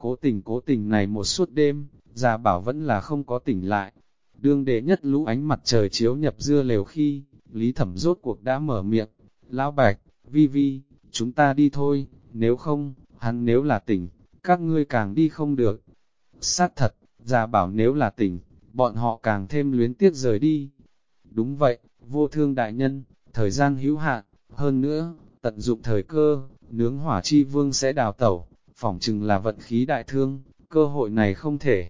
cố tình này một suốt đêm, Gia Bảo vẫn là không có tỉnh lại. Đương đệ nhất lũ ánh mặt trời chiếu nhập dưa lều khi, Lý Thẩm rốt cuộc đã mở miệng, Lão Bạch, Vi Vi, chúng ta đi thôi, nếu không, hắn nếu là tỉnh, các ngươi càng đi không được. Xác thật, Gia Bảo nếu là tỉnh, bọn họ càng thêm luyến tiếc rời đi. Đúng vậy, vô thương đại nhân, thời gian hữu hạn, hơn nữa, tận dụng thời cơ, nướng hỏa chi vương sẽ đào tẩu, phỏng chừng là vận khí đại thương, cơ hội này không thể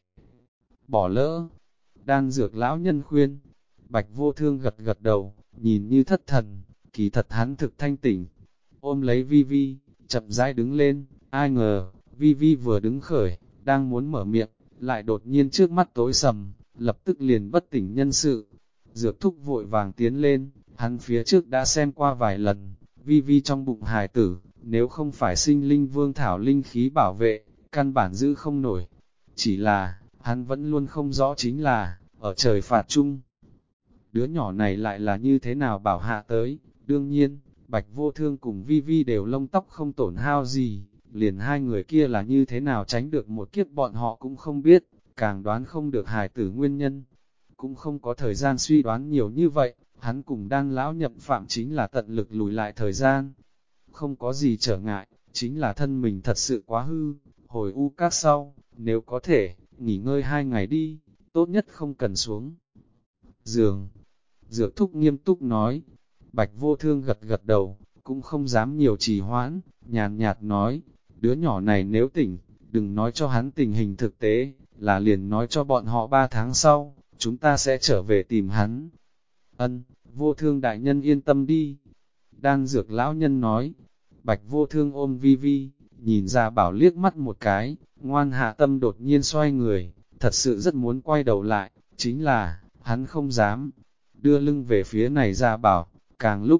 bỏ lỡ. Đan dược lão nhân khuyên, Bạch vô thương gật gật đầu, nhìn như thất thần, kỳ thật hắn thực thanh tỉnh. Ôm lấy Vi Vi, chậm rãi đứng lên, ai ngờ, Vi Vi vừa đứng khởi, đang muốn mở miệng, lại đột nhiên trước mắt tối sầm, lập tức liền bất tỉnh nhân sự. Dược thúc vội vàng tiến lên, hắn phía trước đã xem qua vài lần, Vi Vi trong bụng hài tử, nếu không phải sinh linh vương thảo linh khí bảo vệ, căn bản giữ không nổi. Chỉ là, hắn vẫn luôn không rõ chính là, ở trời phạt chung, đứa nhỏ này lại là như thế nào bảo hạ tới. Đương nhiên, Bạch vô thương cùng Vi Vi đều lông tóc không tổn hao gì, liền hai người kia là như thế nào tránh được một kiếp bọn họ cũng không biết, càng đoán không được hài tử nguyên nhân. Cũng không có thời gian suy đoán nhiều như vậy, hắn cùng Đan lão nhậm phạm chính là tận lực lùi lại thời gian. Không có gì trở ngại, chính là thân mình thật sự quá hư, hồi u các sau, nếu có thể, nghỉ ngơi 2 ngày đi, tốt nhất không cần xuống giường. Dược thúc nghiêm túc nói, Bạch vô thương gật gật đầu, cũng không dám nhiều trì hoãn, nhàn nhạt nói, đứa nhỏ này nếu tỉnh, đừng nói cho hắn tình hình thực tế, là liền nói cho bọn họ 3 tháng sau, chúng ta sẽ trở về tìm hắn. Ân, vô thương đại nhân yên tâm đi. Đan dược lão nhân nói, Bạch vô thương ôm Vi Vi, nhìn ra bảo liếc mắt một cái, ngoan hạ tâm đột nhiên xoay người, thật sự rất muốn quay đầu lại, chính là, hắn không dám, đưa lưng về phía này ra bảo, càng lúc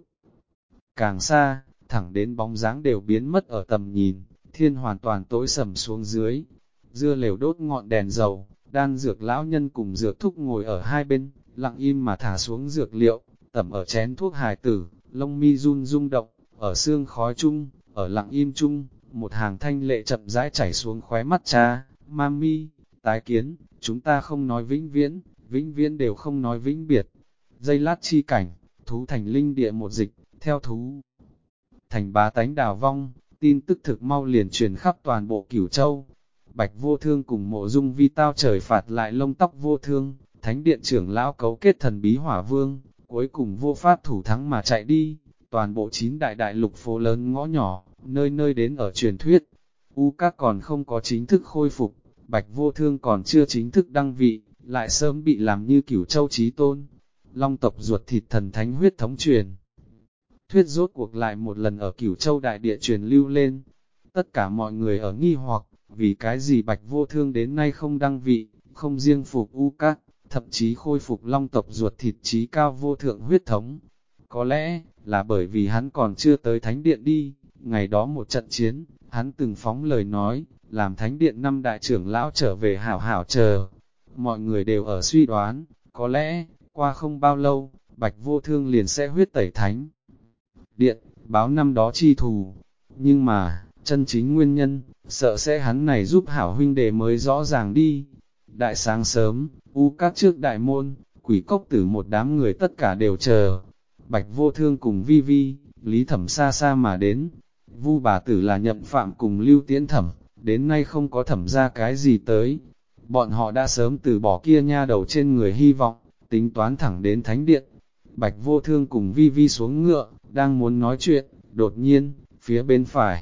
càng xa, thẳng đến bóng dáng đều biến mất ở tầm nhìn, thiên hoàn toàn tối sầm xuống dưới. Dưa lều đốt ngọn đèn dầu, đan dược lão nhân cùng dược thúc ngồi ở hai bên, lặng im mà thả xuống dược liệu, tẩm ở chén thuốc hài tử, lông mi run rung động, ở xương khói chung, ở lặng im chung, một hàng thanh lệ chậm rãi chảy xuống khóe mắt cha, mami, tái kiến, chúng ta không nói vĩnh viễn đều không nói vĩnh biệt. Giây lát chi cảnh, thú thành linh địa một dịch, theo thú thành bá tánh đào vong, tin tức thực mau liền truyền khắp toàn bộ Cửu Châu. Bạch vô thương cùng Mộ Dung Vi tao trời phạt lại lông tóc vô thương, thánh điện trưởng lão cấu kết thần bí hỏa vương, cuối cùng vô pháp thủ thắng mà chạy đi. Toàn bộ 9 đại đại lục phố lớn ngõ nhỏ, nơi nơi đến ở truyền thuyết. U Các còn không có chính thức khôi phục, Bạch vô thương còn chưa chính thức đăng vị, lại sớm bị làm như Cửu Châu chí tôn. Long tộc ruột thịt thần thánh huyết thống truyền. Thuyết rốt cuộc lại một lần ở Cửu Châu đại địa truyền lưu lên. Tất cả mọi người ở nghi hoặc, vì cái gì Bạch vô thương đến nay không đăng vị, không riêng phục U Các, thậm chí khôi phục long tộc ruột thịt chí cao vô thượng huyết thống. Có lẽ, là bởi vì hắn còn chưa tới thánh điện đi, ngày đó một trận chiến, hắn từng phóng lời nói, làm thánh điện 5 đại trưởng lão trở về hảo hảo chờ. Mọi người đều ở suy đoán, có lẽ, qua không bao lâu, Bạch vô thương liền sẽ huyết tẩy thánh điện, báo năm đó chi thù. Nhưng mà, chân chính nguyên nhân, sợ sẽ hắn này giúp hảo huynh đệ mới rõ ràng đi. Đại sáng sớm, U Các trước đại môn, Quỷ Cốc Tử một đám người tất cả đều chờ. Bạch vô thương cùng Vi Vi, Lý Thẩm xa xa mà đến. Vu bà tử là nhậm phạm cùng Lưu Tiễn Thẩm, đến nay không có thẩm ra cái gì tới. Bọn họ đã sớm từ bỏ kia nha đầu trên người hy vọng, tính toán thẳng đến thánh điện. Bạch vô thương cùng Vi Vi xuống ngựa, đang muốn nói chuyện, đột nhiên, phía bên phải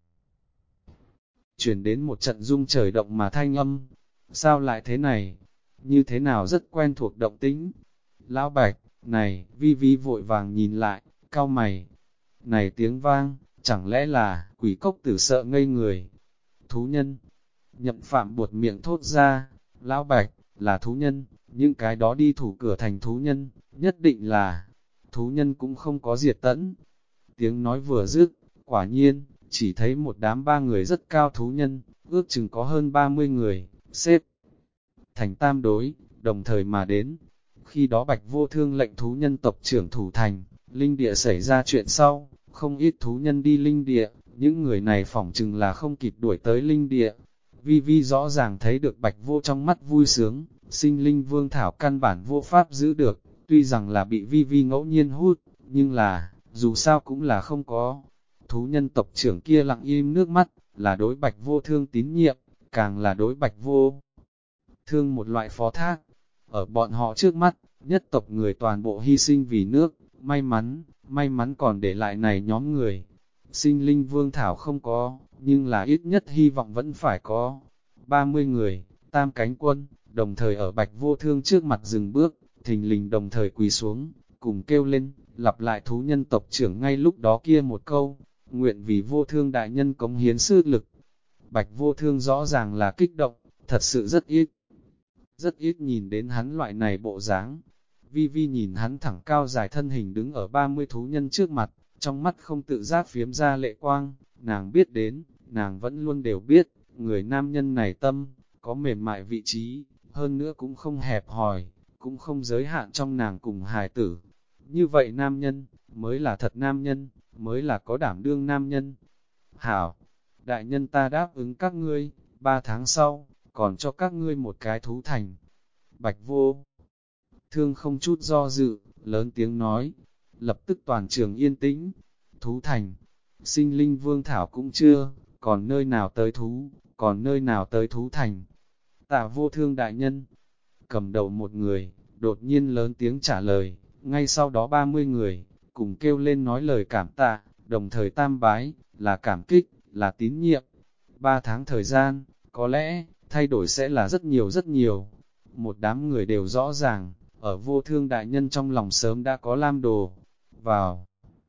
truyền đến một trận rung trời động mà thanh âm. Sao lại thế này? Như thế nào rất quen thuộc động tĩnh? Lão Bạch, này, Vi Vi vội vàng nhìn lại, cau mày. Này tiếng vang, chẳng lẽ là Quỷ Cốc Tử sợ ngây người? Thú nhân. Nhậm Phạm buột miệng thốt ra, Lão Bạch, là thú nhân, những cái đó đi thủ cửa thành thú nhân, nhất định là thú nhân cũng không có diệt tẫn. Tiếng nói vừa dứt, quả nhiên, chỉ thấy một đám 3 người rất cao thú nhân, ước chừng có hơn 30 người, xếp thành tam đối, đồng thời mà đến. Khi đó Bạch vô thương lệnh thú nhân tộc trưởng thủ thành, linh địa xảy ra chuyện sau, không ít thú nhân đi linh địa, những người này phỏng chừng là không kịp đuổi tới linh địa. Vi Vi rõ ràng thấy được Bạch Vô trong mắt vui sướng, Sinh Linh Vương Thảo căn bản vô pháp giữ được, tuy rằng là bị Vi Vi ngẫu nhiên hút, nhưng là, dù sao cũng là không có. Thú nhân tộc trưởng kia lặng im nước mắt, là đối Bạch Vô Thương tín nhiệm, càng là đối Bạch Vô Thương một loại phó thác. Ở bọn họ trước mắt, nhất tộc người toàn bộ hy sinh vì nước, may mắn còn để lại này nhóm người. Sinh Linh Vương Thảo không có, nhưng là ít nhất hy vọng vẫn phải có. 30 người, tam cánh quân, đồng thời ở Bạch Vô Thương trước mặt dừng bước, thình lình đồng thời quỳ xuống, cùng kêu lên, lặp lại thú nhân tộc trưởng ngay lúc đó kia một câu, nguyện vì Vô Thương đại nhân cống hiến sức lực. Bạch Vô Thương rõ ràng là kích động, thật sự rất ít nhìn đến hắn loại này bộ dáng. Vi Vi nhìn hắn thẳng cao dài thân hình đứng ở 30 thú nhân trước mặt, trong mắt không tự giác phiếm ra lệ quang, nàng biết đến, nàng vẫn luôn đều biết, người nam nhân này tâm, có mềm mại vị trí, hơn nữa cũng không hẹp hòi, cũng không giới hạn trong nàng cùng hài tử. Như vậy nam nhân, mới là thật nam nhân, mới là có đảm đương nam nhân. Hảo, đại nhân ta đáp ứng các ngươi, 3 tháng sau, còn cho các ngươi một cái thú thành. Bạch Vô Thương không chút do dự, lớn tiếng nói, lập tức toàn trường yên tĩnh. Thú thành, Sinh Linh Vương Thảo cũng chưa, còn nơi nào tới thú, còn nơi nào tới thú thành. Tạ Vô Thương đại nhân, cầm đầu một người, đột nhiên lớn tiếng trả lời, ngay sau đó 30 người, cùng kêu lên nói lời cảm tạ, đồng thời tam bái, là cảm kích, là tín nhiệm. 3 tháng thời gian, có lẽ, thay đổi sẽ là rất nhiều rất nhiều. Một đám người đều rõ ràng, ở Vô Thương đại nhân trong lòng sớm đã có lam đồ. Vào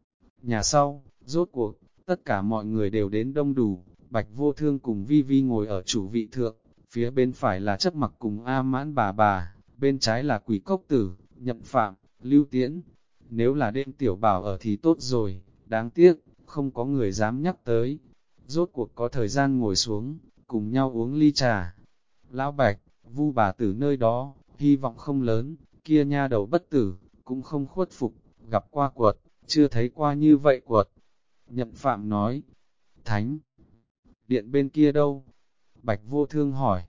nhà sau, rốt cuộc, tất cả mọi người đều đến đông đủ, Bạch Vô Thương cùng Vi Vi ngồi ở chủ vị thượng, phía bên phải là Chấp Mặc cùng A Mãn bà, bên trái là Quỷ Cốc Tử, Nhậm Phạm, Lưu Tiễn. Nếu là đêm tiểu bảo ở thì tốt rồi, đáng tiếc, không có người dám nhắc tới. Rốt cuộc có thời gian ngồi xuống, cùng nhau uống ly trà. Lão Bạch, Vu bà tử nơi đó, hy vọng không lớn, kia nha đầu bất tử, cũng không khuất phục, gặp qua quật, chưa thấy qua như vậy quật. Nhậm Phạm nói, Thánh, điện bên kia đâu? Bạch Vô Thương hỏi,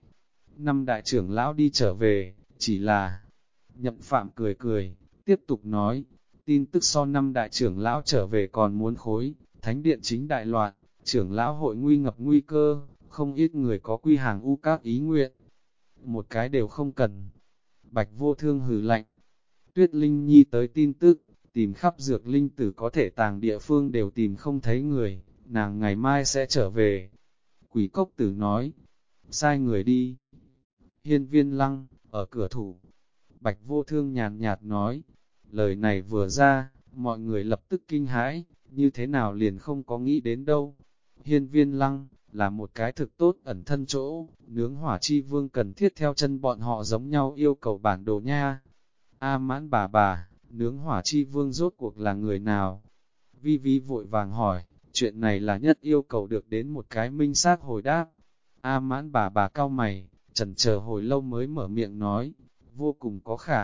5 đại trưởng lão đi trở về, chỉ là... Nhậm Phạm cười cười, tiếp tục nói, tin tức so 5 đại trưởng lão trở về còn muốn khối, Thánh điện chính đại loạn, trưởng lão hội nguy ngập nguy cơ, không ít người có quy hàng u các ý nguyện. Một cái đều không cần. Bạch Vô Thương hừ lạnh. Tuyết Linh Nhi tới tin tức, tìm khắp dược linh tử có thể tàng địa phương đều tìm không thấy người, nàng ngày mai sẽ trở về. Quỷ Cốc Tử nói, sai người đi. Hiên Viên Lăng, ở cửa thủ. Bạch Vô Thương nhàn nhạt nói, lời này vừa ra, mọi người lập tức kinh hãi, như thế nào liền không có nghĩ đến đâu. Hiên Viên Lăng, là một cái thực tốt ẩn thân chỗ, nướng hỏa chi vương cần thiết theo chân bọn họ giống nhau yêu cầu bản đồ nha. A Mãn bà, nướng hỏa chi vương rốt cuộc là người nào? Vi Vi vội vàng hỏi, chuyện này là nhất yêu cầu được đến một cái minh xác hồi đáp. A Mãn bà cau mày, chần chờ hồi lâu mới mở miệng nói, vô cùng có khả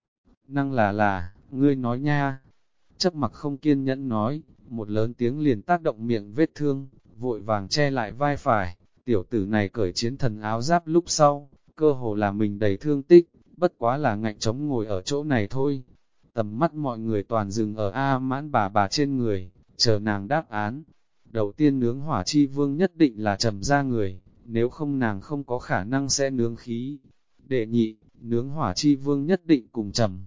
năng là, ngươi nói nha. Chấp Mặc không kiên nhẫn nói, một lớn tiếng liền tác động miệng vết thương, vội vàng che lại vai phải. Tiểu tử này cởi chiến thần áo giáp lúc sau, cơ hồ là mình đầy thương tích, bất quá là ngạnh chống ngồi ở chỗ này thôi. Tầm mắt mọi người toàn dừng ở A Mãn bà trên người, chờ nàng đáp án. Đầu tiên nướng hỏa chi vương nhất định là trầm ra người, nếu không nàng không có khả năng sẽ nướng khí. Đệ nhị, nướng hỏa chi vương nhất định cùng trầm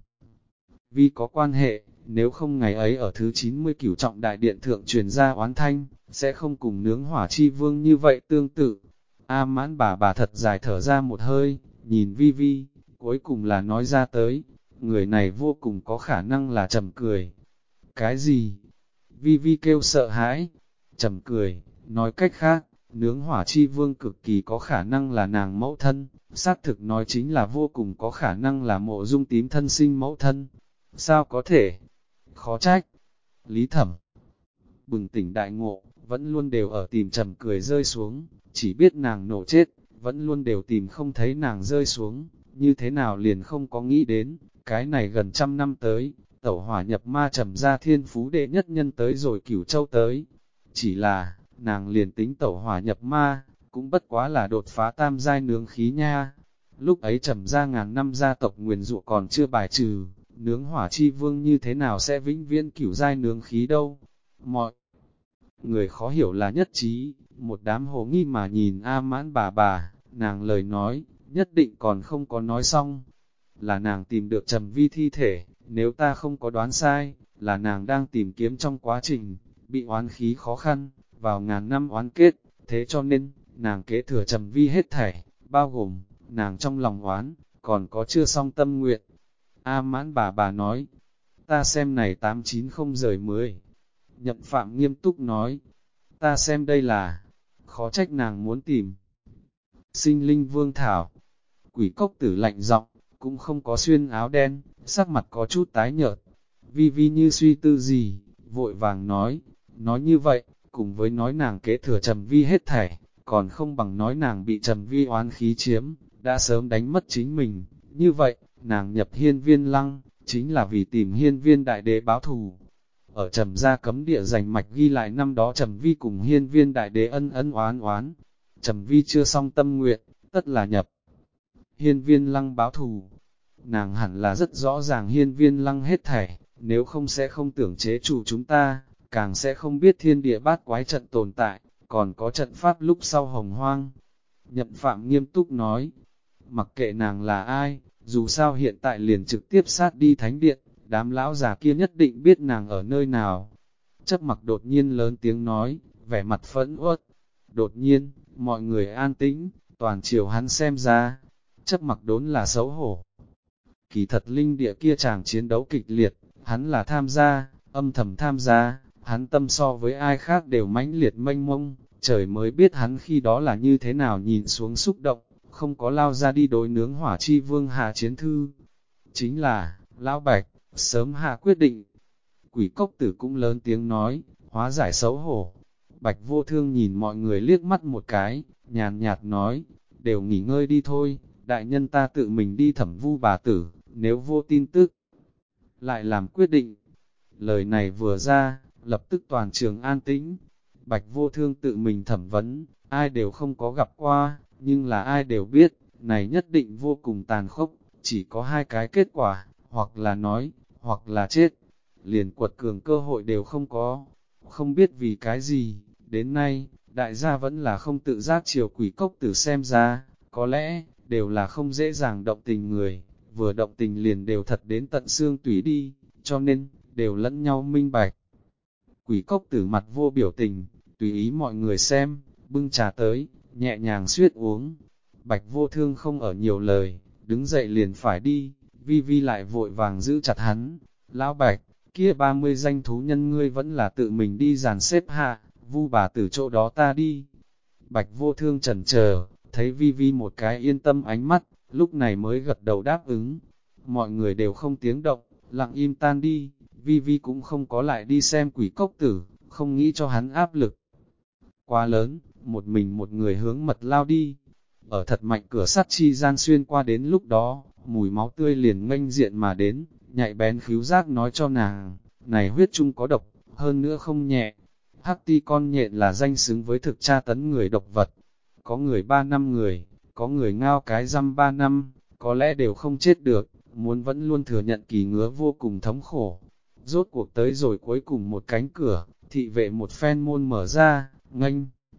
vì có quan hệ, nếu không ngày ấy ở thứ 90 cửu trọng đại điện thượng truyền ra oán thanh, sẽ không cùng nướng hỏa chi vương như vậy tương tự. A Mãn bà thật dài thở ra một hơi, nhìn Vi Vi, cuối cùng là nói ra tới, người này vô cùng có khả năng là Trầm Cười. Cái gì? Vi Vi kêu sợ hãi. Trầm Cười, nói cách khác, nướng hỏa chi vương cực kỳ có khả năng là nàng mẫu thân, xác thực nói chính là vô cùng có khả năng là Mộ Dung Tím thân sinh mẫu thân. Sao có thể? Khó trách. Lý Thẩm bừng tỉnh đại ngộ, vẫn luôn đều ở tìm Trầm Cười rơi xuống, chỉ biết nàng nổ chết, vẫn luôn đều tìm không thấy nàng rơi xuống, như thế nào liền không có nghĩ đến, cái này gần 100 năm tới, tẩu hỏa nhập ma Trầm ra thiên phú đệ nhất nhân tới rồi Cửu Châu tới. Chỉ là, nàng liền tính tẩu hỏa nhập ma, cũng bất quá là đột phá tam giai nướng khí nha. Lúc ấy Trầm gia ngàn năm gia tộc nguyền rủa còn chưa bài trừ, nướng hỏa chi vương như thế nào sẽ vĩnh viễn cửu giai nướng khí đâu. Mọi người khó hiểu là nhất trí, một đám hồ nghi mà nhìn A Mãn bà, nàng lời nói, nhất định còn không có nói xong. Là nàng tìm được Trầm Vi thi thể, nếu ta không có đoán sai, là nàng đang tìm kiếm trong quá trình, bị oán khí khó khăn, vào ngàn năm oán kết, thế cho nên, nàng kế thừa Trầm Vi hết thảy, bao gồm, nàng trong lòng oán, còn có chưa xong tâm nguyện. A Mãn bà nói, ta xem này 890 rời 10. Nhậm Phạm nghiêm túc nói, ta xem đây là, khó trách nàng muốn tìm. Sinh linh vương thảo, quỷ cốc tử lạnh giọng, cũng không có xuyên áo đen, sắc mặt có chút tái nhợt. Vi Vi như suy tư gì, vội vàng nói như vậy, cùng với nói nàng kế thừa Trầm Vi hết thảy, còn không bằng nói nàng bị Trầm Vi oán khí chiếm, đã sớm đánh mất chính mình. Như vậy, nàng nhập hiên viên lăng, chính là vì tìm hiên viên đại đế báo thù. Ở Trầm gia cấm địa dành mạch ghi lại năm đó Trầm Vi cùng hiên viên đại đế ân oán. Trầm Vi chưa xong tâm nguyện, tất là nhập hiên viên lăng báo thù. Nàng hẳn là rất rõ ràng hiên viên lăng hết thảy, nếu không sẽ không tưởng chế chủ chúng ta, càng sẽ không biết thiên địa bát quái trận tồn tại, còn có trận pháp lúc sau hồng hoang. Nhậm Phạm nghiêm túc nói, mặc kệ nàng là ai, dù sao hiện tại liền trực tiếp sát đi thánh điện, đám lão già kia nhất định biết nàng ở nơi nào. Chấp Mặc đột nhiên lớn tiếng nói, vẻ mặt phẫn uất. Đột nhiên, mọi người an tĩnh, toàn chiều hắn xem ra. Chấp Mặc đốn là xấu hổ. Kỳ thật linh địa kia chàng chiến đấu kịch liệt, hắn là tham gia, âm thầm tham gia, hắn tâm so với ai khác đều mãnh liệt mênh mông, trời mới biết hắn khi đó là như thế nào nhìn xuống xúc động, không có lao ra đi đối nướng hỏa chi vương hạ chiến thư. Chính là, Lão Bạch, sớm hạ quyết định. Quỷ cốc tử cũng lớn tiếng nói, hóa giải xấu hổ. Bạch Vô Thương nhìn mọi người liếc mắt một cái, nhàn nhạt nói, đều nghỉ ngơi đi thôi, đại nhân ta tự mình đi thẩm vu bà tử, nếu vô tin tức, lại làm quyết định. Lời này vừa ra, lập tức toàn trường an tĩnh. Bạch Vô Thương tự mình thẩm vấn, ai đều không có gặp qua, nhưng là ai đều biết, này nhất định vô cùng tàn khốc, chỉ có hai cái kết quả, hoặc là nói, hoặc là chết. Liền quật cường cơ hội đều không có. Không biết vì cái gì, đến nay, đại gia vẫn là không tự giác chiều quỷ cốc tử xem ra, có lẽ, đều là không dễ dàng động tình người, vừa động tình liền đều thật đến tận xương tủy đi, cho nên, đều lẫn nhau minh bạch. Quỷ cốc tử mặt vô biểu tình, tùy ý mọi người xem, bưng trà tới, nhẹ nhàng suyết uống. Bạch Vô Thương không ở nhiều lời, đứng dậy liền phải đi, Vi Vi lại vội vàng giữ chặt hắn. Lão Bạch, kia 30 danh thú nhân ngươi vẫn là tự mình đi dàn xếp hạ, vu bà tử chỗ đó ta đi. Bạch Vô Thương chần chờ, thấy Vi Vi một cái yên tâm ánh mắt, lúc này mới gật đầu đáp ứng. Mọi người đều không tiếng động, lặng im tan đi, Vi Vi cũng không có lại đi xem quỷ cốc tử, không nghĩ cho hắn áp lực quá lớn, một mình một người hướng mật lao đi. Ở thật mạnh cửa sắt chi gian xuyên qua đến lúc đó, mùi máu tươi liền nghênh diện mà đến, nhạy bén khứu giác nói cho nàng, này huyết chung có độc, hơn nữa không nhẹ. Hắc ti con nhện là danh xứng với thực tra tấn người độc vật. Có người 3 năm người, có người ngao cái răm 3 năm, có lẽ đều không chết được, muốn vẫn luôn thừa nhận kỳ ngứa vô cùng thống khổ. Rốt cuộc tới rồi cuối cùng một cánh cửa, thị vệ một phen môn mở ra, nghênh.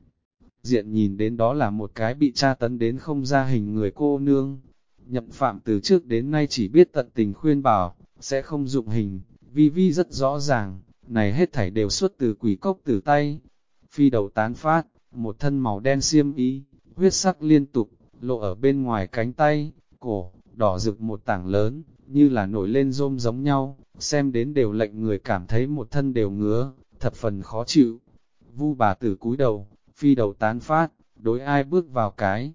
Diện nhìn đến đó là một cái bị tra tấn đến không ra hình người cô nương. Nhậm Phạm từ trước đến nay chỉ biết tận tình khuyên bảo, sẽ không dụng hình, Vi Vi rất rõ ràng, này hết thảy đều xuất từ quỷ cốc từ tay. Phi đầu tán phát, một thân màu đen xiêm y, huyết sắc liên tục, lộ ở bên ngoài cánh tay, cổ, đỏ rực một tảng lớn, như là nổi lên rôm giống nhau, xem đến đều lệnh người cảm thấy một thân đều ngứa, thập phần khó chịu. Vu bà tử cúi đầu, phi đầu tán phát, đối ai bước vào cái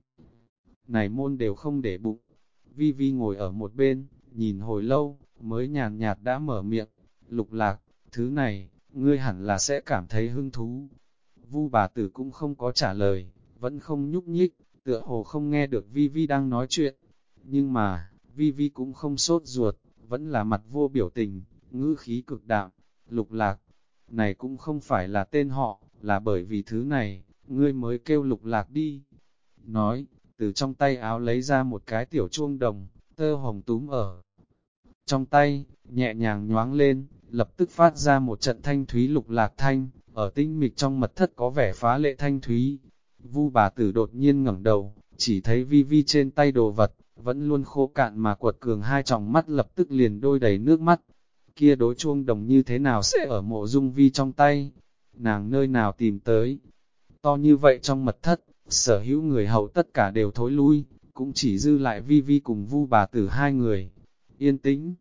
này môn đều không để bụng. Vi Vi ngồi ở một bên, nhìn hồi lâu, mới nhàn nhạt đã mở miệng, Lục Lạc, thứ này, ngươi hẳn là sẽ cảm thấy hứng thú. Vu bà tử cũng không có trả lời, vẫn không nhúc nhích, tựa hồ không nghe được Vi Vi đang nói chuyện. Nhưng mà, Vi Vi cũng không sốt ruột, vẫn là mặt vô biểu tình, ngữ khí cực đạm. Lục Lạc, này cũng không phải là tên họ, là bởi vì thứ này, ngươi mới kêu lục lạc đi. Nói, từ trong tay áo lấy ra một cái tiểu chuông đồng, tơ hồng túm ở trong tay, nhẹ nhàng nhoáng lên, lập tức phát ra một trận thanh thúy lục lạc thanh, ở tinh mịch trong mật thất có vẻ phá lệ thanh thúy. Vu bà tử đột nhiên ngẩng đầu, chỉ thấy vi vi trên tay đồ vật, vẫn luôn khô cạn mà quật cường hai tròng mắt lập tức liền đôi đầy nước mắt. Kia đối chuông đồng như thế nào sẽ ở mộ dung vi trong tay? Nàng nơi nào tìm tới? To như vậy trong mật thất, sở hữu người hầu tất cả đều thối lui, cũng chỉ dư lại vi vi cùng vu bà tử hai người. Yên tĩnh.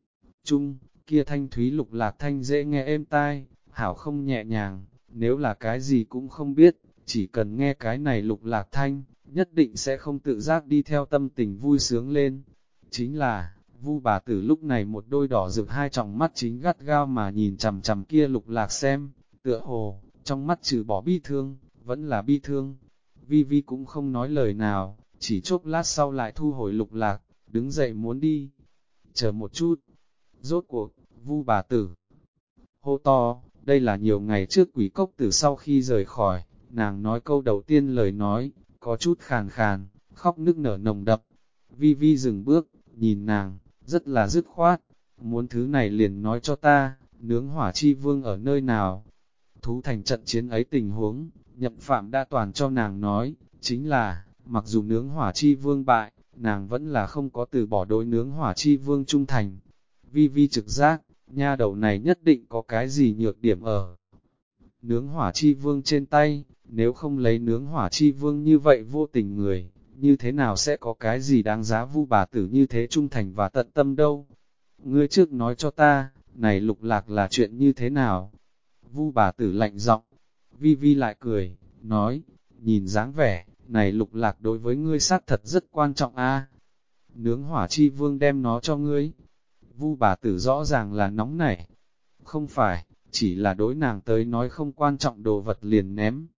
Chung, kia thanh thúy lục lạc thanh dễ nghe êm tai, hảo không nhẹ nhàng, nếu là cái gì cũng không biết, chỉ cần nghe cái này lục lạc thanh, nhất định sẽ không tự giác đi theo tâm tình vui sướng lên. Chính là, Vu bà tử lúc này một đôi đỏ rực hai tròng mắt chính gắt gao mà nhìn chằm chằm kia lục lạc xem, tựa hồ, trong mắt trừ bỏ bi thương, vẫn là bi thương. Vi Vi cũng không nói lời nào, chỉ chốc lát sau lại thu hồi lục lạc, đứng dậy muốn đi. Chờ một chút. Rốt cuộc, Vu bà tử hô to, đây là nhiều ngày trước quỷ cốc tử sau khi rời khỏi, nàng nói câu đầu tiên lời nói, có chút khàn khàn, khóc nức nở nồng đậm. Vi Vi dừng bước, nhìn nàng, rất là dứt khoát, muốn thứ này liền nói cho ta, nướng hỏa chi vương ở nơi nào. Thú thành trận chiến ấy tình huống, Nhậm Phạm đã toàn cho nàng nói, chính là, mặc dù nướng hỏa chi vương bại, nàng vẫn là không có từ bỏ đối nướng hỏa chi vương trung thành. Vi Vi trực giác, nha đầu này nhất định có cái gì nhược điểm ở nướng hỏa chi vương trên tay, nếu không lấy nướng hỏa chi vương như vậy vô tình người, như thế nào sẽ có cái gì đáng giá Vu bà tử như thế trung thành và tận tâm đâu. Ngươi trước nói cho ta, này lục lạc là chuyện như thế nào? Vu bà tử lạnh giọng, Vi Vi lại cười, nói, nhìn dáng vẻ, này lục lạc đối với ngươi xác thật rất quan trọng a. Nướng hỏa chi vương đem nó cho ngươi. Vu bà tử rõ ràng là nóng nảy. Không phải, chỉ là đối nàng tới nói không quan trọng đồ vật liền ném.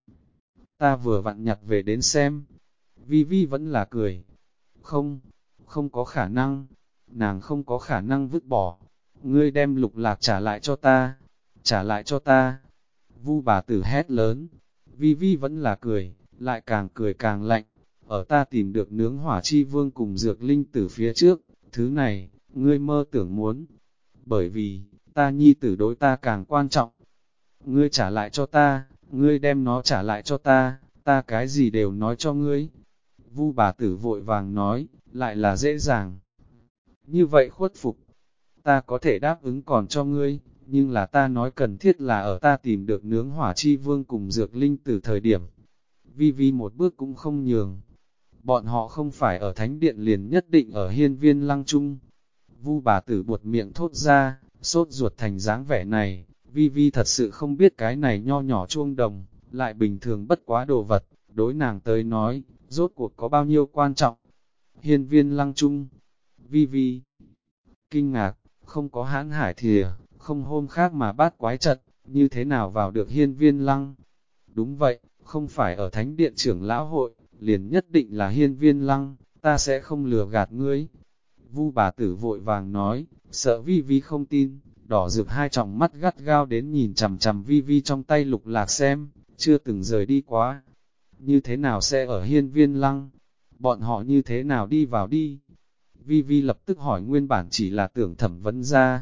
Ta vừa vặn nhặt về đến xem. Vi Vi vẫn là cười. Không, không có khả năng. Nàng không có khả năng vứt bỏ. Ngươi đem lục lạc trả lại cho ta. Trả lại cho ta. Vu bà tử hét lớn. Vi Vi vẫn là cười, lại càng cười càng lạnh. Ở ta tìm được nướng hỏa chi vương cùng dược linh tử phía trước, thứ này, ngươi mơ tưởng muốn. Bởi vì, ta nhi tử đối ta càng quan trọng. Ngươi trả lại cho ta, ngươi đem nó trả lại cho ta cái gì đều nói cho ngươi. Vu bà tử vội vàng nói, lại là dễ dàng. Như vậy khuất phục, ta có thể đáp ứng còn cho ngươi, nhưng là ta nói cần thiết là ở ta tìm được nướng hỏa chi vương cùng dược linh tử thời điểm. Vi Vi một bước cũng không nhường. Bọn họ không phải ở thánh điện liền nhất định ở hiên viên lăng trung. Vu bà tử buột miệng thốt ra, sốt ruột thành dáng vẻ này, Vi Vi thật sự không biết cái này nho nhỏ chuông đồng, lại bình thường bất quá đồ vật, đối nàng tới nói, rốt cuộc có bao nhiêu quan trọng. Hiên viên lăng trung, Vi Vi kinh ngạc, không có hãn hải thìa, không hôm khác mà bát quái trận, như thế nào vào được hiên viên lăng. Đúng vậy, không phải ở thánh điện trưởng lão hội, liền nhất định là hiên viên lăng, ta sẽ không lừa gạt ngươi. Vu bà tử vội vàng nói, sợ Vi Vi không tin, đỏ rực hai tròng mắt gắt gao đến nhìn chằm chằm Vi Vi trong tay lục lạc xem, chưa từng rời đi quá. Như thế nào sẽ ở hiên viên lăng? Bọn họ như thế nào đi vào đi? Vi Vi lập tức hỏi nguyên bản chỉ là tưởng thẩm vấn ra.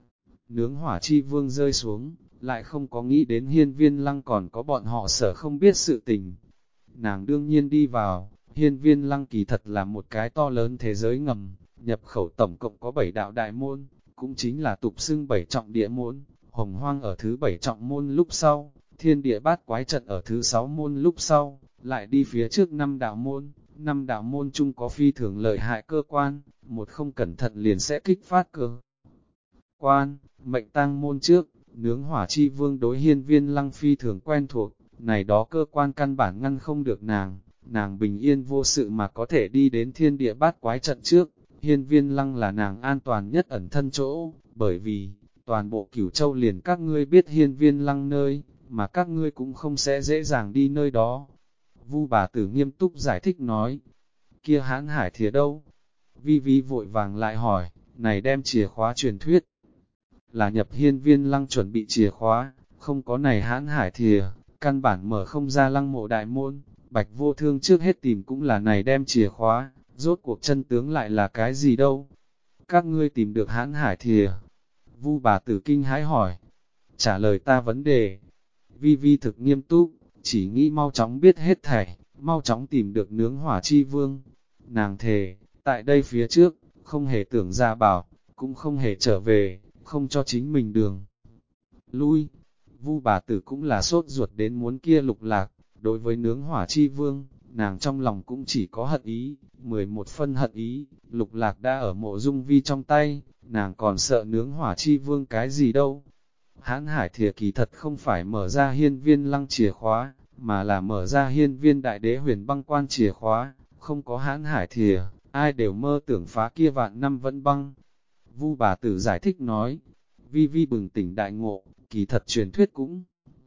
Nướng hỏa chi vương rơi xuống, lại không có nghĩ đến hiên viên lăng còn có bọn họ sở không biết sự tình. Nàng đương nhiên đi vào, hiên viên lăng kỳ thật là một cái to lớn thế giới ngầm, nhập khẩu tổng cộng có 7 đạo đại môn, cũng chính là tục xưng 7 trọng địa môn, hồng hoang ở thứ 7 trọng môn lúc sau, thiên địa bát quái trận ở thứ 6 môn lúc sau, lại đi phía trước 5 đạo môn, 5 đạo môn chung có phi thường lợi hại cơ quan, một không cẩn thận liền sẽ kích phát cơ quan, mệnh tang môn trước, nướng hỏa chi vương đối hiên viên lăng phi thường quen thuộc, này đó cơ quan căn bản ngăn không được nàng bình yên vô sự mà có thể đi đến thiên địa bát quái trận trước, hiên viên lăng là nàng an toàn nhất ẩn thân chỗ, bởi vì, toàn bộ Cửu Châu liền các ngươi biết hiên viên lăng nơi, mà các ngươi cũng không sẽ dễ dàng đi nơi đó. Vu bà tử nghiêm túc giải thích nói, kia hãn hải thìa đâu? Vi Vi vội vàng lại hỏi, này đem chìa khóa truyền thuyết, là nhập hiên viên lăng chuẩn bị chìa khóa, không có này hãn hải thìa, căn bản mở không ra lăng mộ đại môn. Bạch Vô Thương trước hết tìm cũng là này đem chìa khóa, rốt cuộc chân tướng lại là cái gì đâu. Các ngươi tìm được Hãn Hải Thìa? Vu bà tử kinh hãi hỏi. Trả lời ta vấn đề. Vi Vi thực nghiêm túc, chỉ nghĩ mau chóng biết hết thảy, mau chóng tìm được nướng hỏa chi vương. Nàng thề, tại đây phía trước, không hề tưởng ra bảo, cũng không hề trở về, không cho chính mình đường lui. Vu bà tử cũng là sốt ruột đến muốn kia Lục Lạc, đối với nướng hỏa chi vương, nàng trong lòng cũng chỉ có hận ý, 11 phân hận ý. Lục Lạc đã ở Mộ Dung Vi trong tay, nàng còn sợ nướng hỏa chi vương cái gì đâu. Hãn Hải Thìa kỳ thật không phải mở ra hiên viên lăng chìa khóa, mà là mở ra hiên viên đại đế huyền băng quan chìa khóa. Không có Hãn Hải Thìa, ai đều mơ tưởng phá kia vạn năm vẫn băng. Vu bà tử giải thích nói, Vi Vi bừng tỉnh đại ngộ, kỳ thật truyền thuyết cũng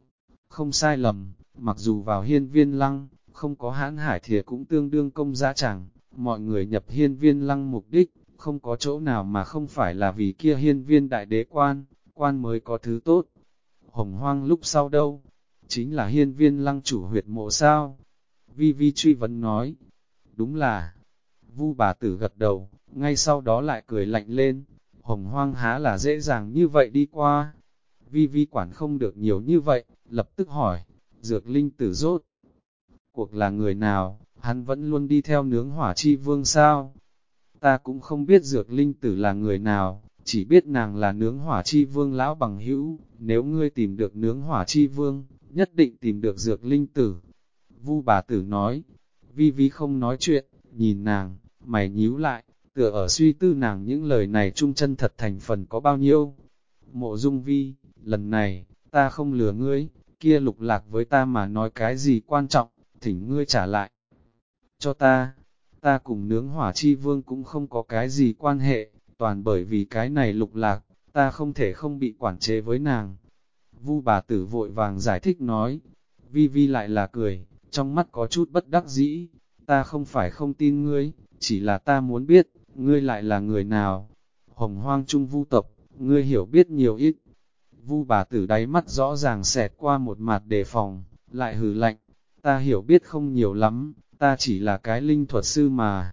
không sai lầm, mặc dù vào hiên viên lăng, không có Hãn Hải Thìa cũng tương đương công giá chẳng, mọi người nhập hiên viên lăng mục đích, không có chỗ nào mà không phải là vì kia hiên viên đại đế quan mới có thứ tốt. Hồng Hoang lúc sau đâu, chính là hiên viên lăng chủ huyệt mộ sao? Vi Vi truy vấn nói, đúng là, Vu bà tử gật đầu, ngay sau đó lại cười lạnh lên, Hồng Hoang há là dễ dàng như vậy đi qua. Vi Vi quản không được nhiều như vậy, lập tức hỏi, Dược Linh Tử rốt cuộc là người nào, hắn vẫn luôn đi theo nướng hỏa chi vương sao? Ta cũng không biết Dược Linh Tử là người nào, chỉ biết nàng là nướng hỏa chi vương lão bằng hữu, nếu ngươi tìm được nướng hỏa chi vương, nhất định tìm được Dược Linh Tử. Vu bà tử nói, Vi Vi không nói chuyện, nhìn nàng, mày nhíu lại, tựa ở suy tư nàng những lời này trung chân thật thành phần có bao nhiêu. Mộ Dung Vi, lần này, ta không lừa ngươi, kia Lục Lạc với ta mà nói cái gì quan trọng, thỉnh ngươi trả lại cho ta. Ta cùng nướng hỏa chi vương cũng không có cái gì quan hệ, toàn bởi vì cái này Lục Lạc, ta không thể không bị quản chế với nàng. Vu bà tử vội vàng giải thích nói, Vi Vi lại là cười, trong mắt có chút bất đắc dĩ, ta không phải không tin ngươi, chỉ là ta muốn biết, ngươi lại là người nào. Hồng Hoang Trung Vu tộc, ngươi hiểu biết nhiều ít. Vu bà tử đáy mắt rõ ràng xẹt qua một mặt đề phòng, lại hừ lạnh, ta hiểu biết không nhiều lắm, ta chỉ là cái linh thuật sư mà.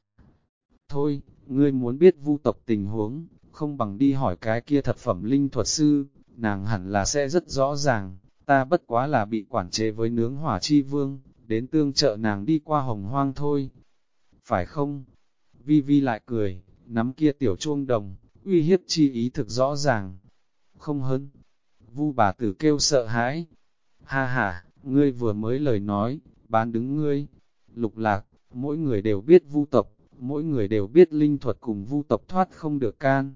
Thôi, ngươi muốn biết Vu tộc tình huống, không bằng đi hỏi cái kia thập phẩm linh thuật sư, nàng hẳn là sẽ rất rõ ràng, ta bất quá là bị quản chế với nướng hỏa chi vương, đến tương trợ nàng đi qua Hồng Hoang thôi. Phải không? Vi Vi lại cười, nắm kia tiểu chuông đồng, uy hiếp chi ý thực rõ ràng. Không hơn. Vu bà tử kêu sợ hãi. Ha ha, ngươi vừa mới lời nói, bán đứng ngươi. Lục Lạc, mỗi người đều biết Vu tộc, mỗi người đều biết linh thuật cùng Vu tộc thoát không được can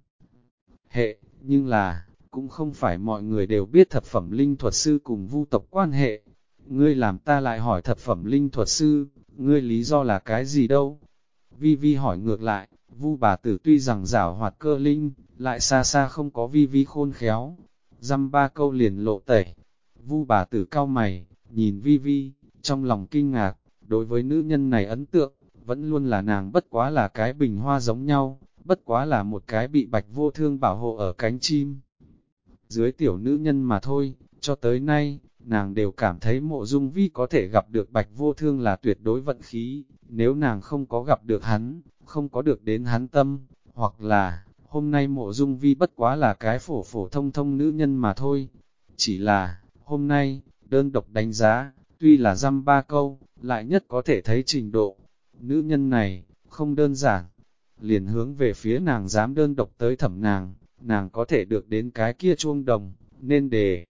hệ, nhưng là, cũng không phải mọi người đều biết thập phẩm linh thuật sư cùng Vu tộc quan hệ. Ngươi làm ta lại hỏi thập phẩm linh thuật sư, ngươi lý do là cái gì đâu? Vi Vi hỏi ngược lại, Vu bà tử tuy rằng giảo hoạt cơ linh, lại xa xa không có Vi Vi khôn khéo. Dăm ba câu liền lộ tẩy. Vu bà tử cau mày, nhìn Vi Vi, trong lòng kinh ngạc, đối với nữ nhân này ấn tượng, vẫn luôn là nàng bất quá là cái bình hoa giống nhau, bất quá là một cái bị Bạch Vô Thương bảo hộ ở cánh chim. Dưới tiểu nữ nhân mà thôi, cho tới nay, nàng đều cảm thấy Mộ Dung Vi có thể gặp được Bạch Vô Thương là tuyệt đối vận khí, nếu nàng không có gặp được hắn, không có được đến hắn tâm, hoặc là, hôm nay Mộ Dung Vi bất quá là cái phổ phổ thông thông nữ nhân mà thôi. Chỉ là, hôm nay, đơn độc đánh giá, tuy là dăm ba câu, lại nhất có thể thấy trình độ. Nữ nhân này, không đơn giản, liền hướng về phía nàng dám đơn độc tới thẩm nàng có thể được đến cái kia chuông đồng, nên để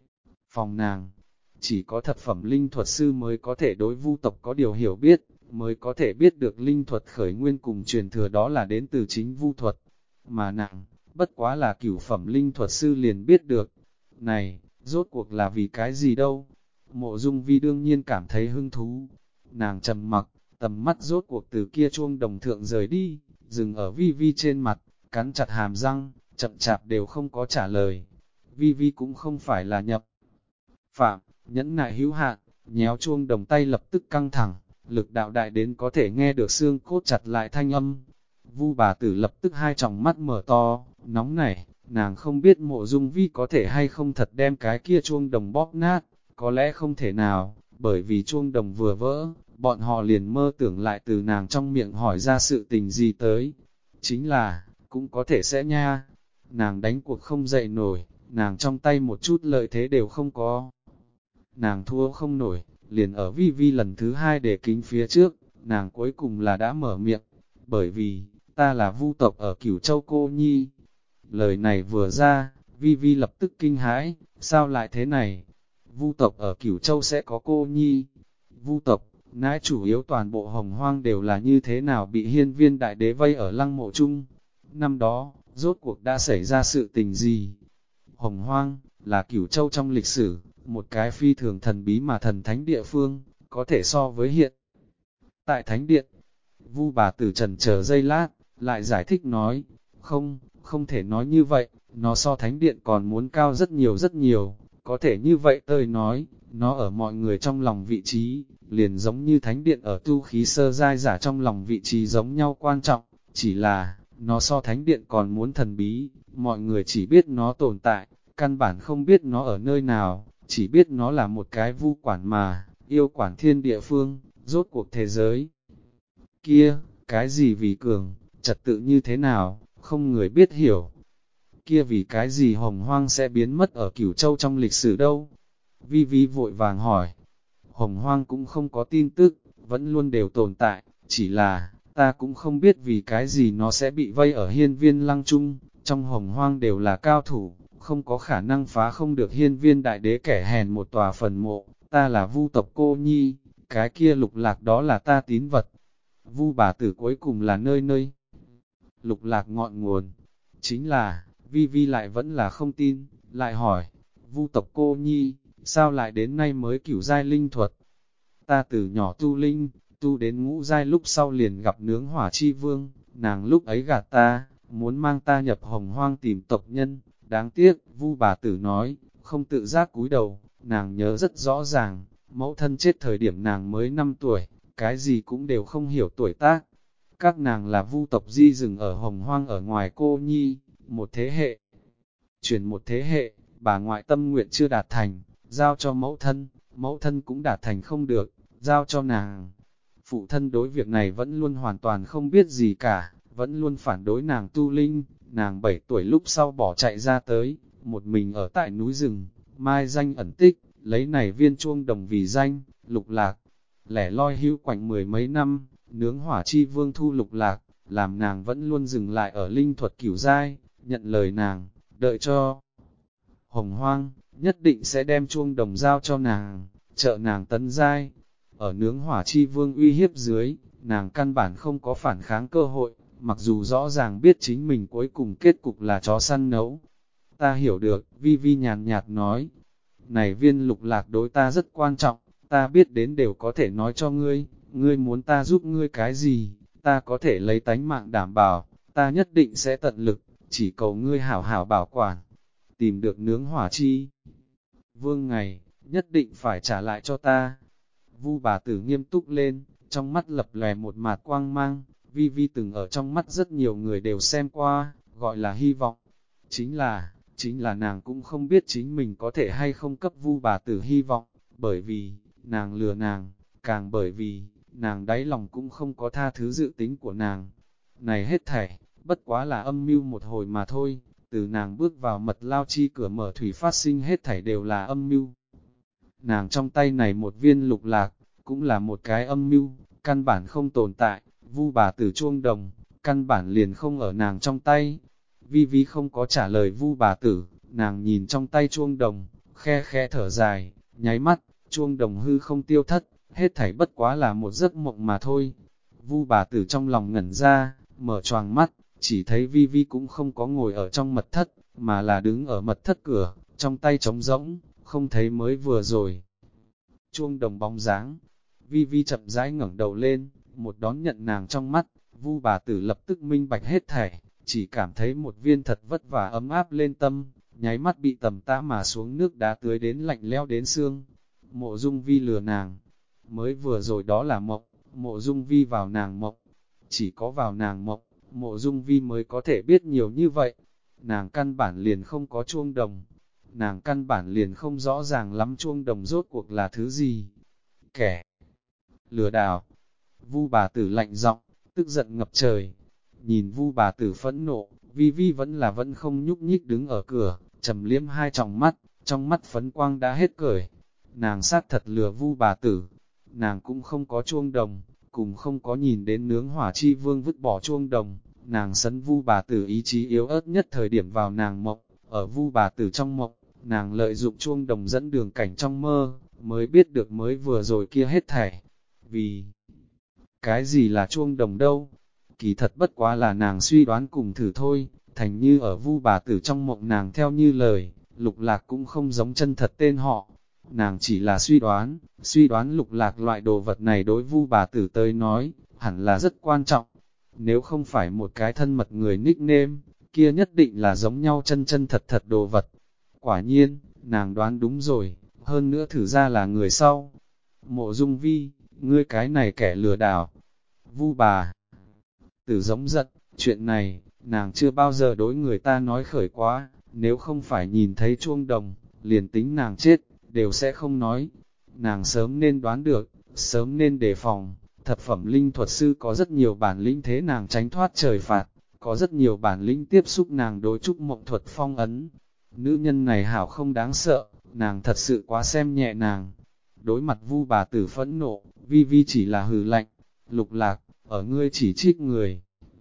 phòng nàng. Chỉ có thập phẩm linh thuật sư mới có thể đối Vu tộc có điều hiểu biết, mới có thể biết được linh thuật khởi nguyên cùng truyền thừa đó là đến từ chính Vu thuật. Mà nàng, bất quá là cửu phẩm linh thuật sư liền biết được. Này, rốt cuộc là vì cái gì đâu? Mộ Dung Vi đương nhiên cảm thấy hứng thú. Nàng trầm mặc, tầm mắt rốt cuộc từ kia chuông đồng thượng rời đi, dừng ở Vi Vi trên mặt, cắn chặt hàm răng, chậm chạp đều không có trả lời. Vi Vi cũng không phải là nhập phạm, nhẫn nại hữu hạn, nhéo chuông đồng tay lập tức căng thẳng, lực đạo đại đến có thể nghe được xương cốt chặt lại thanh âm. Vu bà tử lập tức hai tròng mắt mở to, nóng nảy, nàng không biết Mộ Dung Vi có thể hay không thật đem cái kia chuông đồng bóp nát, có lẽ không thể nào, bởi vì chuông đồng vừa vỡ, bọn họ liền mơ tưởng lại từ nàng trong miệng hỏi ra sự tình gì tới. Chính là, cũng có thể sẽ nha, nàng đánh cuộc không dậy nổi, nàng trong tay một chút lợi thế đều không có. Nàng thua không nổi, liền ở Vi Vi lần thứ hai để kính phía trước, nàng cuối cùng là đã mở miệng, bởi vì, ta là Vu tộc ở Cửu Châu cô nhi. Lời này vừa ra, Vi Vi lập tức kinh hãi, sao lại thế này? Vu tộc ở Cửu Châu sẽ có cô nhi. Vu tộc, nãi chủ yếu toàn bộ Hồng Hoang đều là như thế nào bị Hiên Viên đại đế vây ở lăng mộ chung. Năm đó, rốt cuộc đã xảy ra sự tình gì? Hồng Hoang, là Cửu Châu trong lịch sử, một cái phi thường thần bí mà thần thánh địa phương, có thể so với hiện. Tại thánh điện, Vu bà tử trần chờ giây lát, lại giải thích nói, không thể nói như vậy, nó so thánh điện còn muốn cao rất nhiều, có thể như vậy tôi nói, nó ở mọi người trong lòng vị trí, liền giống như thánh điện ở tu khí sơ giai giả trong lòng vị trí giống nhau quan trọng, chỉ là, nó so thánh điện còn muốn thần bí, mọi người chỉ biết nó tồn tại, căn bản không biết nó ở nơi nào, chỉ biết nó là một cái vu quản mà, yêu quản thiên địa phương, rốt cuộc thế giới. Kia, cái gì vì cường, trật tự như thế nào, không người biết hiểu. Kia vì cái gì Hồng Hoang sẽ biến mất ở Cửu Châu trong lịch sử đâu? Vi Vi vội vàng hỏi. Hồng Hoang cũng không có tin tức, vẫn luôn đều tồn tại, chỉ là, ta cũng không biết vì cái gì nó sẽ bị vây ở Hiên Viên Lăng Trung, trong Hồng Hoang đều là cao thủ, không có khả năng phá không được Hiên Viên đại đế kẻ hèn một tòa phần mộ, ta là Vu tộc cô nhi, cái kia lục lạc đó là ta tín vật. Vu bà tử cuối cùng là nơi nơi lục lạc ngọn nguồn, chính là, Vi Vi lại vẫn là không tin, lại hỏi, Vu tộc cô nhi, sao lại đến nay mới cửu giai linh thuật? Ta từ nhỏ tu linh, tu đến ngũ giai lúc sau liền gặp nướng hỏa chi vương, nàng lúc ấy gạt ta, muốn mang ta nhập Hồng Hoang tìm tộc nhân, đáng tiếc, Vu bà tử nói, không tự giác cúi đầu, nàng nhớ rất rõ ràng, mẫu thân chết thời điểm nàng mới 5 tuổi, cái gì cũng đều không hiểu tuổi tác. Các nàng là Vu tộc di rừng ở Hồng Hoang ở ngoài cô nhi, một thế hệ, chuyển một thế hệ, bà ngoại tâm nguyện chưa đạt thành, giao cho mẫu thân cũng đạt thành không được, giao cho nàng. Phụ thân đối việc này vẫn luôn hoàn toàn không biết gì cả, vẫn luôn phản đối nàng tu linh, nàng 7 tuổi lúc sau bỏ chạy ra tới, một mình ở tại núi rừng, mai danh ẩn tích, lấy này viên chuông đồng vì danh, lục lạc, lẻ loi hữu quạnh mười mấy năm, nướng hỏa chi vương thu lục lạc, làm nàng vẫn luôn dừng lại ở linh thuật cửu giai, nhận lời nàng, đợi cho Hồng Hoang, nhất định sẽ đem chuông đồng giao cho nàng, trợ nàng tấn giai. Ở nướng hỏa chi vương uy hiếp dưới, nàng căn bản không có phản kháng cơ hội, mặc dù rõ ràng biết chính mình cuối cùng kết cục là chó săn nấu. Ta hiểu được, Vi Vi nhàn nhạt nói, này viên lục lạc đối ta rất quan trọng, ta biết đến đều có thể nói cho ngươi, ngươi muốn ta giúp ngươi cái gì, ta có thể lấy tánh mạng đảm bảo, ta nhất định sẽ tận lực, chỉ cầu ngươi hảo hảo bảo quản, tìm được nướng hỏa chi. Vương ngày, nhất định phải trả lại cho ta. Vu bà tử nghiêm túc lên, trong mắt lập lòe một mạt quang mang, Vi Vi từng ở trong mắt rất nhiều người đều xem qua, gọi là hy vọng. Chính là nàng cũng không biết chính mình có thể hay không cấp Vu bà tử hy vọng, bởi vì, nàng lừa nàng, càng bởi vì, nàng đáy lòng cũng không có tha thứ dự tính của nàng. Này hết thảy, bất quá là âm mưu một hồi mà thôi, từ nàng bước vào mật lao chi cửa mở thủy phát sinh hết thảy đều là âm mưu. Nàng trong tay này một viên lục lạc, cũng là một cái âm mưu, căn bản không tồn tại, Vu bà tử chuông đồng, căn bản liền không ở nàng trong tay. Vi Vi không có trả lời Vu bà tử, nàng nhìn trong tay chuông đồng, khe khe thở dài, nháy mắt, chuông đồng hư không tiêu thất, hết thảy bất quá là một giấc mộng mà thôi. Vu bà tử trong lòng ngẩn ra, mở choàng mắt, chỉ thấy Vi Vi cũng không có ngồi ở trong mật thất, mà là đứng ở mật thất cửa, trong tay trống rỗng, không thấy mới vừa rồi. Chuông đồng bóng dáng, Vi Vi chậm rãi ngẩng đầu lên, một đón nhận nàng trong mắt, Vu bà tử lập tức minh bạch hết thảy, chỉ cảm thấy một viên thật vất vả ấm áp lên tâm, nháy mắt bị tầm tã mà xuống nước đá tưới đến lạnh leo đến xương. Mộ Dung Vi lừa nàng, mới vừa rồi đó là mộng, Mộ Dung Vi vào nàng mộng, chỉ có vào nàng mộng, Mộ Dung Vi mới có thể biết nhiều như vậy. Nàng căn bản liền không có chuông đồng, nàng căn bản liền không rõ ràng lắm chuông đồng rốt cuộc là thứ gì. Kẻ lừa đảo. Vu bà tử lạnh giọng, tức giận ngập trời. Nhìn Vu bà tử phẫn nộ, Vi Vi vẫn không nhúc nhích đứng ở cửa, trầm liếm hai tròng mắt, trong mắt phấn quang đã hết cởi. Nàng sát thật lừa Vu bà tử, nàng cũng không có chuông đồng, cùng không có nhìn đến nướng hỏa chi vương vứt bỏ chuông đồng, nàng sấn Vu bà tử ý chí yếu ớt nhất thời điểm vào nàng mộng, ở Vu bà tử trong mộng, nàng lợi dụng chuông đồng dẫn đường cảnh trong mơ, mới biết được mới vừa rồi kia hết thảy. Vì cái gì là chuông đồng đâu? Kỳ thật bất quá là nàng suy đoán cùng thử thôi, thành như ở Vu bà tử trong mộng nàng theo như lời, Lục Lạc cũng không giống chân thật tên họ. Nàng chỉ là suy đoán Lục Lạc loại đồ vật này đối Vu bà tử tới nói, hẳn là rất quan trọng. Nếu không phải một cái thân mật người nickname, kia nhất định là giống nhau chân chân thật thật đồ vật. Quả nhiên, nàng đoán đúng rồi, hơn nữa thử ra là người sau. Mộ Dung Vi, ngươi cái này kẻ lừa đảo. Vu bà tử giống giận, chuyện này, nàng chưa bao giờ đối người ta nói khởi quá, nếu không phải nhìn thấy chuông đồng, liền tính nàng chết, đều sẽ không nói. Nàng sớm nên đoán được, sớm nên đề phòng, thập phẩm linh thuật sư có rất nhiều bản lĩnh thế nàng tránh thoát trời phạt, có rất nhiều bản lĩnh tiếp xúc nàng đối trúc mộng thuật phong ấn. Nữ nhân này hảo không đáng sợ, nàng thật sự quá xem nhẹ nàng. Đối mặt Vu bà tử phẫn nộ, Vi Vi chỉ là hừ lạnh. Lục Lạc, ở ngươi chỉ trích người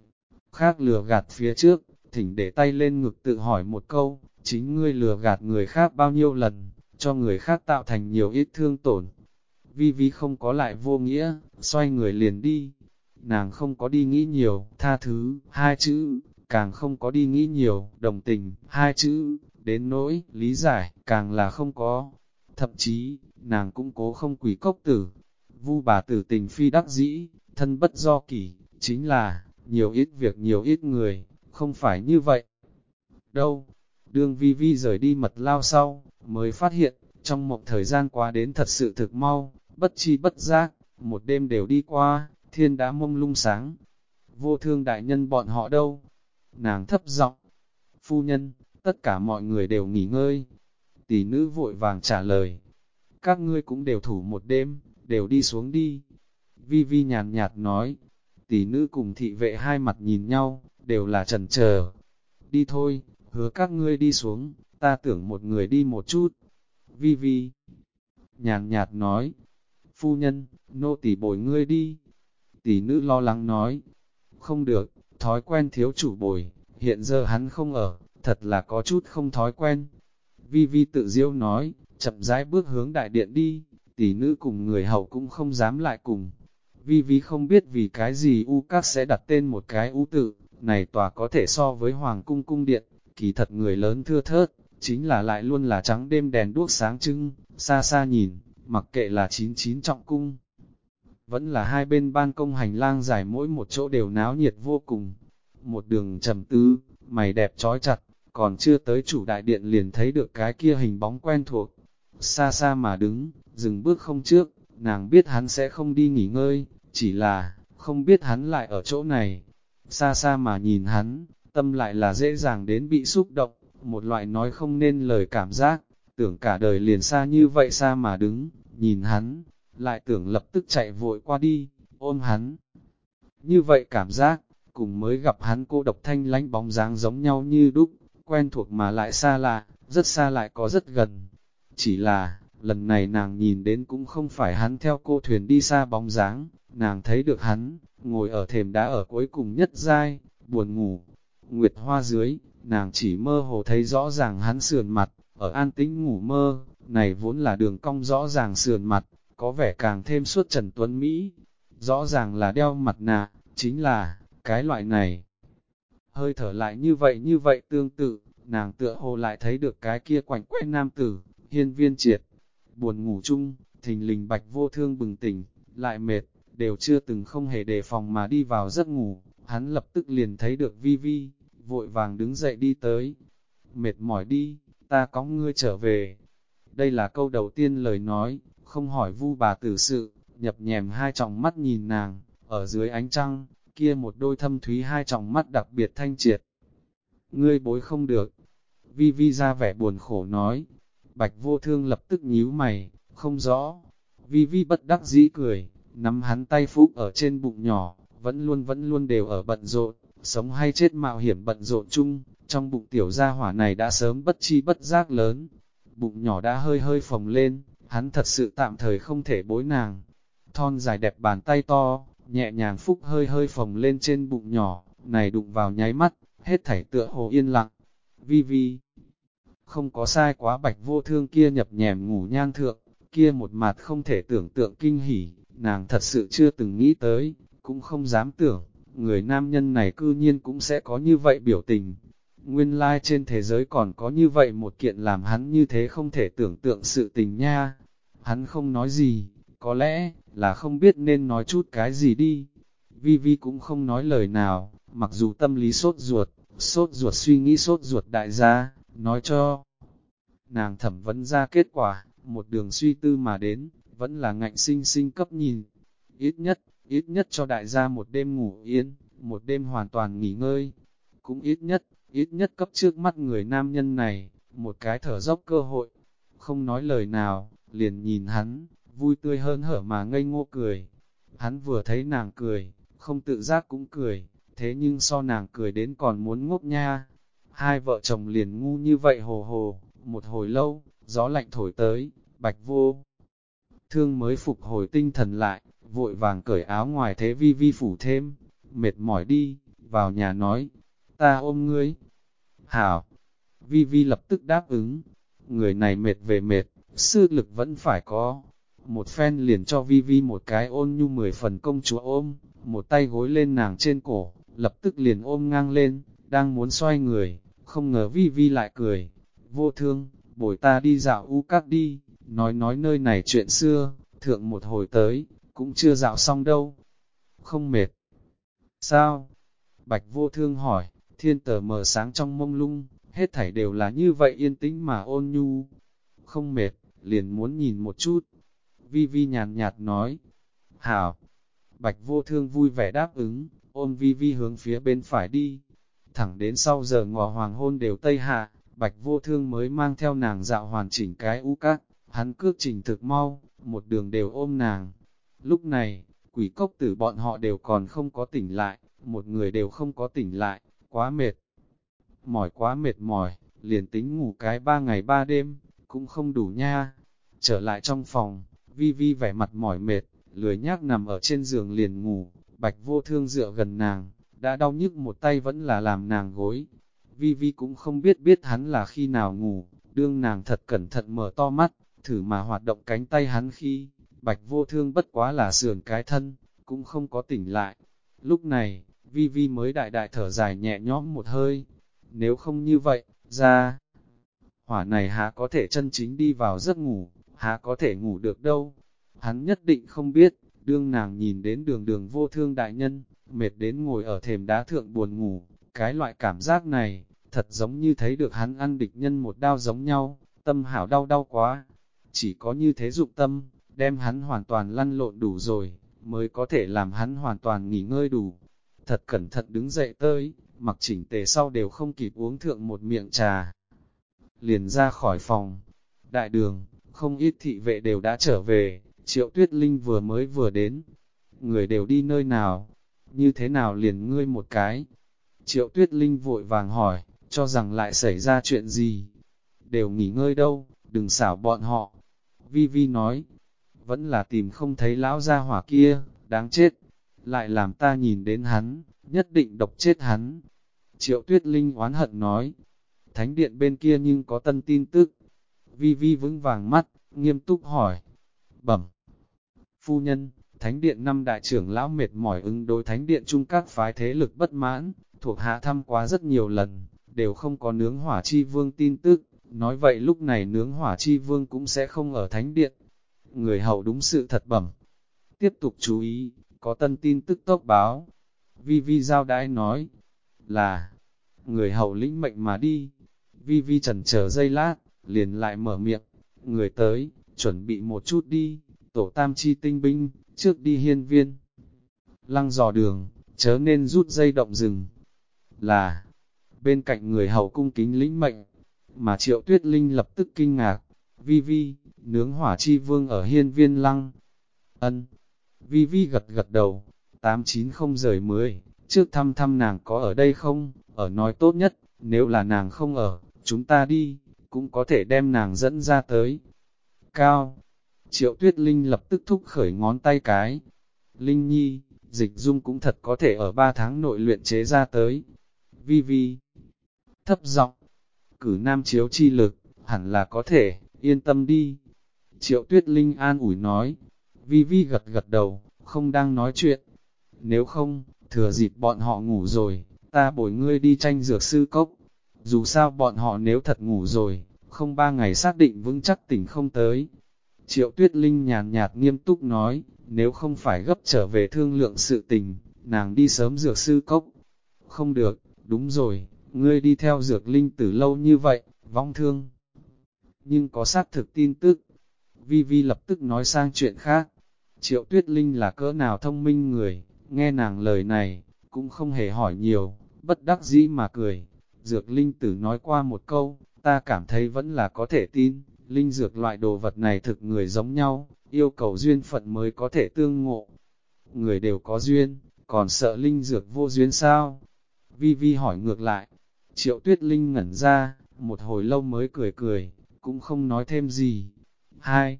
khác lừa gạt phía trước, thỉnh để tay lên ngực tự hỏi một câu, chính ngươi lừa gạt người khác bao nhiêu lần, cho người khác tạo thành nhiều ít thương tổn. Vi Vi không có lại vô nghĩa, xoay người liền đi. Nàng không có đi nghĩ nhiều, tha thứ, hai chữ, càng không có đi nghĩ nhiều, đồng tình, hai chữ, đến nỗi, lý giải, càng là không có. Thậm chí, nàng cũng cố không quỷ cốc tử. Vu bà tử tình phi đắc dĩ, thân bất do kỷ, chính là, nhiều ít việc nhiều ít người, không phải như vậy. Đâu, đương Vi Vi rời đi mật lao sau, mới phát hiện, trong một thời gian qua đến thật sự thực mau, bất chi bất giác, một đêm đều đi qua, thiên đã mông lung sáng. Vô Thương đại nhân bọn họ đâu? Nàng thấp giọng, phu nhân, tất cả mọi người đều nghỉ ngơi. Tỷ nữ vội vàng trả lời, các ngươi cũng đều thủ một đêm, đều đi xuống đi. Vi Vi nhàn nhạt nói, tỷ nữ cùng thị vệ hai mặt nhìn nhau, đều là chần chờ. Đi thôi, hứa các ngươi đi xuống, ta tưởng một người đi một chút. Vi Vi nhàn nhạt nói, phu nhân, nô tỳ bồi ngươi đi. Tỷ nữ lo lắng nói, không được, thói quen thiếu chủ bồi, hiện giờ hắn không ở, thật là có chút không thói quen. Vi Vi tự diêu nói, chậm rãi bước hướng đại điện đi, tỷ nữ cùng người hầu cũng không dám lại cùng. Vi Vi không biết vì cái gì U Các sẽ đặt tên một cái U tự, này tòa có thể so với Hoàng cung cung điện, kỳ thật người lớn thưa thớt, chính là lại luôn là trắng đêm đèn đuốc sáng trưng, xa xa nhìn, mặc kệ là 99 trọng cung. Vẫn là hai bên ban công hành lang dài mỗi một chỗ đều náo nhiệt vô cùng. Một đường trầm tư, mày đẹp trói chặt, còn chưa tới chủ đại điện liền thấy được cái kia hình bóng quen thuộc. Xa xa mà đứng, dừng bước không trước, nàng biết hắn sẽ không đi nghỉ ngơi, chỉ là, không biết hắn lại ở chỗ này. Xa xa mà nhìn hắn, tâm lại là dễ dàng đến bị xúc động, một loại nói không nên lời cảm giác, tưởng cả đời liền xa như vậy xa mà đứng, nhìn hắn, lại tưởng lập tức chạy vội qua đi, ôm hắn. Như vậy cảm giác, cùng mới gặp hắn cô độc thanh lánh bóng dáng giống nhau như đúc, quen thuộc mà lại xa lạ, rất xa lại có rất gần. Chỉ là, lần này nàng nhìn đến cũng không phải hắn theo cô thuyền đi xa bóng dáng, nàng thấy được hắn, ngồi ở thềm đá ở cuối cùng nhất giai, buồn ngủ. Nguyệt hoa dưới, nàng chỉ mơ hồ thấy rõ ràng hắn sườn mặt, ở an tĩnh ngủ mơ, này vốn là đường cong rõ ràng sườn mặt, có vẻ càng thêm suốt trần tuấn Mỹ. Rõ ràng là đeo mặt nạ, chính là, cái loại này. Hơi thở lại như vậy tương tự, nàng tựa hồ lại thấy được cái kia quạnh quẽ nam tử, Hiên Viên Triệt. Buồn ngủ chung, thình lình Bạch Vô Thương bừng tỉnh, lại mệt, đều chưa từng không hề đề phòng mà đi vào giấc ngủ, hắn lập tức liền thấy được Vi Vi, vội vàng đứng dậy đi tới. Mệt mỏi đi, ta có ngươi trở về. Đây là câu đầu tiên lời nói, không hỏi Vu bà tử sự, nhập nhèm hai tròng mắt nhìn nàng, ở dưới ánh trăng, kia một đôi thâm thúy hai tròng mắt đặc biệt thanh triệt. Ngươi bối không được. Vi Vi ra vẻ buồn khổ nói. Bạch Vô Thương lập tức nhíu mày, không rõ. Vi Vi bất đắc dĩ cười, nắm hắn tay phúc ở trên bụng nhỏ, vẫn luôn đều ở bận rộn, sống hay chết mạo hiểm bận rộn chung, trong bụng tiểu gia hỏa này đã sớm bất chi bất giác lớn. Bụng nhỏ đã hơi hơi phồng lên, hắn thật sự tạm thời không thể bối nàng. Thon dài đẹp bàn tay to, nhẹ nhàng phúc hơi hơi phồng lên trên bụng nhỏ, này đụng vào nháy mắt, hết thảy tựa hồ yên lặng. Vi Vi không có sai quá. Bạch Vô Thương kia nhập nhèm ngủ nhang thượng, kia một mặt không thể tưởng tượng kinh hỉ, nàng thật sự chưa từng nghĩ tới, cũng không dám tưởng, người nam nhân này cư nhiên cũng sẽ có như vậy biểu tình. Nguyên lai trên thế giới còn có như vậy một kiện làm hắn như thế không thể tưởng tượng sự tình nha. Hắn không nói gì, có lẽ là không biết nên nói chút cái gì đi. Vi Vi cũng không nói lời nào, mặc dù tâm lý sốt ruột suy nghĩ sốt ruột đại gia, nói cho nàng thẩm vấn ra kết quả, một đường suy tư mà đến, vẫn là ngạnh sinh sinh cấp nhìn. Ít nhất cho đại gia một đêm ngủ yên, một đêm hoàn toàn nghỉ ngơi. Cũng ít nhất cấp trước mắt người nam nhân này, một cái thở dốc cơ hội. Không nói lời nào, liền nhìn hắn, vui tươi hơn hở mà ngây ngô cười. Hắn vừa thấy nàng cười, không tự giác cũng cười, thế nhưng so nàng cười đến còn muốn ngốc nha. Hai vợ chồng liền ngu như vậy hồ hồ, một hồi lâu, gió lạnh thổi tới, Bạch Vô Thương mới phục hồi tinh thần lại, vội vàng cởi áo ngoài thế Vi Vi phủ thêm, mệt mỏi đi, vào nhà nói, ta ôm ngươi. Hảo, Vi Vi lập tức đáp ứng, người này mệt về mệt, sư lực vẫn phải có. Một phen liền cho Vi Vi một cái ôn nhu 10 phần công chúa ôm, một tay gối lên nàng trên cổ, lập tức liền ôm ngang lên, đang muốn xoay người, không ngờ Vi Vi lại cười. Vô Thương, bồi ta đi dạo u các đi, nói nơi này chuyện xưa, thượng một hồi tới, cũng chưa dạo xong đâu. Không mệt. Sao? Bạch Vô Thương hỏi, thiên tờ mờ sáng trong mông lung, hết thảy đều là như vậy yên tĩnh mà ôn nhu. Không mệt, liền muốn nhìn một chút. Vi Vi nhàn nhạt nói. Hảo. Bạch Vô Thương vui vẻ đáp ứng, ôm Vi Vi hướng phía bên phải đi. Thẳng đến sau giờ ngọ hoàng hôn đều tây hạ, Bạch Vô Thương mới mang theo nàng dạo hoàn chỉnh cái u các, hắn cước trình thực mau, một đường đều ôm nàng. Lúc này, Quỷ Cốc Tử bọn họ đều còn không có tỉnh lại, một người đều không có tỉnh lại, quá mệt. Quá mệt mỏi, liền tính ngủ cái 3 ngày 3 đêm, cũng không đủ nha. Trở lại trong phòng, Vi Vi vẻ mặt mỏi mệt, lười nhác nằm ở trên giường liền ngủ, Bạch Vô Thương dựa gần nàng, đã đau nhức một tay vẫn là làm nàng gối. Vi Vi cũng không biết hắn là khi nào ngủ, đương nàng thật cẩn thận mở to mắt, thử mà hoạt động cánh tay hắn khi, Bạch Vô Thương bất quá là sườn cái thân, cũng không có tỉnh lại. Lúc này, Vi Vi mới đại đại thở dài nhẹ nhõm một hơi. Nếu không như vậy, ra hỏa này há có thể chân chính đi vào giấc ngủ, há có thể ngủ được đâu. Hắn nhất định không biết, đương nàng nhìn đến đường Vô Thương đại nhân, mệt đến ngồi ở thềm đá thượng buồn ngủ, cái loại cảm giác này, thật giống như thấy được hắn ăn địch nhân một đao giống nhau, tâm hảo đau quá. Chỉ có như thế dụng tâm, đem hắn hoàn toàn lăn lộn đủ rồi, mới có thể làm hắn hoàn toàn nghỉ ngơi đủ. Thật cẩn thận đứng dậy tới, mặc chỉnh tề sau đều không kịp uống thượng một miệng trà. Liền ra khỏi phòng, đại đường, không ít thị vệ đều đã trở về, Triệu Tuyết Linh vừa đến. Người đều đi nơi nào, như thế nào liền ngươi một cái. Triệu Tuyết Linh vội vàng hỏi, cho rằng lại xảy ra chuyện gì. Đều nghỉ ngơi đâu, đừng xảo bọn họ. Vi Vi nói, vẫn là tìm không thấy lão gia hỏa kia, đáng chết. Lại làm ta nhìn đến hắn, nhất định độc chết hắn. Triệu Tuyết Linh oán hận nói, thánh điện bên kia nhưng có tân tin tức. Vi Vi vững vàng mắt, nghiêm túc hỏi, bẩm. Phu nhân, thánh điện 5 đại trưởng lão mệt mỏi ứng đối thánh điện chung các phái thế lực bất mãn, thuộc hạ thăm quá rất nhiều lần, đều không có nướng hỏa chi vương tin tức, nói vậy lúc này nướng hỏa chi vương cũng sẽ không ở thánh điện. Người hậu đúng sự thật bẩm. Tiếp tục chú ý, có tân tin tức tốc báo. Vi Vi giao đãi nói, là, người hậu lĩnh mệnh mà đi. Vi Vi chần chờ giây lát, liền lại mở miệng, người tới, chuẩn bị một chút đi, tổ tam chi tinh binh, trước đi hiên viên. Lăng dò đường, chớ nên rút dây động rừng. Là, bên cạnh người hậu cung kính lĩnh mệnh, mà Triệu Tuyết Linh lập tức kinh ngạc, Vi Vi, nướng hỏa chi vương ở hiên viên lăng. Ân, Vi Vi gật gật đầu, 890 rời 10, trước thăm thăm nàng có ở đây không, ở nói tốt nhất, nếu là nàng không ở, chúng ta đi, cũng có thể đem nàng dẫn ra tới. Cao, Triệu Tuyết Linh lập tức thúc khởi ngón tay cái. Linh Nhi, dịch dung cũng thật có thể ở 3 tháng nội luyện chế ra tới. Vi Vi, thấp giọng, cử nam chiếu chi lực, hẳn là có thể, yên tâm đi. Triệu Tuyết Linh an ủi nói. Vi Vi gật gật đầu, không đang nói chuyện. Nếu không, thừa dịp bọn họ ngủ rồi, ta bồi ngươi đi tranh dược sư cốc. Dù sao bọn họ nếu thật ngủ rồi, không 3 ngày xác định vững chắc tỉnh không tới. Triệu Tuyết Linh nhàn nhạt nghiêm túc nói, nếu không phải gấp trở về thương lượng sự tình, nàng đi sớm dược sư cốc. Không được, đúng rồi, ngươi đi theo dược linh tử lâu như vậy, vong thương. Nhưng có xác thực tin tức. Vi Vi lập tức nói sang chuyện khác. Triệu Tuyết Linh là cỡ nào thông minh người, nghe nàng lời này, cũng không hề hỏi nhiều, bất đắc dĩ mà cười. Dược linh tử nói qua một câu, ta cảm thấy vẫn là có thể tin, linh dược loại đồ vật này thực người giống nhau, yêu cầu duyên phận mới có thể tương ngộ. Người đều có duyên, còn sợ linh dược vô duyên sao? Vi Vi hỏi ngược lại. Triệu Tuyết Linh ngẩn ra, một hồi lâu mới cười cười, cũng không nói thêm gì. Hai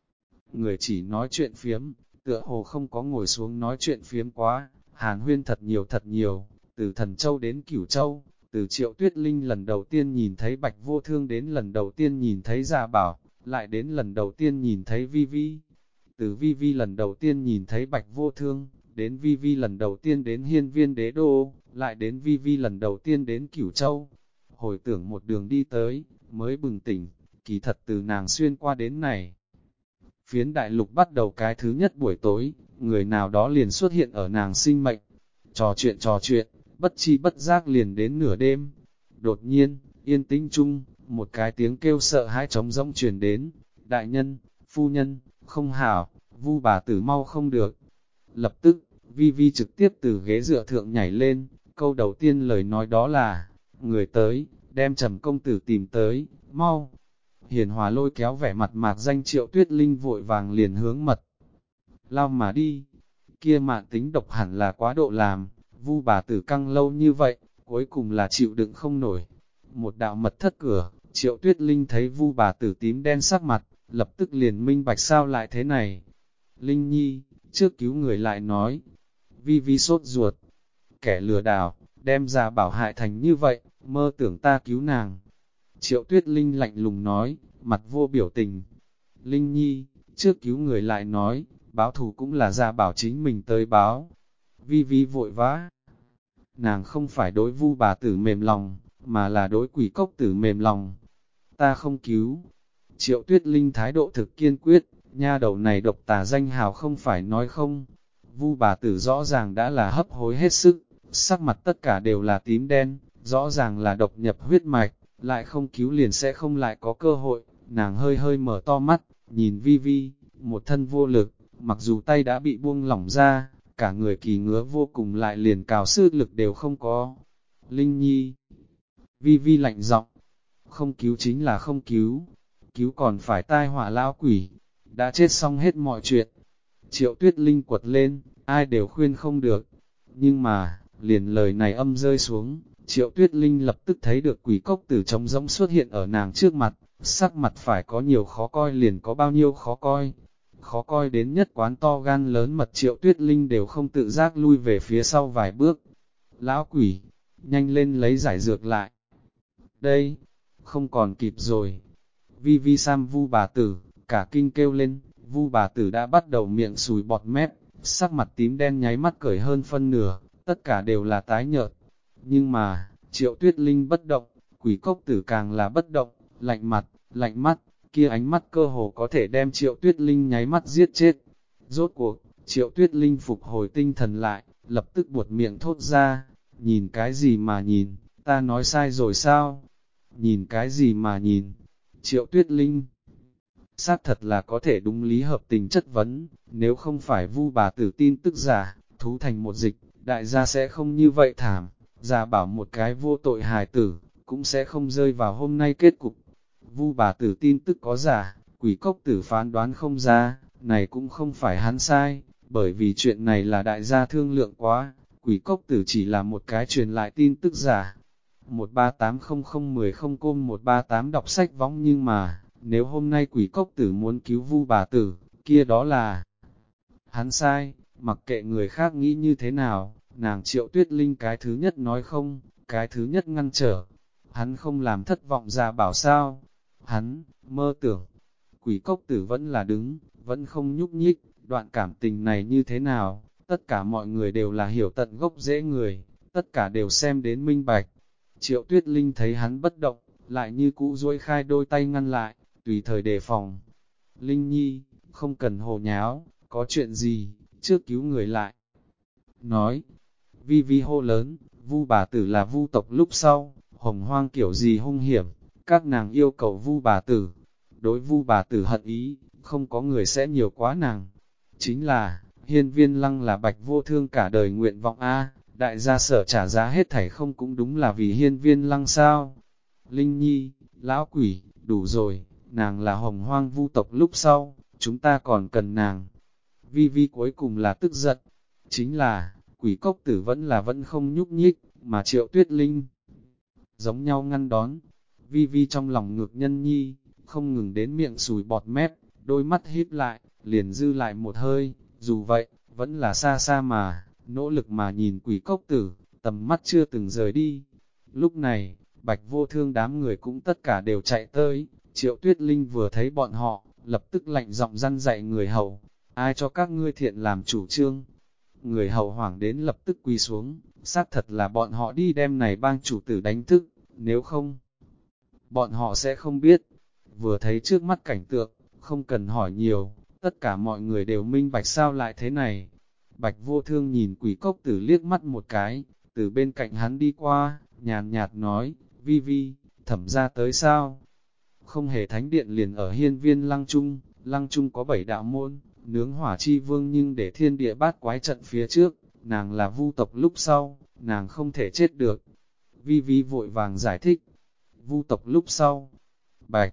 người chỉ nói chuyện phiếm, tựa hồ không có ngồi xuống nói chuyện phiếm quá, hàn huyên thật nhiều, từ Thần Châu đến Cửu Châu, từ Triệu Tuyết Linh lần đầu tiên nhìn thấy Bạch Vô Thương đến lần đầu tiên nhìn thấy Gia Bảo, lại đến lần đầu tiên nhìn thấy Vi Vi. Từ Vi Vi lần đầu tiên nhìn thấy Bạch Vô Thương, đến Vi Vi lần đầu tiên đến Hiên Viên Đế Đô, lại đến Vi Vi lần đầu tiên đến Cửu Châu. Hồi tưởng một đường đi tới, mới bừng tỉnh, kỳ thật từ nàng xuyên qua đến này. Phiến đại lục bắt đầu cái thứ nhất buổi tối, người nào đó liền xuất hiện ở nàng sinh mệnh. Trò chuyện, bất chi bất giác liền đến nửa đêm. Đột nhiên, yên tĩnh chung, một cái tiếng kêu sợ hãi trống rỗng truyền đến. Đại nhân, phu nhân, không hảo, Vu bà tử mau không được. Lập tức, Vi Vi trực tiếp từ ghế dựa thượng nhảy lên, câu đầu tiên lời nói đó là, người tới, đem Trầm công tử tìm tới, mau. Hiền Hòa lôi kéo vẻ mặt mạc danh Triệu Tuyết Linh vội vàng liền hướng mật lao mà đi. Kia mạn tính độc hẳn là quá độ làm, Vu bà tử căng lâu như vậy, cuối cùng là chịu đựng không nổi. Một đạo mật thất cửa, Triệu Tuyết Linh thấy Vu bà tử tím đen sắc mặt, lập tức liền minh bạch sao lại thế này. Linh Nhi, trước cứu người lại nói, Vi Vi sốt ruột, kẻ lừa đảo, đem ra bảo hại thành như vậy, mơ tưởng ta cứu nàng. Triệu Tuyết Linh lạnh lùng nói, mặt vô biểu tình. Linh Nhi, trước cứu người lại nói, báo thù cũng là ra bảo chính mình tới báo. Vi Vi vội vã. Nàng không phải đối Vu bà tử mềm lòng, mà là đối quỷ cốc tử mềm lòng. Ta không cứu. Triệu Tuyết Linh thái độ thực kiên quyết, nha đầu này độc tà danh hào không phải nói không. Vu bà tử rõ ràng đã là hấp hối hết sức, sắc mặt tất cả đều là tím đen, rõ ràng là độc nhập huyết mạch, lại không cứu liền sẽ không lại có cơ hội. Nàng hơi hơi mở to mắt, nhìn Vi Vi, một thân vô lực, mặc dù tay đã bị buông lỏng ra, cả người kỳ ngứa vô cùng lại liền cào sức lực đều không có. Linh Nhi, Vi Vi lạnh giọng, không cứu chính là không cứu, cứu còn phải tai họa lão quỷ, đã chết xong hết mọi chuyện. Triệu Tuyết Linh quật lên, ai đều khuyên không được, nhưng mà, liền lời này âm rơi xuống, Triệu Tuyết Linh lập tức thấy được quỷ cốc tử trống rỗng xuất hiện ở nàng trước mặt, sắc mặt phải có nhiều khó coi liền có bao nhiêu khó coi. Khó coi đến nhất quán to gan lớn mật Triệu Tuyết Linh đều không tự giác lui về phía sau vài bước. Lão quỷ, nhanh lên lấy giải dược lại. Đây, không còn kịp rồi. Vi Vi Sam Vu bà tử, cả kinh kêu lên, Vu bà tử đã bắt đầu miệng sùi bọt mép, sắc mặt tím đen nháy mắt cởi hơn phân nửa, tất cả đều là tái nhợt. Nhưng mà, Triệu Tuyết Linh bất động, quỷ cốc tử càng là bất động, lạnh mặt, lạnh mắt, kia ánh mắt cơ hồ có thể đem Triệu Tuyết Linh nháy mắt giết chết. Rốt cuộc, Triệu Tuyết Linh phục hồi tinh thần lại, lập tức buột miệng thốt ra, nhìn cái gì mà nhìn, ta nói sai rồi sao? Nhìn cái gì mà nhìn? Triệu Tuyết Linh xác thật là có thể đúng lý hợp tình chất vấn, nếu không phải Vu bà tử tin tức giả, thú thành một dịch, đại gia sẽ không như vậy thảm. Gia bảo một cái vô tội hài tử, cũng sẽ không rơi vào hôm nay kết cục. Vu bà tử tin tức có giả, quỷ cốc tử phán đoán không ra, này cũng không phải hắn sai, bởi vì chuyện này là đại gia thương lượng quá, quỷ cốc tử chỉ là một cái truyền lại tin tức giả. 1380010 côm 138 đọc sách võng, nhưng mà, nếu hôm nay quỷ cốc tử muốn cứu Vu bà tử, kia đó là hắn sai, mặc kệ người khác nghĩ như thế nào, nàng Triệu Tuyết Linh cái thứ nhất nói không, cái thứ nhất ngăn trở. Hắn không làm thất vọng Gia Bảo sao? Hắn, mơ tưởng. Quỷ cốc tử vẫn là đứng, vẫn không nhúc nhích, đoạn cảm tình này như thế nào? Tất cả mọi người đều là hiểu tận gốc rễ người, tất cả đều xem đến minh bạch. Triệu Tuyết Linh thấy hắn bất động, lại như cũ duỗi khai đôi tay ngăn lại, tùy thời đề phòng. Linh Nhi, không cần hồ nháo, có chuyện gì, trước cứu người lại. Nói, Vi Vi hô lớn, Vu bà tử là Vu tộc lúc sau, hồng hoang kiểu gì hung hiểm, các nàng yêu cầu Vu bà tử. Đối Vu bà tử hận ý, không có người sẽ nhiều quá nàng. Chính là, hiên viên lăng là bạch vô thương cả đời nguyện vọng A, đại gia sở trả giá hết thảy không cũng đúng là vì hiên viên lăng sao. Linh Nhi, lão quỷ, đủ rồi, nàng là hồng hoang Vu tộc lúc sau, chúng ta còn cần nàng. Vi Vi cuối cùng là tức giận, chính là, quỷ cốc tử vẫn không nhúc nhích, mà Triệu Tuyết Linh giống nhau ngăn đón. Vi Vi trong lòng ngược nhân nhi, không ngừng đến miệng sùi bọt mép, đôi mắt híp lại, liền dư lại một hơi, dù vậy, vẫn là xa xa mà, nỗ lực mà nhìn quỷ cốc tử, tầm mắt chưa từng rời đi. Lúc này, bạch vô thương đám người cũng tất cả đều chạy tới, Triệu Tuyết Linh vừa thấy bọn họ, lập tức lạnh giọng răn dạy người hầu, ai cho các ngươi thiện làm chủ trương. Người hầu hoảng đến lập tức quỳ xuống, xác thật là bọn họ đi đem này bang chủ tử đánh thức, nếu không, bọn họ sẽ không biết. Vừa thấy trước mắt cảnh tượng, không cần hỏi nhiều, tất cả mọi người đều minh bạch sao lại thế này. Bạch vô thương nhìn quỷ cốc tử liếc mắt một cái, từ bên cạnh hắn đi qua, nhàn nhạt nói, Vi Vi, thẩm ra tới sao? Không hề thánh điện liền ở hiên viên lăng trung có 7 đạo môn, nướng hỏa chi vương, nhưng để thiên địa bát quái trận phía trước, nàng là Vu tộc lúc sau, nàng không thể chết được. Vi Vi vội vàng giải thích, Vu tộc lúc sau, bạch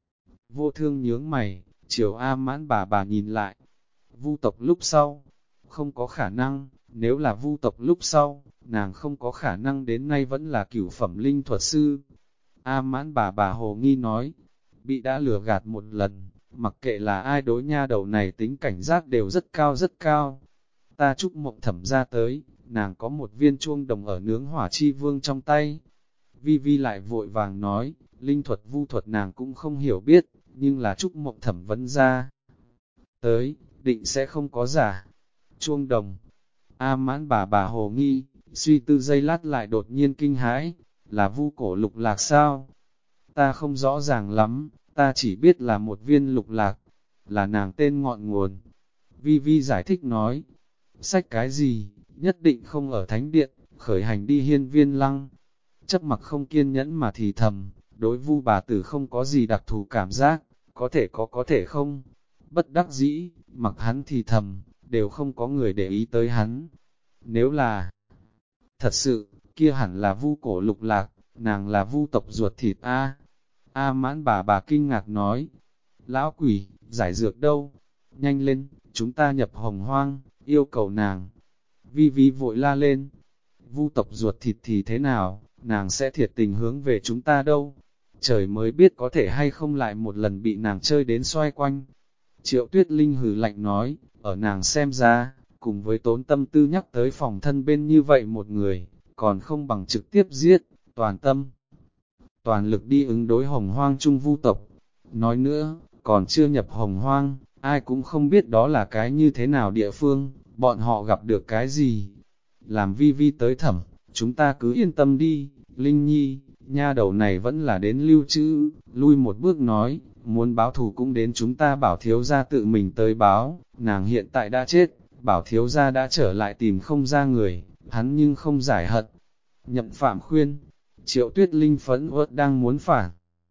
vô thương nhướng mày, chiều A Mãn bà nhìn lại, Vu tộc lúc sau, không có khả năng, nếu là Vu tộc lúc sau, nàng không có khả năng đến nay vẫn là cửu phẩm linh thuật sư. A Mãn bà hồ nghi nói, bị đã lừa gạt một lần, mặc kệ là ai đối nha đầu này tính cảnh giác đều rất cao rất cao. Ta chúc mộng thẩm ra tới, nàng có một viên chuông đồng ở nướng hỏa chi vương trong tay. Vi Vi lại vội vàng nói, linh thuật vu thuật nàng cũng không hiểu biết, nhưng là chúc mộng thẩm vấn ra. Tới, định sẽ không có giả. Chuông đồng. A Mãn bà hồ nghi, suy tư giây lát lại đột nhiên kinh hãi, là vu cổ lục lạc sao? Ta không rõ ràng lắm, ta chỉ biết là một viên lục lạc, là nàng tên ngọn nguồn. Vi Vi giải thích nói, sách cái gì, nhất định không ở thánh điện, khởi hành đi hiên viên lăng. Chấp mặc không kiên nhẫn mà thì thầm, đối Vu bà tử không có gì đặc thù cảm giác, có thể có thể không. Bất đắc dĩ, mặc hắn thì thầm, đều không có người để ý tới hắn. Nếu là thật sự, kia hẳn là Vu cổ lục lạc, nàng là Vu tộc ruột thịt A. A Mãn bà kinh ngạc nói, lão quỷ, giải dược đâu? Nhanh lên, chúng ta nhập hồng hoang, yêu cầu nàng. Vi Vi vội la lên, Vu tộc ruột thịt thì thế nào, nàng sẽ thiệt tình hướng về chúng ta đâu? Trời mới biết có thể hay không lại một lần bị nàng chơi đến xoay quanh. Triệu Tuyết Linh hừ lạnh nói, ở nàng xem ra, cùng với tốn tâm tư nhắc tới phòng thân bên như vậy một người, còn không bằng trực tiếp giết, toàn tâm, toàn lực đi ứng đối hồng hoang trung vu tộc. Nói nữa, còn chưa nhập hồng hoang, ai cũng không biết đó là cái như thế nào địa phương, bọn họ gặp được cái gì. Làm Vi Vi tới thẩm, chúng ta cứ yên tâm đi, Linh Nhi, nha đầu này vẫn là đến lưu trữ, lui một bước nói, muốn báo thù cũng đến chúng ta bảo thiếu gia tự mình tới báo, nàng hiện tại đã chết, bảo thiếu gia đã trở lại tìm không ra người, hắn nhưng không giải hận. Nhậm Phạm khuyên, Triệu Tuyết Linh phẫn uất đang muốn phản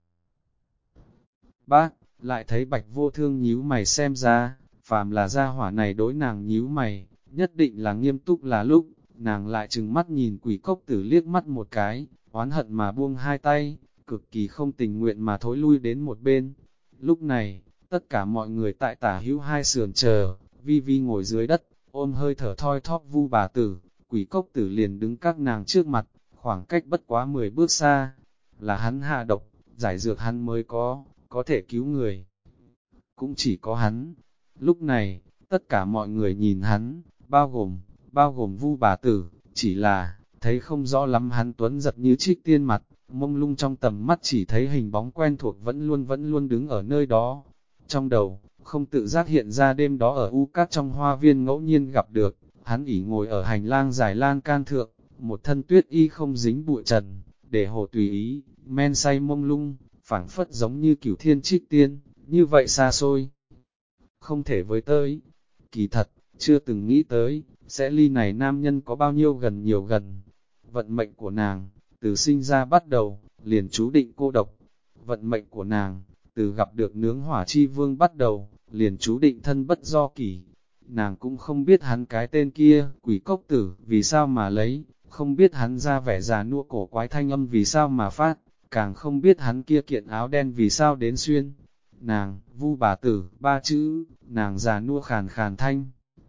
bác, lại thấy Bạch Vô Thương nhíu mày xem ra, phàm là gia hỏa này đối nàng nhíu mày, nhất định là nghiêm túc là lúc, nàng lại trừng mắt nhìn quỷ cốc tử liếc mắt một cái, oán hận mà buông hai tay, cực kỳ không tình nguyện mà thối lui đến một bên. Lúc này, tất cả mọi người tại tả hữu hai sườn chờ, Vi Vi ngồi dưới đất, ôm hơi thở thoi thóp Vu bà tử, Quỷ Cốc Tử liền đứng các nàng trước mặt, khoảng cách bất quá 10 bước xa. Là hắn hạ độc, giải dược hắn mới có thể cứu người. Cũng chỉ có hắn. Lúc này, tất cả mọi người nhìn hắn, bao gồm Vu bà tử, chỉ là, thấy không rõ lắm hắn tuấn giật như trích tiên mặt, mông lung trong tầm mắt chỉ thấy hình bóng quen thuộc vẫn luôn đứng ở nơi đó. Trong đầu, không tự giác hiện ra đêm đó ở U Cát trong hoa viên ngẫu nhiên gặp được, hắn ỉ ngồi ở hành lang dài lan can thượng, một thân tuyết y không dính bụi trần, để hồ tùy ý, men say mông lung, phảng phất giống như cửu thiên trích tiên, như vậy xa xôi. Không thể với tới, kỳ thật, chưa từng nghĩ tới, sẽ ly này nam nhân có bao nhiêu gần nhiều gần. Vận mệnh của nàng, từ sinh ra bắt đầu, liền chú định cô độc. Vận mệnh của nàng, từ gặp được nướng hỏa chi vương bắt đầu, liền chú định thân bất do kỷ. Nàng cũng không biết hắn cái tên kia, Quỷ Cốc Tử, vì sao mà lấy, không biết hắn ra vẻ già nua cổ quái thanh âm vì sao mà phát, càng không biết hắn kia kiện áo đen vì sao đến xuyên. Nàng, Vu bà tử, ba chữ, nàng già nua khàn khàn thanh.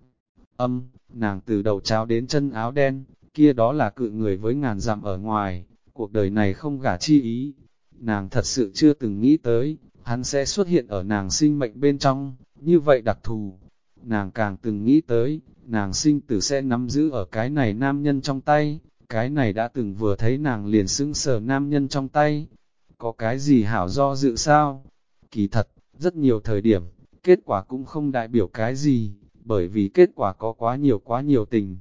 Nàng từ đầu cháo đến chân áo đen, kia đó là cự người với ngàn dặm ở ngoài, cuộc đời này không gả chi ý. Nàng thật sự chưa từng nghĩ tới, hắn sẽ xuất hiện ở nàng sinh mệnh bên trong, như vậy đặc thù. Nàng càng từng nghĩ tới, nàng sinh tử sẽ nắm giữ ở cái này nam nhân trong tay, cái này đã từng vừa thấy nàng liền sững sờ nam nhân trong tay. Có cái gì hảo do dự sao? Kỳ thật, rất nhiều thời điểm, kết quả cũng không đại biểu cái gì, bởi vì kết quả có quá nhiều tình.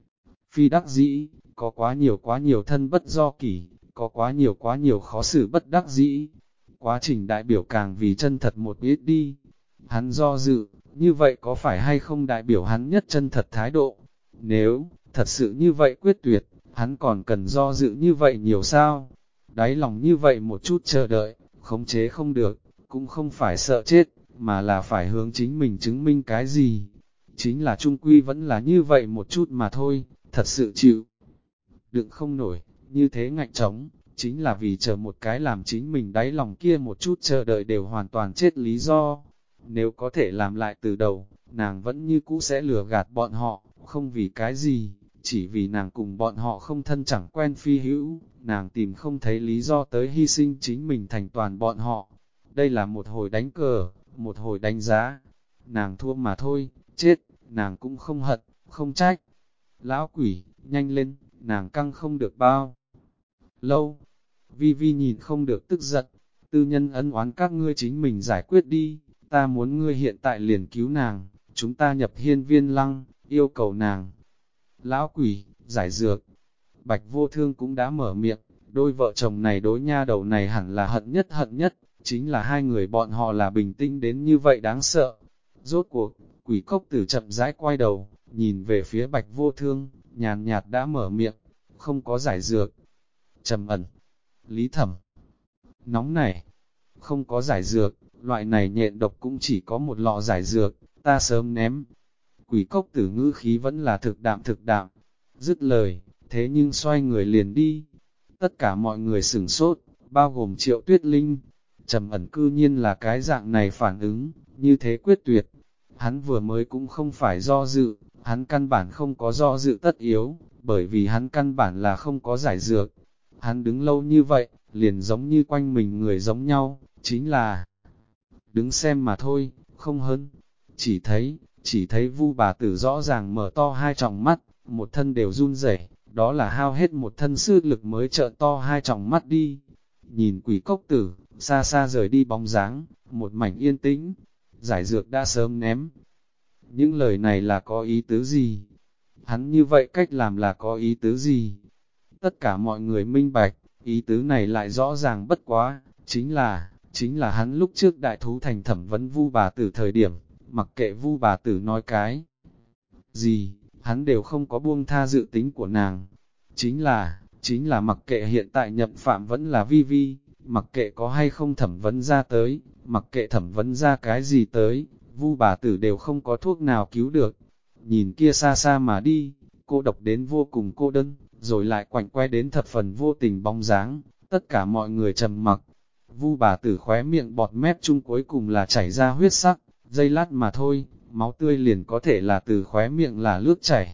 Phi đắc dĩ, có quá nhiều thân bất do kỷ, có quá nhiều khó xử bất đắc dĩ. Quá trình đại biểu càng vì chân thật một ít đi. Hắn do dự, như vậy có phải hay không đại biểu hắn nhất chân thật thái độ? Nếu, thật sự như vậy quyết tuyệt, hắn còn cần do dự như vậy nhiều sao? Đáy lòng như vậy một chút chờ đợi, khống chế không được, cũng không phải sợ chết, mà là phải hướng chính mình chứng minh cái gì. Chính là trung quy vẫn là như vậy một chút mà thôi, thật sự chịu. Đựng không nổi, như thế ngạnh trống, chính là vì chờ một cái làm chính mình đáy lòng kia một chút chờ đợi đều hoàn toàn chết lý do. Nếu có thể làm lại từ đầu, nàng vẫn như cũ sẽ lừa gạt bọn họ, không vì cái gì, chỉ vì nàng cùng bọn họ không thân chẳng quen phi hữu, nàng tìm không thấy lý do tới hy sinh chính mình thành toàn bọn họ. Đây là một hồi đánh cờ, một hồi đánh giá. Nàng thua mà thôi, chết, nàng cũng không hận, không trách. Lão quỷ, nhanh lên, nàng căng không được bao lâu. Vi Vi nhìn không được tức giận, tư nhân ân oán các ngươi chính mình giải quyết đi, ta muốn ngươi hiện tại liền cứu nàng, chúng ta nhập hiên viên lăng, yêu cầu nàng. Lão quỷ, giải dược. Bạch Vô Thương cũng đã mở miệng, đôi vợ chồng này đối nha đầu này hẳn là hận nhất, chính là hai người bọn họ là bình tĩnh đến như vậy đáng sợ. Rốt cuộc, Quỷ Cốc Tử chậm rãi quay đầu, nhìn về phía Bạch Vô Thương, nhàn nhạt đã mở miệng, không có giải dược. Trầm ẩn, Lý Thẩm, nóng này, không có giải dược, loại này nhện độc cũng chỉ có một lọ giải dược, ta sớm ném. Quỷ Cốc Tử ngữ khí vẫn là thực đạm, dứt lời, thế nhưng xoay người liền đi. Tất cả mọi người sửng sốt, bao gồm Triệu Tuyết Linh. Trầm ẩn cư nhiên là cái dạng này phản ứng, như thế quyết tuyệt. Hắn vừa mới cũng không phải do dự, hắn căn bản không có do dự tất yếu, bởi vì hắn căn bản là không có giải dược. Hắn đứng lâu như vậy, liền giống như quanh mình người giống nhau, chính là đứng xem mà thôi, không hơn. Chỉ thấy Vu bà tử rõ ràng mở to hai tròng mắt, một thân đều run rẩy, đó là hao hết một thân sức lực mới trợn to hai tròng mắt đi. Nhìn Quỷ Cốc Tử, xa xa rời đi bóng dáng, một mảnh yên tĩnh, giải dược đã sớm ném. Những lời này là có ý tứ gì? Hắn như vậy cách làm là có ý tứ gì? Tất cả mọi người minh bạch, ý tứ này lại rõ ràng bất quá, chính là hắn lúc trước đại thú thành thẩm vấn Vu bà tử thời điểm, mặc kệ Vu bà tử nói cái gì, hắn đều không có buông tha dự tính của nàng. Chính là mặc kệ hiện tại nhập phạm vẫn là Vi Vi, mặc kệ có hay không thẩm vấn ra tới, mặc kệ thẩm vấn ra cái gì tới, Vu bà tử đều không có thuốc nào cứu được. Nhìn kia xa xa mà đi, cô độc đến vô cùng cô đơn, rồi lại quạnh quay đến thập phần vô tình bóng dáng, tất cả mọi người trầm mặc. Vu bà tử khóe miệng bọt mép chung cuối cùng là chảy ra huyết sắc, giây lát mà thôi, máu tươi liền có thể là từ khóe miệng là lướt chảy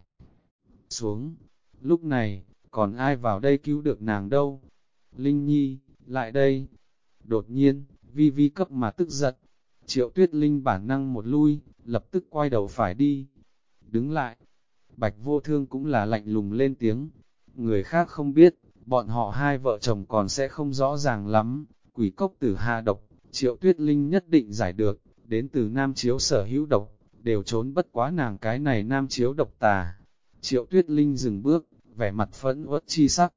xuống. Lúc này, còn ai vào đây cứu được nàng đâu? Linh Nhi, lại đây. Đột nhiên, Vi Vi cấp mà tức giận. Triệu Tuyết Linh bản năng một lui, lập tức quay đầu phải đi. Đứng lại. Bạch Vô Thương cũng là lạnh lùng lên tiếng. Người khác không biết, bọn họ hai vợ chồng còn sẽ không rõ ràng lắm. Quỷ cốc tử hạ độc, Triệu Tuyết Linh nhất định giải được, đến từ nam chiếu sở hữu độc, đều trốn bất quá nàng cái này nam chiếu độc tà. Triệu Tuyết Linh dừng bước, vẻ mặt phẫn uất chi sắc.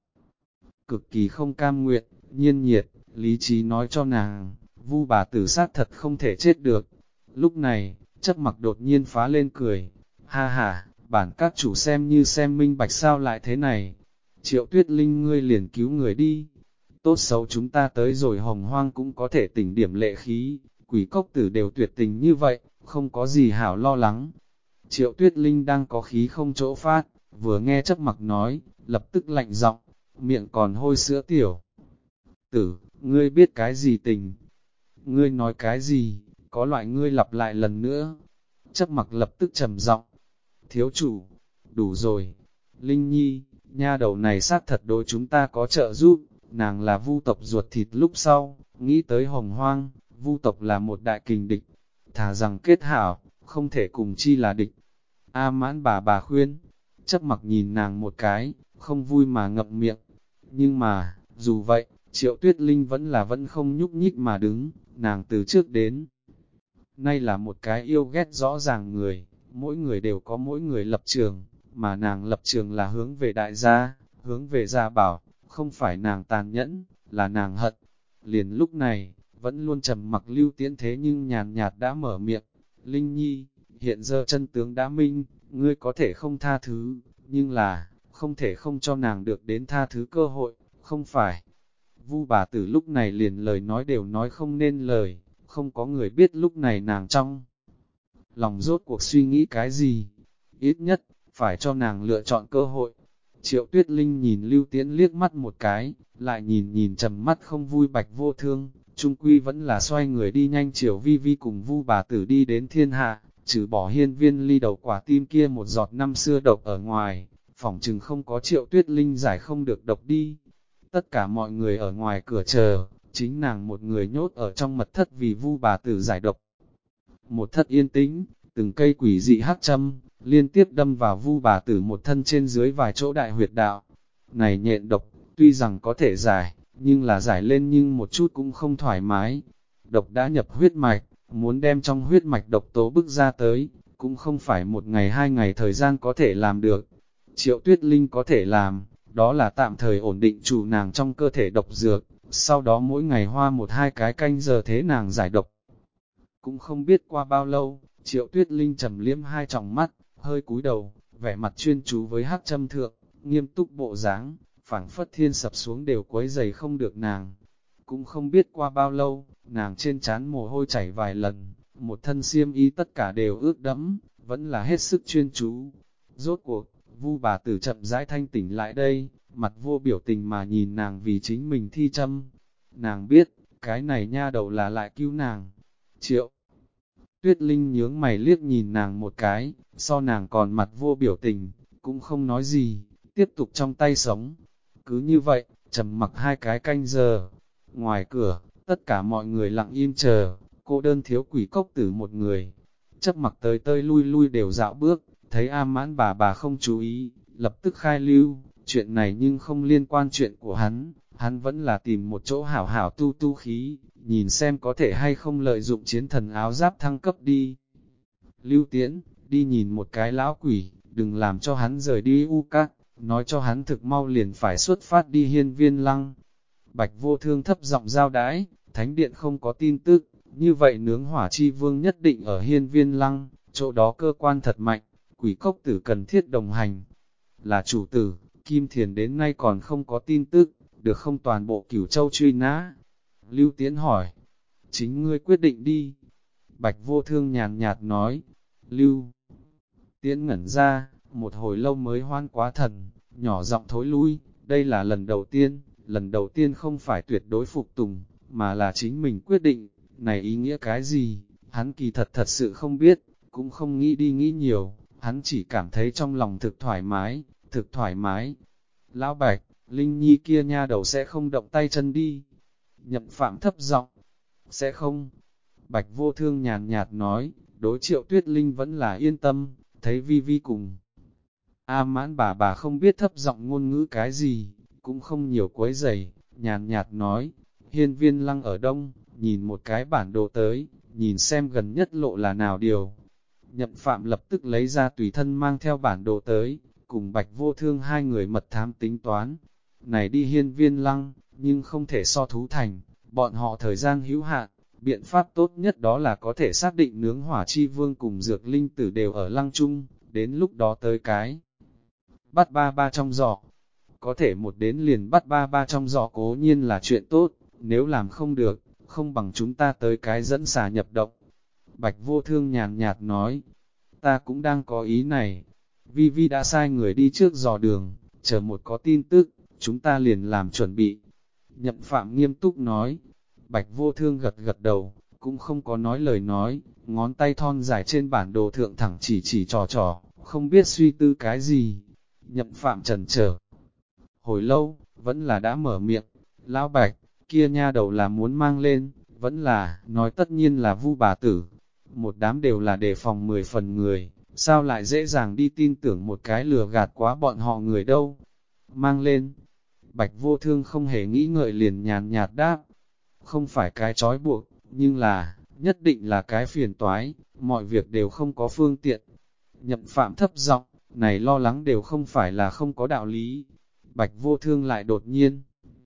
Cực kỳ không cam nguyện, nhiên nhiệt, lý trí nói cho nàng, Vu bà tử sát thật không thể chết được. Lúc này, Chấp Mặc đột nhiên phá lên cười, ha ha, bản các chủ xem như xem minh bạch sao lại thế này. Triệu Tuyết Linh ngươi liền cứu người đi. Tốt xấu chúng ta tới rồi hồng hoang cũng có thể tỉnh điểm lệ khí, quỷ cốc tử đều tuyệt tình như vậy, không có gì hảo lo lắng. Triệu Tuyết Linh đang có khí không chỗ phát, vừa nghe Chấp Mặc nói, lập tức lạnh giọng, miệng còn hôi sữa tiểu. Tử, ngươi biết cái gì tình? Ngươi nói cái gì? Có loại ngươi lặp lại lần nữa. Chấp Mặc lập tức trầm giọng, thiếu chủ, đủ rồi. Linh Nhi, nha đầu này xác thật đối chúng ta có trợ giúp, nàng là Vu tộc ruột thịt lúc sau, nghĩ tới hồng hoang, Vu tộc là một đại kình địch, thà rằng kết hảo, không thể cùng chi là địch. A Mãn bà khuyên, Chấp Mặc nhìn nàng một cái, không vui mà ngậm miệng. Nhưng mà, dù vậy, Triệu Tuyết Linh vẫn không nhúc nhích mà đứng, nàng từ trước đến nay là một cái yêu ghét rõ ràng người, mỗi người đều có mỗi người lập trường, mà nàng lập trường là hướng về đại gia, hướng về gia bảo, không phải nàng tàn nhẫn, là nàng hận. Liền lúc này, vẫn luôn trầm mặc Lưu Tiễn thế nhưng nhàn nhạt đã mở miệng, Linh Nhi, hiện giờ chân tướng đã minh, ngươi có thể không tha thứ, nhưng là, không thể không cho nàng được đến tha thứ cơ hội, không phải. Vu bà tử lúc này liền lời nói đều nói không nên lời, không có người biết lúc này nàng trong lòng rốt cuộc suy nghĩ cái gì. Ít nhất, phải cho nàng lựa chọn cơ hội. Triệu Tuyết Linh nhìn Lưu Tiễn liếc mắt một cái, lại nhìn trầm mắt không vui Bạch Vô Thương, chung quy vẫn là xoay người đi nhanh chiều Vi Vi cùng Vu bà tử đi đến thiên hạ, trừ bỏ hiên viên ly đầu quả tim kia một giọt năm xưa độc ở ngoài, phỏng chừng không có Triệu Tuyết Linh giải không được độc đi. Tất cả mọi người ở ngoài cửa chờ, chính nàng một người nhốt ở trong mật thất vì Vu bà tử giải độc. Một thất yên tĩnh, từng cây quỷ dị hắc châm, liên tiếp đâm vào Vu bà tử một thân trên dưới vài chỗ đại huyệt đạo. Này nhện độc, tuy rằng có thể giải, nhưng là giải lên nhưng một chút cũng không thoải mái. Độc đã nhập huyết mạch, muốn đem trong huyết mạch độc tố bức ra tới, cũng không phải một ngày hai ngày thời gian có thể làm được. Triệu Tuyết Linh có thể làm, đó là tạm thời ổn định chủ nàng trong cơ thể độc dược, sau đó mỗi ngày hoa một hai cái canh giờ thế nàng giải độc. Cũng không biết qua bao lâu, Triệu Tuyết Linh trầm liếm hai tròng mắt, hơi cúi đầu, vẻ mặt chuyên chú với hắc châm thượng, nghiêm túc bộ dáng, phảng phất thiên sập xuống đều quấy giày không được nàng. Cũng không biết qua bao lâu, nàng trên trán mồ hôi chảy vài lần, một thân xiêm y tất cả đều ướt đẫm, vẫn là hết sức chuyên chú. Rốt cuộc, Vu bà tử chậm rãi thanh tỉnh lại đây, mặt vô biểu tình mà nhìn nàng vì chính mình thi châm. Nàng biết, cái này nha đầu là lại cứu nàng. Triệu Tuyết Linh nhướng mày liếc nhìn nàng một cái, so nàng còn mặt vô biểu tình, cũng không nói gì, tiếp tục trong tay sống. Cứ như vậy, trầm mặc hai cái canh giờ. Ngoài cửa, tất cả mọi người lặng im chờ, cô đơn thiếu quỷ cốc tử một người. Chấp mặc tới tơi lui lui đều dạo bước, thấy A Mãn bà không chú ý, lập tức khai lưu, chuyện này nhưng không liên quan chuyện của hắn vẫn là tìm một chỗ hảo hảo tu khí, nhìn xem có thể hay không lợi dụng chiến thần áo giáp thăng cấp đi. Lưu Tiễn, đi nhìn một cái lão quỷ, đừng làm cho hắn rời đi u các, nói cho hắn thực mau liền phải xuất phát đi hiên viên lăng. Bạch Vô Thương thấp giọng giao đái, thánh điện không có tin tức, như vậy nướng hỏa chi vương nhất định ở hiên viên lăng, chỗ đó cơ quan thật mạnh, quỷ cốc tử cần thiết đồng hành. Là chủ tử, Kim Thiền đến nay còn không có tin tức, được không toàn bộ Cửu Châu truy nã? Lưu Tiễn hỏi, chính ngươi quyết định đi. Bạch Vô Thương nhàn nhạt nói, Lưu Tiễn ngẩn ra, một hồi lâu mới hoan quá thần, nhỏ giọng thối lui, đây là lần đầu tiên không phải tuyệt đối phục tùng, mà là chính mình quyết định, này ý nghĩa cái gì, hắn kỳ thật sự không biết, cũng không nghĩ đi nghĩ nhiều, hắn chỉ cảm thấy trong lòng thực thoải mái. Lão Bạch, Linh Nhi kia nha đầu sẽ không động tay chân đi. Nhậm Phạm thấp giọng, sẽ không. Bạch Vô Thương nhàn nhạt nói, đối Triệu Tuyết Linh vẫn là yên tâm, thấy Vi Vi cùng. A Mãn bà không biết thấp giọng ngôn ngữ cái gì, cũng không nhiều quấy giày, nhàn nhạt nói, hiên viên lăng ở đông, nhìn một cái bản đồ tới, nhìn xem gần nhất lộ là nào điều. Nhậm Phạm lập tức lấy ra tùy thân mang theo bản đồ tới, cùng Bạch Vô Thương hai người mật thám tính toán. Này đi hiên viên lăng, nhưng không thể so thú thành, bọn họ thời gian hữu hạn, biện pháp tốt nhất đó là có thể xác định nướng hỏa chi vương cùng dược linh tử đều ở lăng chung, đến lúc đó tới cái. Bắt ba trong giỏ, có thể một đến liền bắt ba trong giỏ cố nhiên là chuyện tốt, nếu làm không được, không bằng chúng ta tới cái dẫn xà nhập động. Bạch Vô Thương nhàn nhạt nói, ta cũng đang có ý này, Vi Vi đã sai người đi trước dò đường, chờ một có tin tức, chúng ta liền làm chuẩn bị. Nhậm Phạm nghiêm túc nói, Bạch Vô Thương gật gật đầu, cũng không có nói lời nói, ngón tay thon dài trên bản đồ thượng thẳng chỉ trò, không biết suy tư cái gì. Nhậm Phạm chần chờ hồi lâu, vẫn là đã mở miệng, Lão Bạch, kia nha đầu là muốn mang lên, vẫn là, nói tất nhiên là Vu bà tử. Một đám đều là đề phòng 10 phần người, sao lại dễ dàng đi tin tưởng một cái lừa gạt quá bọn họ người đâu. Mang lên, Bạch Vô Thương không hề nghĩ ngợi liền nhàn nhạt đáp, không phải cái trói buộc, nhưng là, nhất định là cái phiền toái, mọi việc đều không có phương tiện. Nhậm Phạm thấp giọng, này lo lắng đều không phải là không có đạo lý. Bạch Vô Thương lại đột nhiên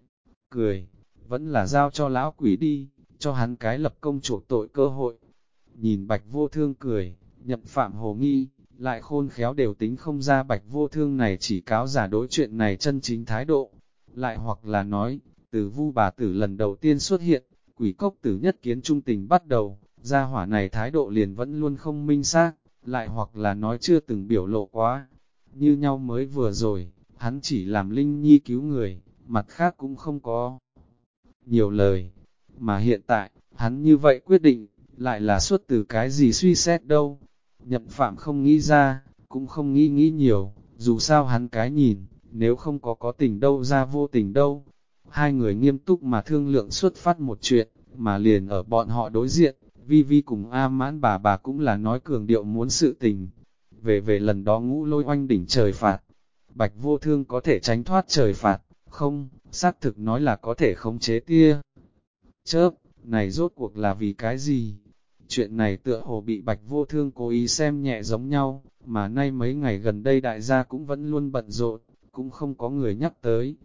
cười, vẫn là giao cho lão quỷ đi, cho hắn cái lập công chuộc tội cơ hội. Nhìn Bạch Vô Thương cười, Nhậm Phạm hồ nghi, lại khôn khéo đều tính không ra Bạch Vô Thương này chỉ cáo giả đối chuyện này chân chính thái độ. Lại hoặc là nói, từ Vu bà tử lần đầu tiên xuất hiện, quỷ cốc tử nhất kiến trung tình bắt đầu, gia hỏa này thái độ liền vẫn luôn không minh xác, lại hoặc là nói chưa từng biểu lộ quá. Như nhau mới vừa rồi, hắn chỉ làm Linh Nhi cứu người, mặt khác cũng không có nhiều lời. Mà hiện tại, hắn như vậy quyết định, lại là xuất từ cái gì suy xét đâu. Nhậm Phạm không nghĩ ra, cũng không nghĩ nhiều, dù sao hắn cái nhìn, nếu không có tình đâu ra vô tình đâu. Hai người nghiêm túc mà thương lượng xuất phát một chuyện, mà liền ở bọn họ đối diện, Vi Vi cùng A Mãn bà cũng là nói cường điệu muốn sự tình. Về lần đó Ngũ Lôi oanh đỉnh trời phạt, Bạch Vô Thương có thể tránh thoát trời phạt, không, xác thực nói là có thể khống chế tia. Chớp, này rốt cuộc là vì cái gì? Chuyện này tựa hồ bị Bạch Vô Thương cố ý xem nhẹ giống nhau, mà nay mấy ngày gần đây đại gia cũng vẫn luôn bận rộn, cũng không có người nhắc tới.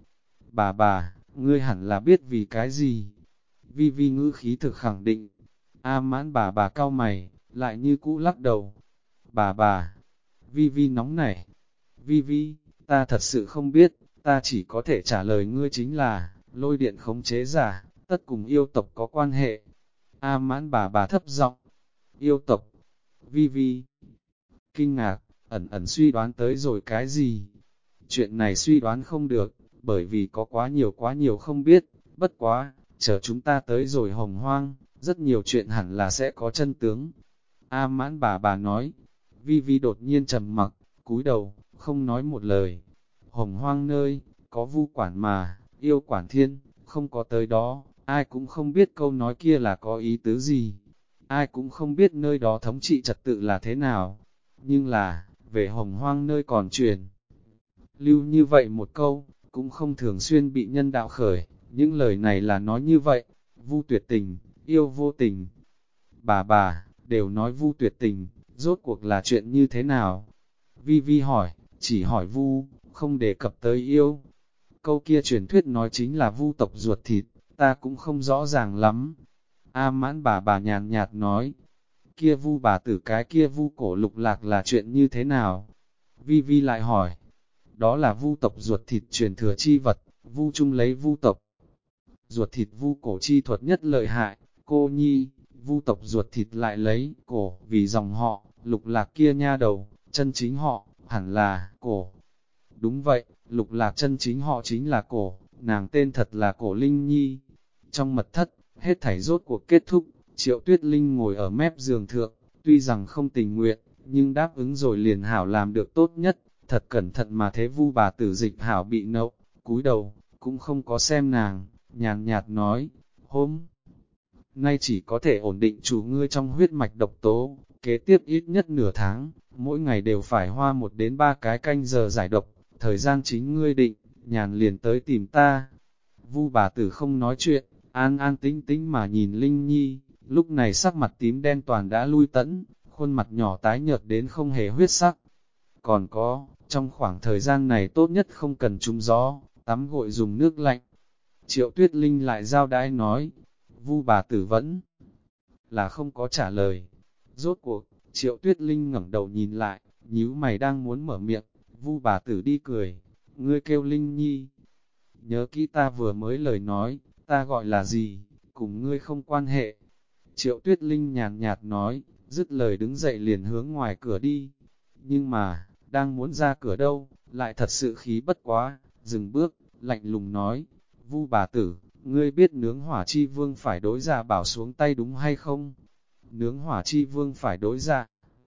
Bà, ngươi hẳn là biết vì cái gì? Vi Vi ngữ khí thực khẳng định. A Mãn bà cau mày, lại như cũ lắc đầu. Bà, Vi Vi nóng nảy. Vi Vi, ta thật sự không biết, ta chỉ có thể trả lời ngươi chính là, lôi điện khống chế giả, tất cùng yêu tộc có quan hệ. A Mãn bà thấp giọng, yêu tộc. Vi Vi kinh ngạc, ẩn suy đoán tới rồi cái gì? Chuyện này suy đoán không được, bởi vì có quá nhiều không biết, bất quá, chờ chúng ta tới rồi hồng hoang, rất nhiều chuyện hẳn là sẽ có chân tướng. A Mãn bà nói, Vi Vi đột nhiên trầm mặc, cúi đầu, không nói một lời. Hồng hoang nơi, có vu quản mà, yêu quản thiên, không có tới đó, ai cũng không biết câu nói kia là có ý tứ gì. Ai cũng không biết nơi đó thống trị trật tự là thế nào. Nhưng là, về hồng hoang nơi còn truyền. Lưu như vậy một câu, cũng không thường xuyên bị nhân đạo khởi, những lời này là nói như vậy, vu tuyệt tình, yêu vô tình. Bà, đều nói vu tuyệt tình, rốt cuộc là chuyện như thế nào? Vi Vi hỏi, chỉ hỏi vu, không đề cập tới yêu. Câu kia truyền thuyết nói chính là vu tộc ruột thịt, ta cũng không rõ ràng lắm. A Mãn bà nhàn nhạt nói, kia vu bà tử cái kia vu cổ lục lạc là chuyện như thế nào? Vi Vi lại hỏi, đó là vu tộc ruột thịt truyền thừa chi vật, vu chung lấy vu tộc. Ruột thịt vu cổ chi thuật nhất lợi hại, cô nhi, vu tộc ruột thịt lại lấy cổ, vì dòng họ, lục lạc kia nha đầu, chân chính họ, hẳn là cổ. Đúng vậy, Lục Lạc chân chính họ chính là Cổ, nàng tên thật là Cổ Linh Nhi. Trong mật thất, hết thảy rốt cuộc kết thúc, Triệu Tuyết Linh ngồi ở mép giường thượng, tuy rằng không tình nguyện, nhưng đáp ứng rồi liền hảo làm được tốt nhất, thật cẩn thận mà thế Vu bà tử Dịch hảo bị nậu, cúi đầu, cũng không có xem nàng, nhàn nhạt nói, hôm nay chỉ có thể ổn định chủ ngươi trong huyết mạch độc tố, kế tiếp ít nhất nửa tháng, mỗi ngày đều phải hoa 1 đến 3 cái canh giờ giải độc, thời gian chính ngươi định, nhàn liền tới tìm ta. Vu bà tử không nói chuyện, an an tĩnh tĩnh mà nhìn Linh Nhi, lúc này sắc mặt tím đen toàn đã lui tẫn, khuôn mặt nhỏ tái nhợt đến không hề huyết sắc. Còn có, trong khoảng thời gian này tốt nhất không cần trúng gió, tắm gội dùng nước lạnh. Triệu Tuyết Linh lại giao đãi nói, Vu bà tử vẫn là không có trả lời. Rốt cuộc, Triệu Tuyết Linh ngẩng đầu nhìn lại, nhíu mày đang muốn mở miệng, Vu bà tử đi cười, ngươi kêu Linh Nhi. Nhớ kỹ ta vừa mới lời nói, ta gọi là gì, cùng ngươi không quan hệ. Triệu Tuyết Linh nhàn nhạt nói, dứt lời đứng dậy liền hướng ngoài cửa đi. Nhưng mà, đang muốn ra cửa đâu, lại thật sự khí bất quá, dừng bước, lạnh lùng nói, Vu bà tử, ngươi biết nướng hỏa chi vương phải đối Gia Bảo xuống tay đúng hay không? Nướng hỏa chi vương phải đối Gia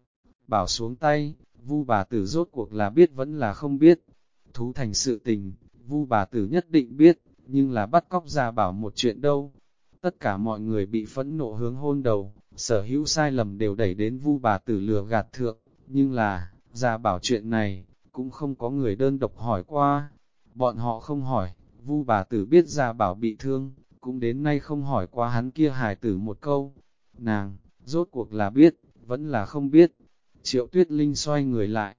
Bảo xuống tay, Vu bà tử rốt cuộc là biết vẫn là không biết. Thú thành sự tình, Vu bà tử nhất định biết, nhưng là bắt cóc Gia Bảo một chuyện đâu. Tất cả mọi người bị phẫn nộ hướng hôn đầu, sở hữu sai lầm đều đẩy đến Vu bà tử lừa gạt thượng, nhưng là, Gia Bảo chuyện này, cũng không có người đơn độc hỏi qua. Bọn họ không hỏi, Vu bà tử biết Gia Bảo bị thương, cũng đến nay không hỏi qua hắn kia hài tử một câu. Nàng, rốt cuộc là biết, vẫn là không biết. Triệu Tuyết Linh xoay người lại.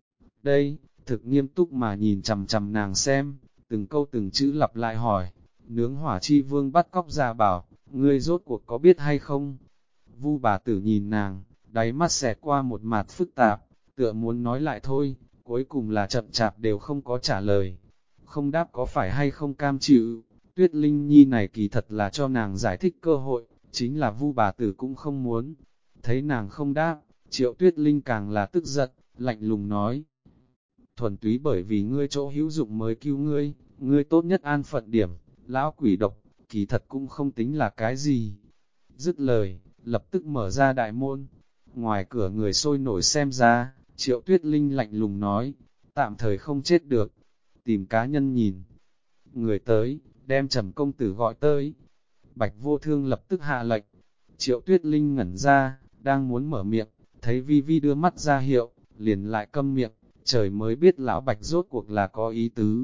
Đây, thực nghiêm túc mà nhìn chằm chằm nàng xem, từng câu từng chữ lặp lại hỏi, nướng hỏa chi vương bắt cóc Gia Bảo, ngươi rốt cuộc có biết hay không? Vu bà tử nhìn nàng, đáy mắt xẹt qua một mặt phức tạp, tựa muốn nói lại thôi, cuối cùng là chậm chạp đều không có trả lời. Không đáp có phải hay không cam chịu, Tuyết Linh Nhi này kỳ thật là cho nàng giải thích cơ hội, chính là Vu bà tử cũng không muốn. Thấy nàng không đáp, Triệu Tuyết Linh càng là tức giận, lạnh lùng nói. Thuần túy bởi vì ngươi chỗ hữu dụng mới cứu ngươi, ngươi tốt nhất an phận điểm, lão quỷ độc, kỳ thật cũng không tính là cái gì. Dứt lời, lập tức mở ra đại môn. Ngoài cửa người sôi nổi xem ra, Triệu Tuyết Linh lạnh lùng nói, tạm thời không chết được, tìm cá nhân nhìn. Người tới, đem Trầm công tử gọi tới. Bạch Vô Thương lập tức hạ lệnh. Triệu Tuyết Linh ngẩn ra, đang muốn mở miệng, thấy Vi Vi đưa mắt ra hiệu, liền lại câm miệng, trời mới biết lão Bạch rốt cuộc là có ý tứ.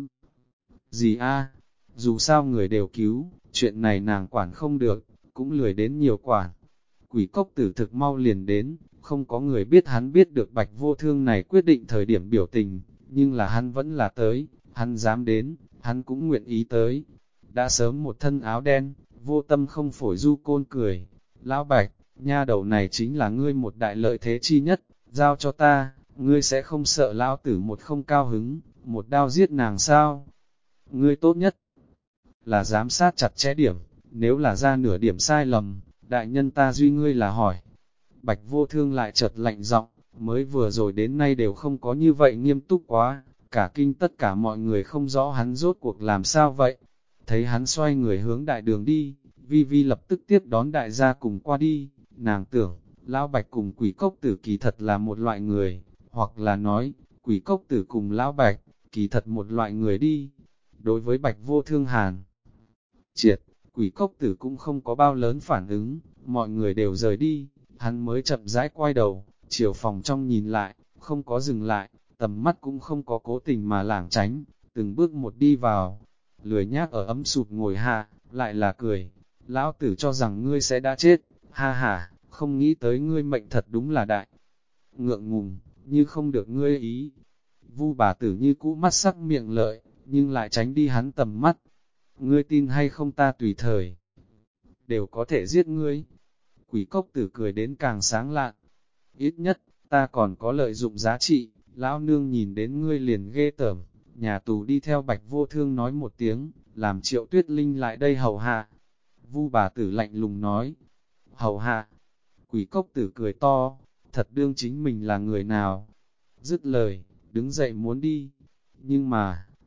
Gì a? Dù sao người đều cứu, chuyện này nàng quản không được, cũng lười đến nhiều quản. Quỷ cốc tử thực mau liền đến, không có người biết hắn biết được Bạch Vô Thương này quyết định thời điểm biểu tình, nhưng là hắn vẫn là tới, hắn dám đến, hắn cũng nguyện ý tới. Đã sớm một thân áo đen, Vô Tâm không phổi du côn cười, lão Bạch, nha đầu này chính là ngươi một đại lợi thế chi nhất, giao cho ta, ngươi sẽ không sợ lão tử một không cao hứng, một đao giết nàng sao? Ngươi tốt nhất là giám sát chặt chẽ điểm, nếu là ra nửa điểm sai lầm, đại nhân ta duy ngươi là hỏi. Bạch Vô Thương lại chợt lạnh giọng, mới vừa rồi đến nay đều không có như vậy nghiêm túc quá, cả kinh tất cả mọi người không rõ hắn rốt cuộc làm sao vậy. Thấy hắn xoay người hướng đại đường đi, Vi Vi lập tức tiếp đón đại gia cùng qua đi, nàng tưởng, Lão Bạch cùng quỷ cốc tử kỳ thật là một loại người, hoặc là nói, quỷ cốc tử cùng Lão Bạch, kỳ thật một loại người đi. Đối với Bạch Vô Thương hàn triệt, quỷ cốc tử cũng không có bao lớn phản ứng, mọi người đều rời đi, hắn mới chậm rãi quay đầu, chiều phòng trong nhìn lại, không có dừng lại, tầm mắt cũng không có cố tình mà lảng tránh, từng bước một đi vào, lười nhác ở ấm sụp ngồi hạ, lại là cười, lão tử cho rằng ngươi sẽ đã chết, ha ha, không nghĩ tới ngươi mệnh thật đúng là đại, ngượng ngùng, như không được ngươi ý. Vu bà tử như cũ mắt sắc miệng lợi, nhưng lại tránh đi hắn tầm mắt. Ngươi tin hay không ta tùy thời, đều có thể giết ngươi. Quỷ cốc tử cười đến càng sáng lạn. Ít nhất, ta còn có lợi dụng giá trị, lão nương nhìn đến ngươi liền ghê tởm. Nhà tù đi theo Bạch Vô Thương nói một tiếng, làm Triệu Tuyết Linh lại đây hầu hạ. Vu bà tử lạnh lùng nói, hầu hạ. Quỷ cốc tử cười to, thật đương chính mình là người nào. Dứt lời, đứng dậy muốn đi. Nhưng mà,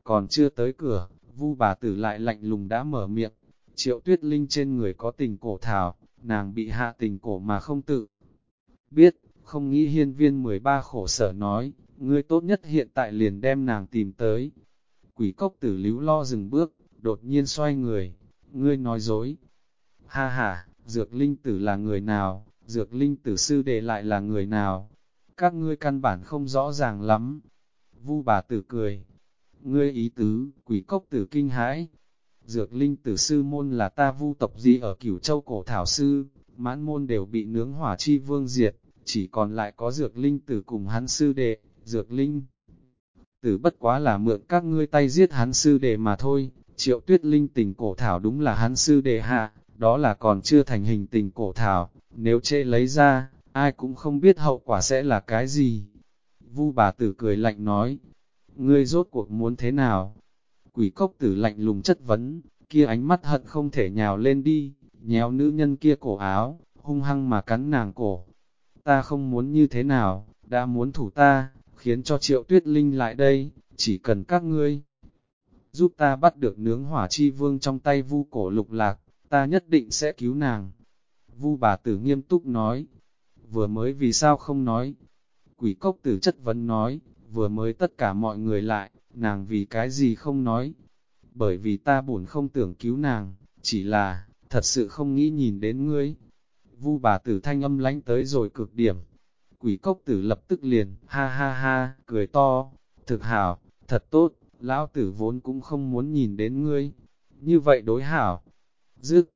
Còn chưa tới cửa, Vu bà tử lại lạnh lùng đã mở miệng. Triệu Tuyết Linh trên người có tình cổ thảo, nàng bị hạ tình cổ mà không tự biết, không nghĩ hiên viên 13 khổ sở nói, ngươi tốt nhất hiện tại liền đem nàng tìm tới. Quỷ cốc tử líu lo dừng bước, đột nhiên xoay người, ngươi nói dối. Ha ha, Dược Linh tử là người nào, Dược Linh tử sư đệ lại là người nào? Các ngươi căn bản không rõ ràng lắm. Vu bà tử cười, ngươi ý tứ, quỷ cốc tử kinh hãi. Dược Linh tử sư môn là ta Vu tộc gì ở Cửu Châu cổ thảo sư, mãn môn đều bị nướng hỏa chi vương diệt, chỉ còn lại có Dược Linh tử cùng hắn sư đệ, Dược Linh tử bất quá là mượn các ngươi tay giết hắn sư đệ mà thôi. Triệu Tuyết Linh tình cổ thảo đúng là hắn sư đệ hạ, đó là còn chưa thành hình tình cổ thảo, nếu trễ lấy ra, ai cũng không biết hậu quả sẽ là cái gì. Vu bà tử cười lạnh nói, ngươi rốt cuộc muốn thế nào? Quỷ cốc tử lạnh lùng chất vấn, kia ánh mắt hận không thể nhào lên đi, nhéo nữ nhân kia cổ áo, hung hăng mà cắn nàng cổ. Ta không muốn như thế nào, đã muốn thủ ta, khiến cho Triệu Tuyết Linh lại đây, chỉ cần các ngươi giúp ta bắt được nướng hỏa chi vương trong tay Vu cổ lục lạc, ta nhất định sẽ cứu nàng. Vu bà tử nghiêm túc nói, vừa mới vì sao không nói? Quỷ cốc tử chất vấn nói, vừa mới tất cả mọi người lại, nàng vì cái gì không nói? Bởi vì ta buồn không tưởng cứu nàng, chỉ là, thật sự không nghĩ nhìn đến ngươi. Vu bà tử thanh âm lánh tới rồi cực điểm. Quỷ cốc tử lập tức liền, ha ha ha, cười to, thực hảo, thật tốt, lão tử vốn cũng không muốn nhìn đến ngươi. Như vậy đối hảo. Dứt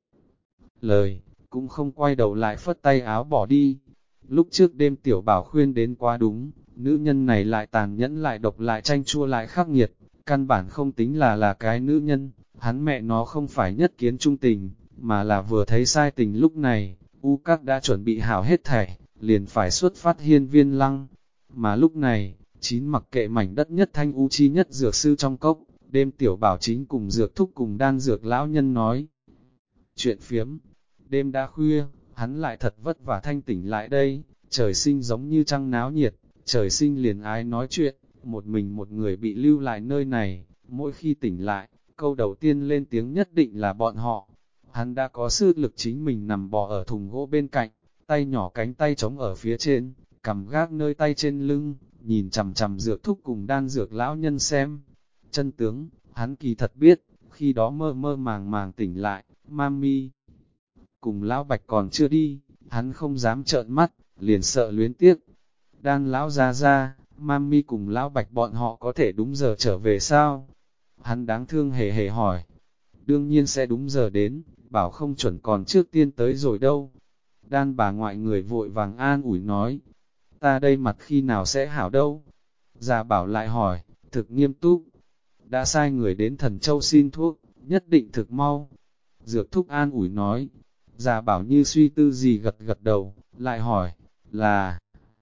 lời, cũng không quay đầu lại phất tay áo bỏ đi. Lúc trước đêm tiểu bảo khuyên đến quá đúng, nữ nhân này lại tàn nhẫn lại độc lại chanh chua lại khắc nghiệt, căn bản không tính là cái nữ nhân, hắn mẹ nó không phải nhất kiến trung tình, mà là vừa thấy sai tình lúc này, U Các đã chuẩn bị hảo hết thảy, liền phải xuất phát hiên viên lăng. Mà lúc này, chín mặc kệ mảnh đất nhất thanh U chi nhất dược sư trong cốc, đêm tiểu bảo chính cùng dược thúc cùng đan dược lão nhân nói. Chuyện phiếm, đêm đã khuya, hắn lại thật vất vả thanh tỉnh lại đây, trời sinh giống như trăng náo nhiệt, trời sinh liền ái nói chuyện, một mình một người bị lưu lại nơi này, mỗi khi tỉnh lại, câu đầu tiên lên tiếng nhất định là bọn họ. Hắn đã có sức lực chính mình nằm bò ở thùng gỗ bên cạnh, tay nhỏ cánh tay trống ở phía trên, cầm gác nơi tay trên lưng, nhìn chằm chằm dược thúc cùng đan dược lão nhân xem. Chân tướng, hắn kỳ thật biết, khi đó mơ mơ màng màng tỉnh lại, Mami cùng lão bạch còn chưa đi, hắn không dám trợn mắt, liền sợ luyến tiếc. Đan lão ra, Mami cùng lão bạch bọn họ có thể đúng giờ trở về sao? Hắn đáng thương hề hề hỏi. Đương nhiên sẽ đúng giờ đến, bảo không chuẩn còn trước tiên tới rồi đâu. Đan bà ngoại người vội vàng an ủi nói, ta đây mặt khi nào sẽ hảo đâu? Già bảo lại hỏi, thực nghiêm túc, đã sai người đến Thần Châu xin thuốc, nhất định thực mau. Dược thúc an ủi nói, già bảo như suy tư gì gật gật đầu, lại hỏi, là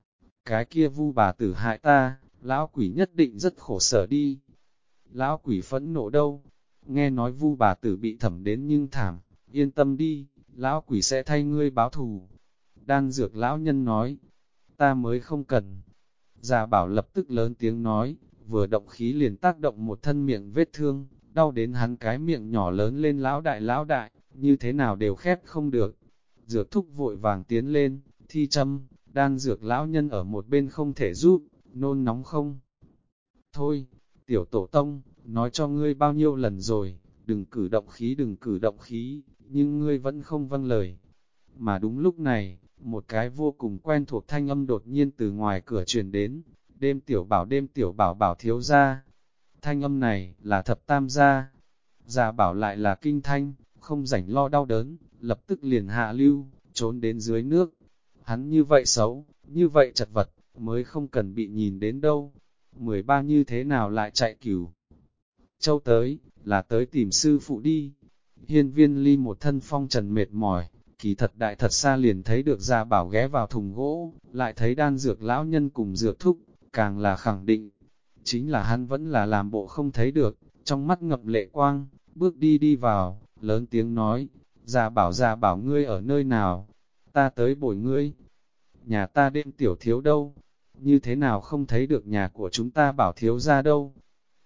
cái kia Vu bà tử hại ta, lão quỷ nhất định rất khổ sở đi. Lão quỷ phẫn nộ đâu? Nghe nói Vu bà tử bị thẩm đến nhưng thảm, yên tâm đi, lão quỷ sẽ thay ngươi báo thù. Đan dược lão nhân nói, ta mới không cần. Già bảo lập tức lớn tiếng nói, vừa động khí liền tác động một thân miệng vết thương, đau đến hắn cái miệng nhỏ lớn lên lão đại, như thế nào đều khép không được. Dược thúc vội vàng tiến lên, thi châm, đan dược lão nhân ở một bên không thể giúp, nôn nóng không. Thôi, tiểu tổ tông, nói cho ngươi bao nhiêu lần rồi, đừng cử động khí, nhưng ngươi vẫn không vâng lời. Mà đúng lúc này, một cái vô cùng quen thuộc thanh âm đột nhiên từ ngoài cửa truyền đến, đêm tiểu bảo bảo thiếu gia. Thanh âm này là thập tam gia, già bảo lại là kinh thanh, không rảnh lo đau đớn, lập tức liền hạ lưu, trốn đến dưới nước. Hắn như vậy xấu, như vậy chật vật, mới không cần bị nhìn đến đâu. 13 như thế nào lại chạy Cửu Châu tới, là tới tìm sư phụ đi. Hiên viên ly một thân phong trần mệt mỏi, kỳ thật đại thật xa liền thấy được Gia Bảo ghé vào thùng gỗ, lại thấy đan dược lão nhân cùng dược thúc, càng là khẳng định. Chính là hắn vẫn là làm bộ không thấy được, trong mắt ngập lệ quang, bước đi vào, lớn tiếng nói, Gia Bảo ngươi ở nơi nào? Ta tới bồi ngươi. Nhà ta đêm tiểu thiếu đâu? Như thế nào không thấy được nhà của chúng ta Bảo thiếu ra đâu?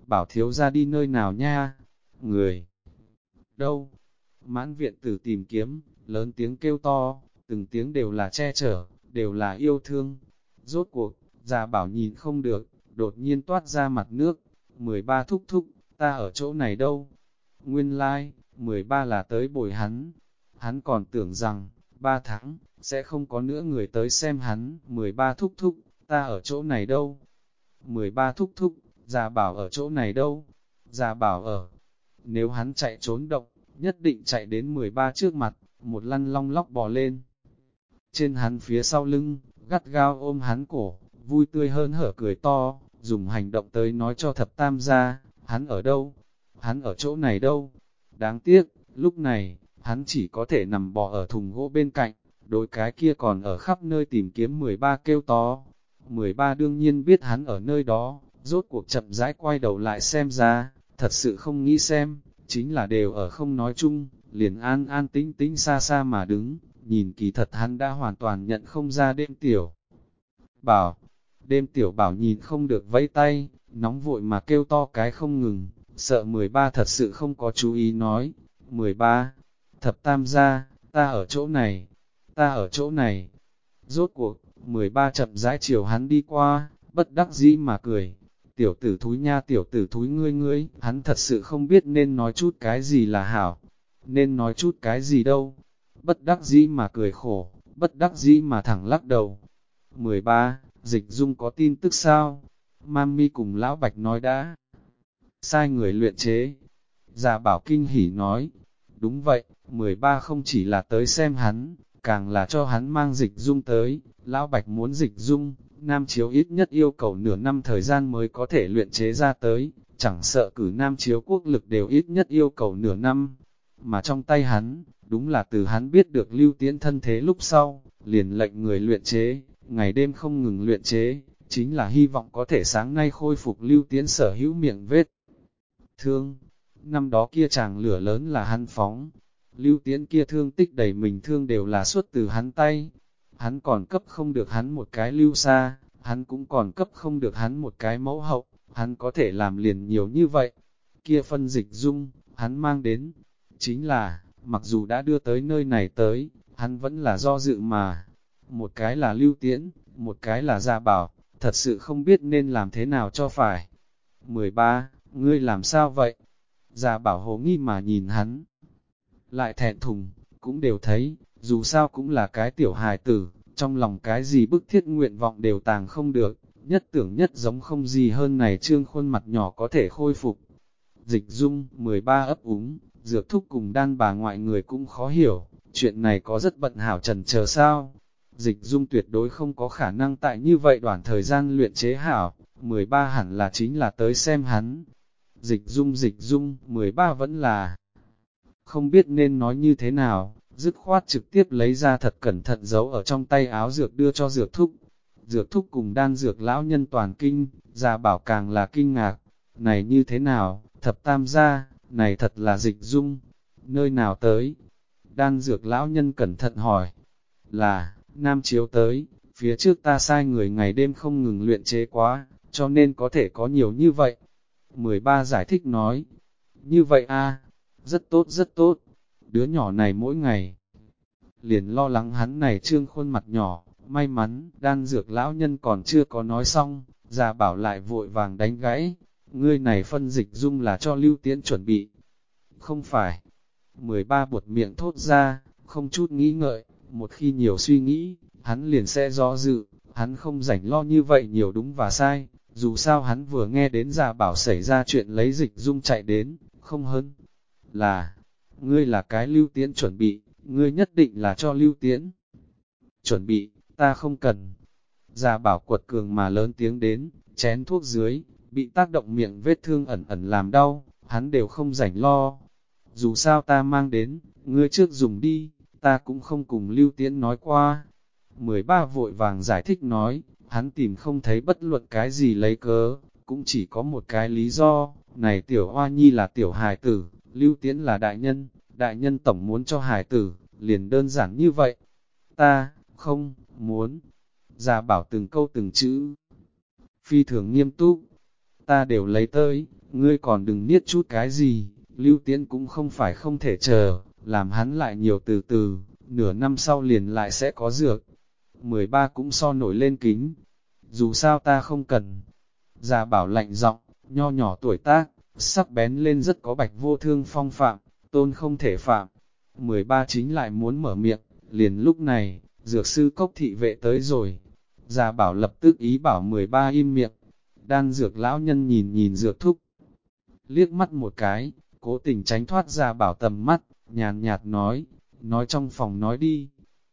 Bảo thiếu ra đi nơi nào nha? Người đâu? Mãn viện tử tìm kiếm, lớn tiếng kêu to, từng tiếng đều là che chở, đều là yêu thương. Rốt cuộc, già bảo nhìn không được, đột nhiên toát ra mặt nước. 13 thúc thúc, ta ở chỗ này đâu? Nguyên lai, 13 là tới bồi hắn. Hắn còn tưởng rằng, 3 tháng, sẽ không có nữa người tới xem hắn. 13 thúc thúc, ta ở chỗ này đâu? 13 thúc thúc, già bảo ở chỗ này đâu? Già bảo ở. Nếu hắn chạy trốn động, nhất định chạy đến 13 trước mặt, một lăn long lóc bò lên. Trên hắn phía sau lưng, gắt gao ôm hắn cổ, vui tươi hơn hở cười to, dùng hành động tới nói cho thập tam gia, hắn ở đâu? Hắn ở chỗ này đâu? Đáng tiếc, lúc này, hắn chỉ có thể nằm bò ở thùng gỗ bên cạnh, đôi cái kia còn ở khắp nơi tìm kiếm 13 kêu to. 13 đương nhiên biết hắn ở nơi đó, rốt cuộc chậm rãi quay đầu lại xem ra, thật sự không nghĩ xem, chính là đều ở không nói chung, liền an an tĩnh tĩnh xa xa mà đứng, nhìn kỳ thật hắn đã hoàn toàn nhận không ra đêm tiểu. Đêm tiểu bảo nhìn không được vẫy tay, nóng vội mà kêu to cái không ngừng, sợ 13 thật sự không có chú ý nói, 13, thập tam gia, ta ở chỗ này, ta ở chỗ này. Rốt cuộc, 13 chậm rãi chiều hắn đi qua, bất đắc dĩ mà cười. Tiểu tử thúi nha, tiểu tử thúi ngươi, hắn thật sự không biết nên nói chút cái gì là hảo, nên nói chút cái gì đâu. Bất đắc dĩ mà cười khổ, bất đắc dĩ mà thẳng lắc đầu. 13. Dịch dung có tin tức sao? Mami cùng Lão Bạch nói đã sai người luyện chế. Già bảo kinh hỉ nói, đúng vậy, 13 không chỉ là tới xem hắn, càng là cho hắn mang dịch dung tới. Lão Bạch muốn dịch dung, Nam Chiếu ít nhất yêu cầu nửa năm thời gian mới có thể luyện chế ra tới, chẳng sợ cử Nam Chiếu quốc lực đều ít nhất yêu cầu nửa năm. Mà trong tay hắn, đúng là từ hắn biết được Lưu Tiễn thân thế lúc sau, liền lệnh người luyện chế, ngày đêm không ngừng luyện chế, chính là hy vọng có thể sáng nay khôi phục Lưu Tiễn sở hữu miệng vết thương. Năm đó kia chàng lửa lớn là hắn phóng, Lưu Tiễn kia thương tích đầy mình thương đều là xuất từ hắn tay. Hắn còn cấp không được hắn một cái lưu xa, hắn cũng còn cấp không được hắn một cái mẫu hậu, hắn có thể làm liền nhiều như vậy. Kia phân dịch dung, hắn mang đến, chính là, mặc dù đã đưa tới nơi này tới, hắn vẫn là do dự mà. Một cái là Lưu Tiễn, một cái là Gia Bảo, thật sự không biết nên làm thế nào cho phải. 13. Ngươi làm sao vậy? Gia Bảo hồ nghi mà nhìn hắn. Lại thẹn thùng, cũng đều thấy, dù sao cũng là cái tiểu hài tử, trong lòng cái gì bức thiết nguyện vọng đều tàng không được, nhất tưởng nhất giống không gì hơn này trương khuôn mặt nhỏ có thể khôi phục. Dịch dung, 13 ấp úng, dược thúc cùng đan bà ngoại người cũng khó hiểu, chuyện này có rất bận hảo trần chờ sao. Dịch dung tuyệt đối không có khả năng tại như vậy đoạn thời gian luyện chế hảo, 13 hẳn là chính là tới xem hắn. Dịch dung, 13 vẫn là không biết nên nói như thế nào, dứt khoát trực tiếp lấy ra thật cẩn thận giấu ở trong tay áo dược đưa cho dược thúc. Dược thúc cùng đan dược lão nhân toàn kinh, Gia Bảo càng là kinh ngạc, này như thế nào, thập tam gia, này thật là dịch dung, nơi nào tới? Đan dược lão nhân cẩn thận hỏi, là, Nam Chiếu tới, phía trước ta sai người ngày đêm không ngừng luyện chế quá, cho nên có thể có nhiều như vậy. 13 giải thích nói, như vậy a, rất tốt rất tốt, đứa nhỏ này mỗi ngày liền lo lắng hắn này trương khuôn mặt nhỏ, may mắn, đan dược lão nhân còn chưa có nói xong, Gia Bảo lại vội vàng đánh gãy, ngươi này phân dịch dung là cho Lưu Tiễn chuẩn bị. Không phải, 13 buột miệng thốt ra, không chút nghĩ ngợi, một khi nhiều suy nghĩ, hắn liền sẽ do dự, hắn không rảnh lo như vậy nhiều đúng và sai, dù sao hắn vừa nghe đến Gia Bảo xảy ra chuyện lấy dịch dung chạy đến, không hơn là, ngươi là cái Lưu Tiễn chuẩn bị, ngươi nhất định là cho Lưu Tiễn chuẩn bị, ta không cần. Gia Bảo quật cường mà lớn tiếng đến, chén thuốc dưới, bị tác động miệng vết thương ẩn ẩn làm đau, hắn đều không rảnh lo. Dù sao ta mang đến, ngươi trước dùng đi, ta cũng không cùng Lưu Tiễn nói qua. 13 vội vàng giải thích nói, hắn tìm không thấy bất luận cái gì lấy cớ, cũng chỉ có một cái lý do, này tiểu hoa nhi là tiểu hài tử, Lưu Tiễn là đại nhân tổng muốn cho hài tử, liền đơn giản như vậy. Ta, không, muốn. Gia Bảo từng câu từng chữ. Phi thường nghiêm túc. Ta đều lấy tới, ngươi còn đừng niết chút cái gì, Lưu Tiễn cũng không phải không thể chờ, làm hắn lại nhiều từ từ, nửa năm sau liền lại sẽ có dược. 13 cũng so nổi lên kính, dù sao ta không cần. Già Bảo lạnh giọng, nho nhỏ tuổi tác, sắc bén lên rất có Bạch Vô Thương phong phạm, tôn không thể phạm. 13 chính lại muốn mở miệng, liền lúc này, dược sư Cốc thị vệ tới rồi. Già Bảo lập tức ý bảo 13 im miệng. Đan dược lão nhân nhìn nhìn dược thúc, liếc mắt một cái, cố tình tránh thoát Già Bảo tầm mắt, nhàn nhạt nói trong phòng nói đi.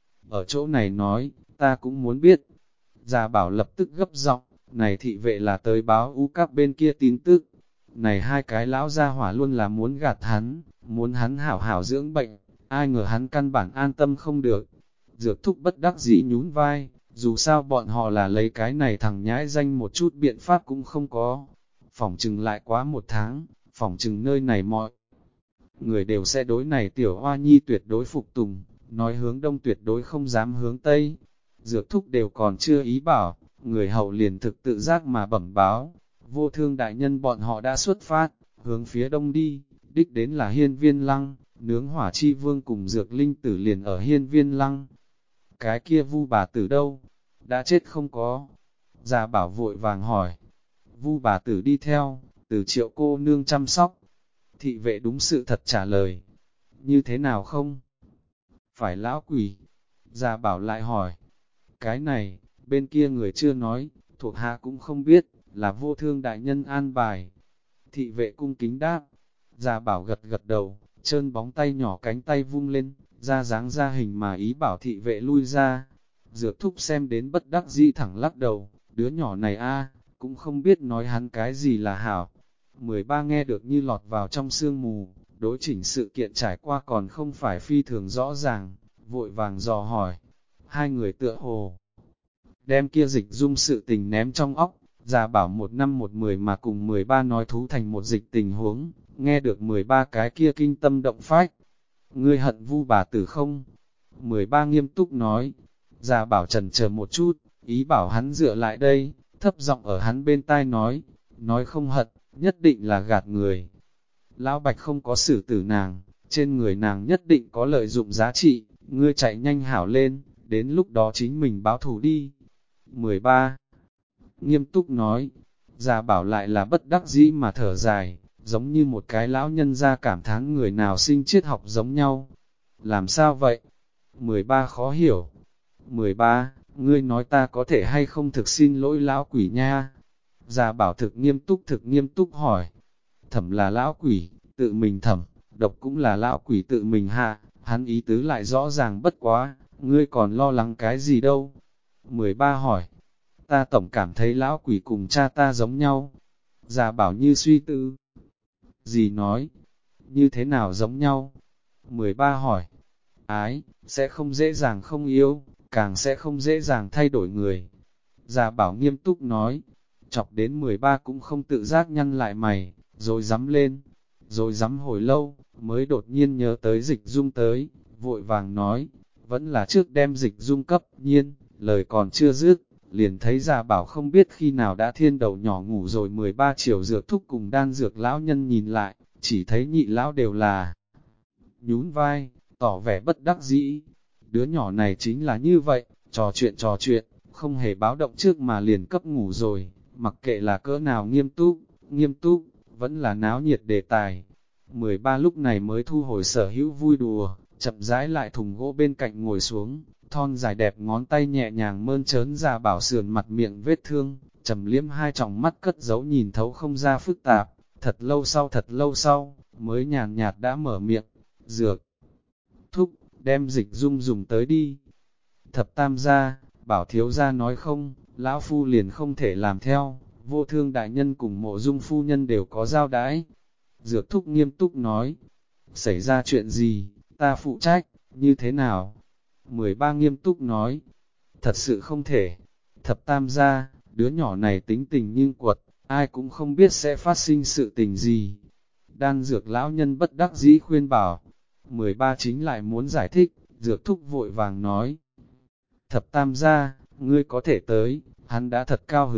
Ở chỗ này nói, ta cũng muốn biết. Già Bảo lập tức gấp giọng, này thị vệ là tới báo U Các bên kia tin tức. Này hai cái lão gia hỏa luôn là muốn gạt hắn, muốn hắn hảo hảo dưỡng bệnh, ai ngờ hắn căn bản an tâm không được. Dược thúc bất đắc dĩ nhún vai, dù sao bọn họ là lấy cái này thằng nhãi danh một chút biện pháp cũng không có. Phỏng chừng lại quá một tháng, phỏng chừng nơi này mọi người đều sẽ đối này tiểu hoa nhi tuyệt đối phục tùng, nói hướng đông tuyệt đối không dám hướng tây. Dược thúc đều còn chưa ý bảo, người hậu liền thực tự giác mà bẩm báo. Vô Thương đại nhân bọn họ đã xuất phát, hướng phía đông đi, đích đến là Hiên Viên Lăng, nướng hỏa chi vương cùng dược linh tử liền ở Hiên Viên Lăng. Cái kia Vu bà tử đâu? Đã chết không có? Già Bảo vội vàng hỏi. Vu bà tử đi theo, từ Triệu cô nương chăm sóc. Thị vệ đúng sự thật trả lời. Như thế nào không? Phải lão quỷ. Già Bảo lại hỏi. Cái này, bên kia người chưa nói, thuộc hạ cũng không biết, là Vô Thương đại nhân an bài. Thị vệ cung kính đáp. Già Bảo gật gật đầu, trơn bóng tay nhỏ cánh tay vung lên, ra dáng ra hình mà ý bảo thị vệ lui ra. Dược thúc xem đến bất đắc dĩ thẳng lắc đầu, đứa nhỏ này cũng không biết nói hắn cái gì là hảo. 13 nghe được như lọt vào trong sương mù, đối chỉnh sự kiện trải qua còn không phải phi thường rõ ràng, vội vàng dò hỏi. Hai người tựa hồ, đem kia Dịch Dung sự tình ném trong óc, Già Bảo 1 năm 1 10 mà cùng 13 nói thú thành một dịch tình huống, nghe được 13 cái kia kinh tâm động phách. Ngươi hận Vu bà tử không? 13 nghiêm túc nói. Già Bảo chần chờ một chút, ý bảo hắn dựa lại đây, thấp giọng ở hắn bên tai nói không hận, nhất định là gạt người. Lão Bạch không có xử tử nàng, trên người nàng nhất định có lợi dụng giá trị, ngươi chạy nhanh hảo lên, đến lúc đó chính mình báo thù đi. 13. Nghiêm túc nói, Già Bảo lại là bất đắc dĩ mà thở dài, giống như một cái lão nhân ra cảm thán người nào sinh triết học giống nhau. Làm sao vậy? 13 khó hiểu. 13, ngươi nói ta có thể hay không thực xin lỗi lão quỷ nha? Già Bảo thực nghiêm túc hỏi. Thẩm là lão quỷ, tự mình thẩm, độc cũng là lão quỷ tự mình hạ, hắn ý tứ lại rõ ràng bất quá, ngươi còn lo lắng cái gì đâu? 13 hỏi. Ta tổng cảm thấy lão quỷ cùng cha ta giống nhau. Già Bảo như suy tư. Gì nói? Như thế nào giống nhau? 13 hỏi. Ái, sẽ không dễ dàng không yêu, càng sẽ không dễ dàng thay đổi người. Già Bảo nghiêm túc nói. Chọc đến 13 cũng không tự giác nhăn lại mày, rồi dám lên. Rồi dám hồi lâu, mới đột nhiên nhớ tới Dịch Dung tới, vội vàng nói. Vẫn là trước đem Dịch Dung cấp, nhiên, lời còn chưa dứt, liền thấy Già Bảo không biết khi nào đã thiên đầu nhỏ ngủ rồi. 13 chiều dược thúc cùng đan dược lão nhân nhìn lại, chỉ thấy nhị lão đều là nhún vai, tỏ vẻ bất đắc dĩ. Đứa nhỏ này chính là như vậy, trò chuyện, không hề báo động trước mà liền cấp ngủ rồi, mặc kệ là cỡ nào nghiêm túc, vẫn là náo nhiệt đề tài. 13 lúc này mới thu hồi sở hữu vui đùa, chậm rãi lại thùng gỗ bên cạnh ngồi xuống, thon dài đẹp ngón tay nhẹ nhàng mơn trớn Già Bảo sườn mặt miệng vết thương, trầm liếm hai tròng mắt cất giấu nhìn thấu không ra phức tạp. Thật lâu sau, mới nhàn nhạt đã mở miệng, dược thúc, đem Dịch Dung dùng tới đi. Thập tam gia, Bảo thiếu gia nói không, lão phu liền không thể làm theo, Vô Thương đại nhân cùng Mộ Dung phu nhân đều có giao đãi. Dược thúc nghiêm túc nói, xảy ra chuyện gì, ta phụ trách, như thế nào? 13 nghiêm túc nói, thật sự không thể. Thập tam gia, đứa nhỏ này tính tình nhưng quật, ai cũng không biết sẽ phát sinh sự tình gì. Đan dược lão nhân bất đắc dĩ khuyên bảo. 13 chính lại muốn giải thích, dược thúc vội vàng nói. Thập tam gia, ngươi có thể tới, hắn đã thật cao hứng,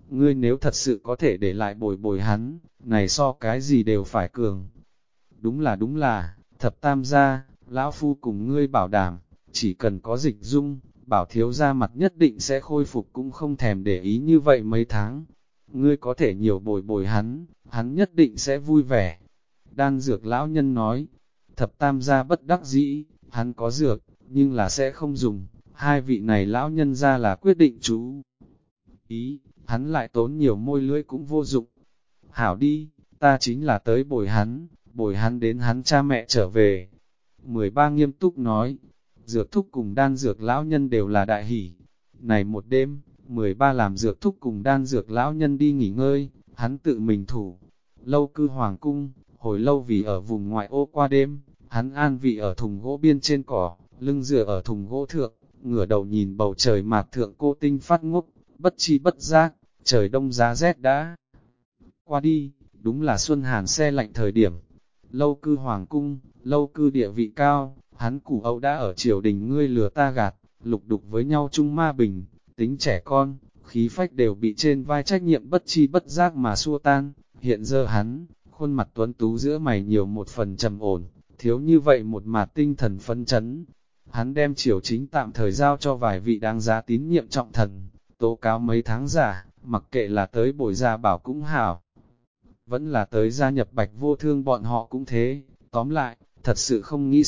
ngươi nếu thật sự có thể để lại bồi bồi hắn, này so cái gì đều phải cường. Đúng là, thập tam gia, lão phu cùng ngươi bảo đảm, chỉ cần có dịch dung, bảo thiếu gia mặt nhất định sẽ khôi phục cũng không thèm để ý như vậy mấy tháng. Ngươi có thể nhiều bồi bồi hắn, hắn nhất định sẽ vui vẻ. Đan dược lão nhân nói, thập tam gia bất đắc dĩ, hắn có dược, nhưng là sẽ không dùng. Hai vị này lão nhân ra là quyết định chú ý, hắn lại tốn nhiều môi lưỡi cũng vô dụng. Hảo đi, ta chính là tới bồi hắn đến hắn cha mẹ trở về. 13 nghiêm túc nói, dược thúc cùng đan dược lão nhân đều là đại hỷ. Này một đêm, 13 làm dược thúc cùng đan dược lão nhân đi nghỉ ngơi, hắn tự mình thủ. Lâu cư hoàng cung, hồi lâu vì ở vùng ngoại ô qua đêm, hắn an vị ở thùng gỗ biên trên cỏ, lưng dựa ở thùng gỗ thượng, ngửa đầu nhìn bầu trời mạc thượng cô tinh phát ngốc, bất chi bất giác, trời đông giá rét đã qua đi, đúng là xuân hàn se lạnh thời điểm. Lâu cư hoàng cung, lâu cư địa vị cao, hắn củ âu đã ở triều đình ngươi lừa ta gạt, lục đục với nhau chung ma bình, tính trẻ con, khí phách đều bị trên vai trách nhiệm bất chi bất giác mà xua tan. Hiện giờ hắn, khuôn mặt tuấn tú giữa mày nhiều một phần trầm ổn, thiếu như vậy một mặt tinh thần phấn chấn. Hắn đem triều chính tạm thời giao cho vài vị đáng giá tín nhiệm trọng thần, tố cáo mấy tháng giả, mặc kệ là tới bồi gia bảo cũng hảo. Vẫn là tới gia nhập bạch vô thương bọn họ cũng thế, tóm lại, thật sự không nghĩ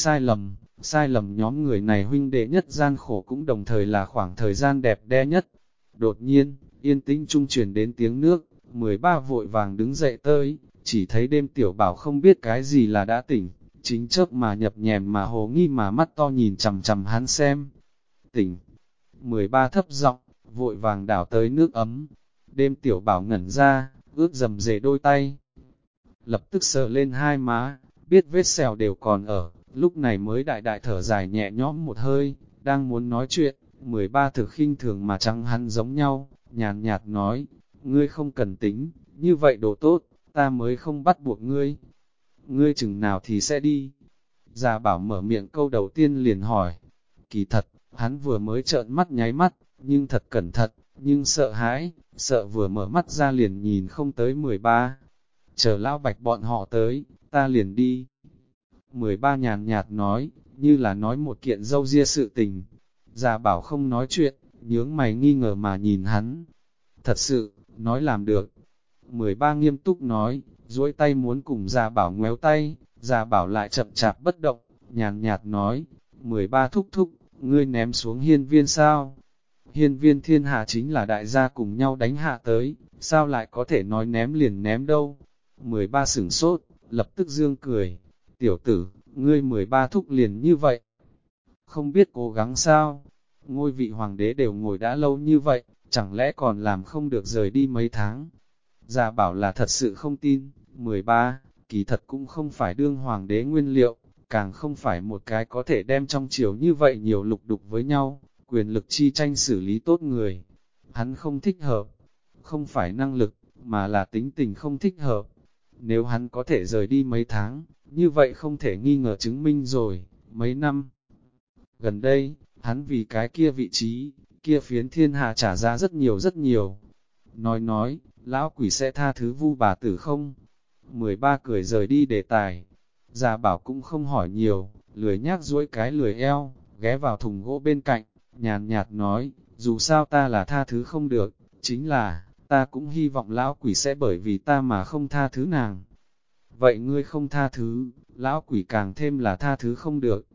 sai lầm nhóm người này huynh đệ nhất gian khổ cũng đồng thời là khoảng thời gian đẹp đẽ nhất. Đột nhiên, yên tĩnh trung truyền đến tiếng nước, 13 vội vàng đứng dậy tới, chỉ thấy đêm tiểu bảo không biết cái gì là đã tỉnh, chính chớp mà nhập nhèm mà hồ nghi mà mắt to nhìn chằm chằm hắn xem. Tỉnh, 13 thấp giọng, vội vàng đảo tới nước ấm. Đêm tiểu bảo ngẩn ra, ướt dầm dề đôi tay. Lập tức sờ lên hai má, biết vết sẹo đều còn ở, lúc này mới đại đại thở dài nhẹ nhõm một hơi, đang muốn nói chuyện, 13 thực khinh thường mà trắng hắn giống nhau, nhàn nhạt nói, ngươi không cần tính, như vậy đồ tốt, ta mới không bắt buộc ngươi. Ngươi chừng nào thì sẽ đi. Già bảo mở miệng câu đầu tiên liền hỏi. Kỳ thật, hắn vừa mới trợn mắt nháy mắt, nhưng thật cẩn thận, nhưng sợ hãi, sợ vừa mở mắt ra liền nhìn không tới 13. Chờ lão bạch bọn họ tới, ta liền đi. 13 nhàn nhạt nói, như là nói một kiện dâu ria sự tình. Già bảo không nói chuyện, nhướng mày nghi ngờ mà nhìn hắn. Thật sự, nói làm được. 13 nghiêm túc nói, duỗi tay muốn cùng Già bảo ngoéo tay, Già bảo lại chậm chạp bất động, nhàn nhạt nói, 13 thúc thúc, ngươi ném xuống hiên viên sao? Hiên viên thiên hạ chính là đại gia cùng nhau đánh hạ tới, sao lại có thể nói ném liền ném đâu? 13 sửng sốt, lập tức dương cười, tiểu tử, ngươi 13 thúc liền như vậy. Không biết cố gắng sao? Ngôi vị hoàng đế đều ngồi đã lâu như vậy, chẳng lẽ còn làm không được rời đi mấy tháng? Già bảo là thật sự không tin, 13, kỳ thật cũng không phải đương hoàng đế nguyên liệu, càng không phải một cái có thể đem trong triều như vậy nhiều lục đục với nhau, quyền lực chi tranh xử lý tốt người. Hắn không thích hợp, không phải năng lực, mà là tính tình không thích hợp. Nếu hắn có thể rời đi mấy tháng, như vậy không thể nghi ngờ chứng minh rồi, mấy năm. Gần đây, hắn vì cái kia vị trí, kia phiến thiên hạ trả ra rất nhiều rất nhiều. Nói, lão quỷ sẽ tha thứ vu bà tử không? 13 cười rời đi đề tài. Già bảo cũng không hỏi nhiều, lười nhác duỗi cái lười eo, ghé vào thùng gỗ bên cạnh, nhàn nhạt nói, dù sao ta là tha thứ không được, chính là, ta cũng hy vọng lão quỷ sẽ bởi vì ta mà không tha thứ nàng. Vậy ngươi không tha thứ, lão quỷ càng thêm là tha thứ không được.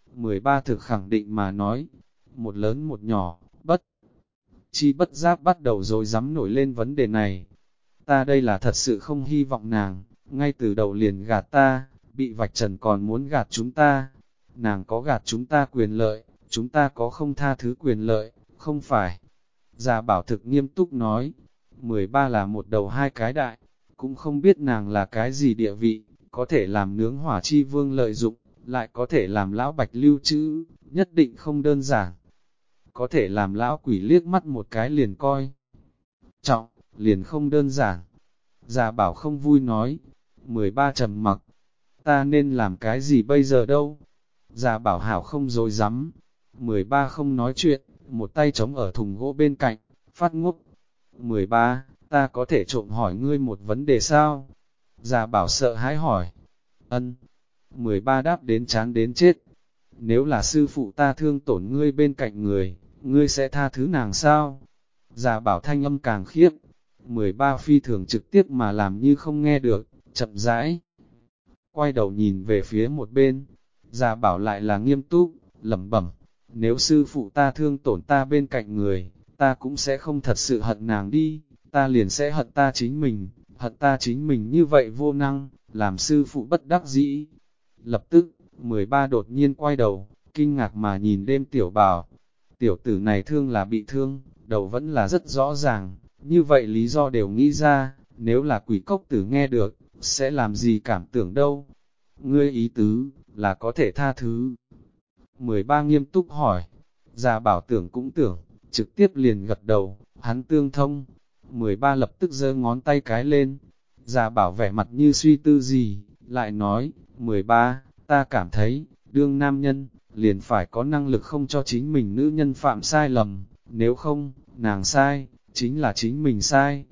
13 thực khẳng định mà nói, một lớn một nhỏ, bất chi bất giác bắt đầu rồi dám nổi lên vấn đề này. Ta đây là thật sự không hy vọng nàng, ngay từ đầu liền gạt ta, bị vạch trần còn muốn gạt chúng ta. Nàng có gạt chúng ta quyền lợi, chúng ta có không tha thứ quyền lợi, không phải. Già bảo thực nghiêm túc nói, 13 là một đầu hai cái đại, cũng không biết nàng là cái gì địa vị, có thể làm nướng hỏa chi vương lợi dụng, lại có thể làm lão bạch lưu trữ, nhất định không đơn giản. Có thể làm lão quỷ liếc mắt một cái liền coi. Trọng, liền không đơn giản. Già bảo không vui nói, 13 trầm mặc, ta nên làm cái gì bây giờ đâu? Già bảo hảo không dối rắm 13 không nói chuyện, một tay chống ở thùng gỗ bên cạnh, phát ngốc. 13, ta có thể trộm hỏi ngươi một vấn đề sao? Gia Bảo sợ hãi hỏi. Ân. 13 đáp đến chán đến chết. Nếu là sư phụ ta thương tổn ngươi bên cạnh người, ngươi sẽ tha thứ nàng sao? Gia Bảo thanh âm càng khiếp. 13 phi thường trực tiếp mà làm như không nghe được, chậm rãi. Quay đầu nhìn về phía một bên, Gia Bảo lại là nghiêm túc, lẩm bẩm, nếu sư phụ ta thương tổn ta bên cạnh người, ta cũng sẽ không thật sự hận nàng đi, ta liền sẽ hận ta chính mình như vậy vô năng, làm sư phụ bất đắc dĩ. Lập tức, 13 đột nhiên quay đầu, kinh ngạc mà nhìn đêm Tiểu Bảo. Tiểu tử này thương là bị thương, đầu vẫn là rất rõ ràng, như vậy lý do đều nghĩ ra, nếu là Quỷ Cốc Tử nghe được, sẽ làm gì cảm tưởng đâu. Ngươi ý tứ, là có thể tha thứ. 13 nghiêm túc hỏi, Gia Bảo tưởng cũng tưởng, trực tiếp liền gật đầu, hắn tương thông. 13 lập tức giơ ngón tay cái lên, Gia Bảo vẻ mặt như suy tư gì, lại nói, 13, ta cảm thấy, đương nam nhân, liền phải có năng lực không cho chính mình nữ nhân phạm sai lầm, nếu không, nàng sai, chính là chính mình sai.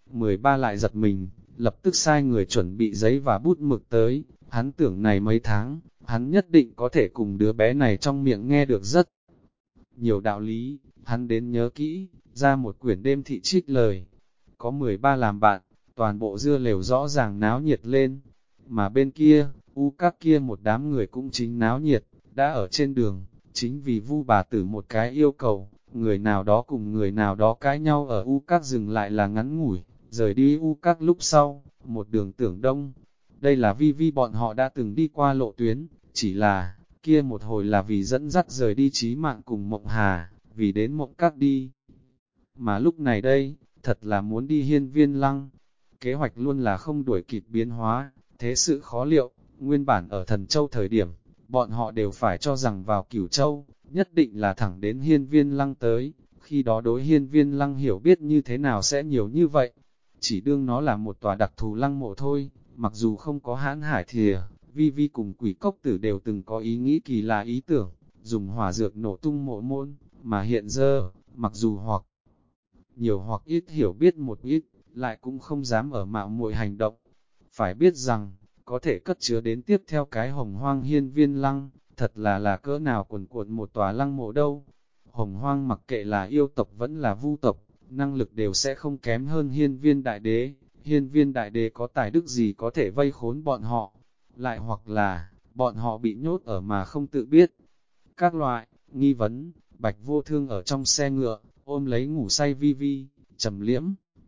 13 lại giật mình, lập tức sai người chuẩn bị giấy và bút mực tới, hắn tưởng này mấy tháng, hắn nhất định có thể cùng đứa bé này trong miệng nghe được rất nhiều đạo lý, hắn đến nhớ kỹ, ra một quyển đêm thị trích lời. Có 13 làm bạn, toàn bộ dưa lều rõ ràng náo nhiệt lên, mà bên kia, các kia một đám người cũng chính náo nhiệt, đã ở trên đường, chính vì Vu bà tử một cái yêu cầu, người nào đó cùng người nào đó cãi nhau ở các dừng lại là ngắn ngủi, rời đi các lúc sau, một đường tưởng đông. Đây là vi bọn họ đã từng đi qua lộ tuyến, chỉ là, kia một hồi là vì dẫn dắt rời đi Chí Mạng cùng Mộng Hà, vì đến Mộng Các đi. Mà lúc này đây, thật là muốn đi Hiên Viên Lăng, kế hoạch luôn là không đuổi kịp biến hóa, thế sự khó liệu, nguyên bản ở Thần Châu thời điểm, bọn họ đều phải cho rằng vào Cửu Châu, nhất định là thẳng đến Hiên Viên Lăng tới, khi đó đối Hiên Viên Lăng hiểu biết như thế nào sẽ nhiều như vậy, chỉ đương nó là một tòa đặc thù lăng mộ thôi, mặc dù không có hãn hải thìa, Vi cùng Quỷ Cốc Tử đều từng có ý nghĩ kỳ lạ ý tưởng, dùng hỏa dược nổ tung mộ môn, mà hiện giờ, mặc dù hoặc nhiều hoặc ít hiểu biết một ít, lại cũng không dám ở mạo muội hành động. Phải biết rằng, có thể cất chứa đến tiếp theo cái Hồng Hoang Hiên Viên Lăng, thật là cỡ nào cuồn cuộn một tòa lăng mộ đâu. Hồng Hoang mặc kệ là yêu tộc vẫn là vu tộc, năng lực đều sẽ không kém hơn Hiên Viên Đại Đế. Hiên Viên Đại Đế có tài đức gì có thể vây khốn bọn họ, lại hoặc là, bọn họ bị nhốt ở mà không tự biết. Các loại, nghi vấn, Bạch Vô Thương ở trong xe ngựa, ôm lấy ngủ say Vi, trầm liễm.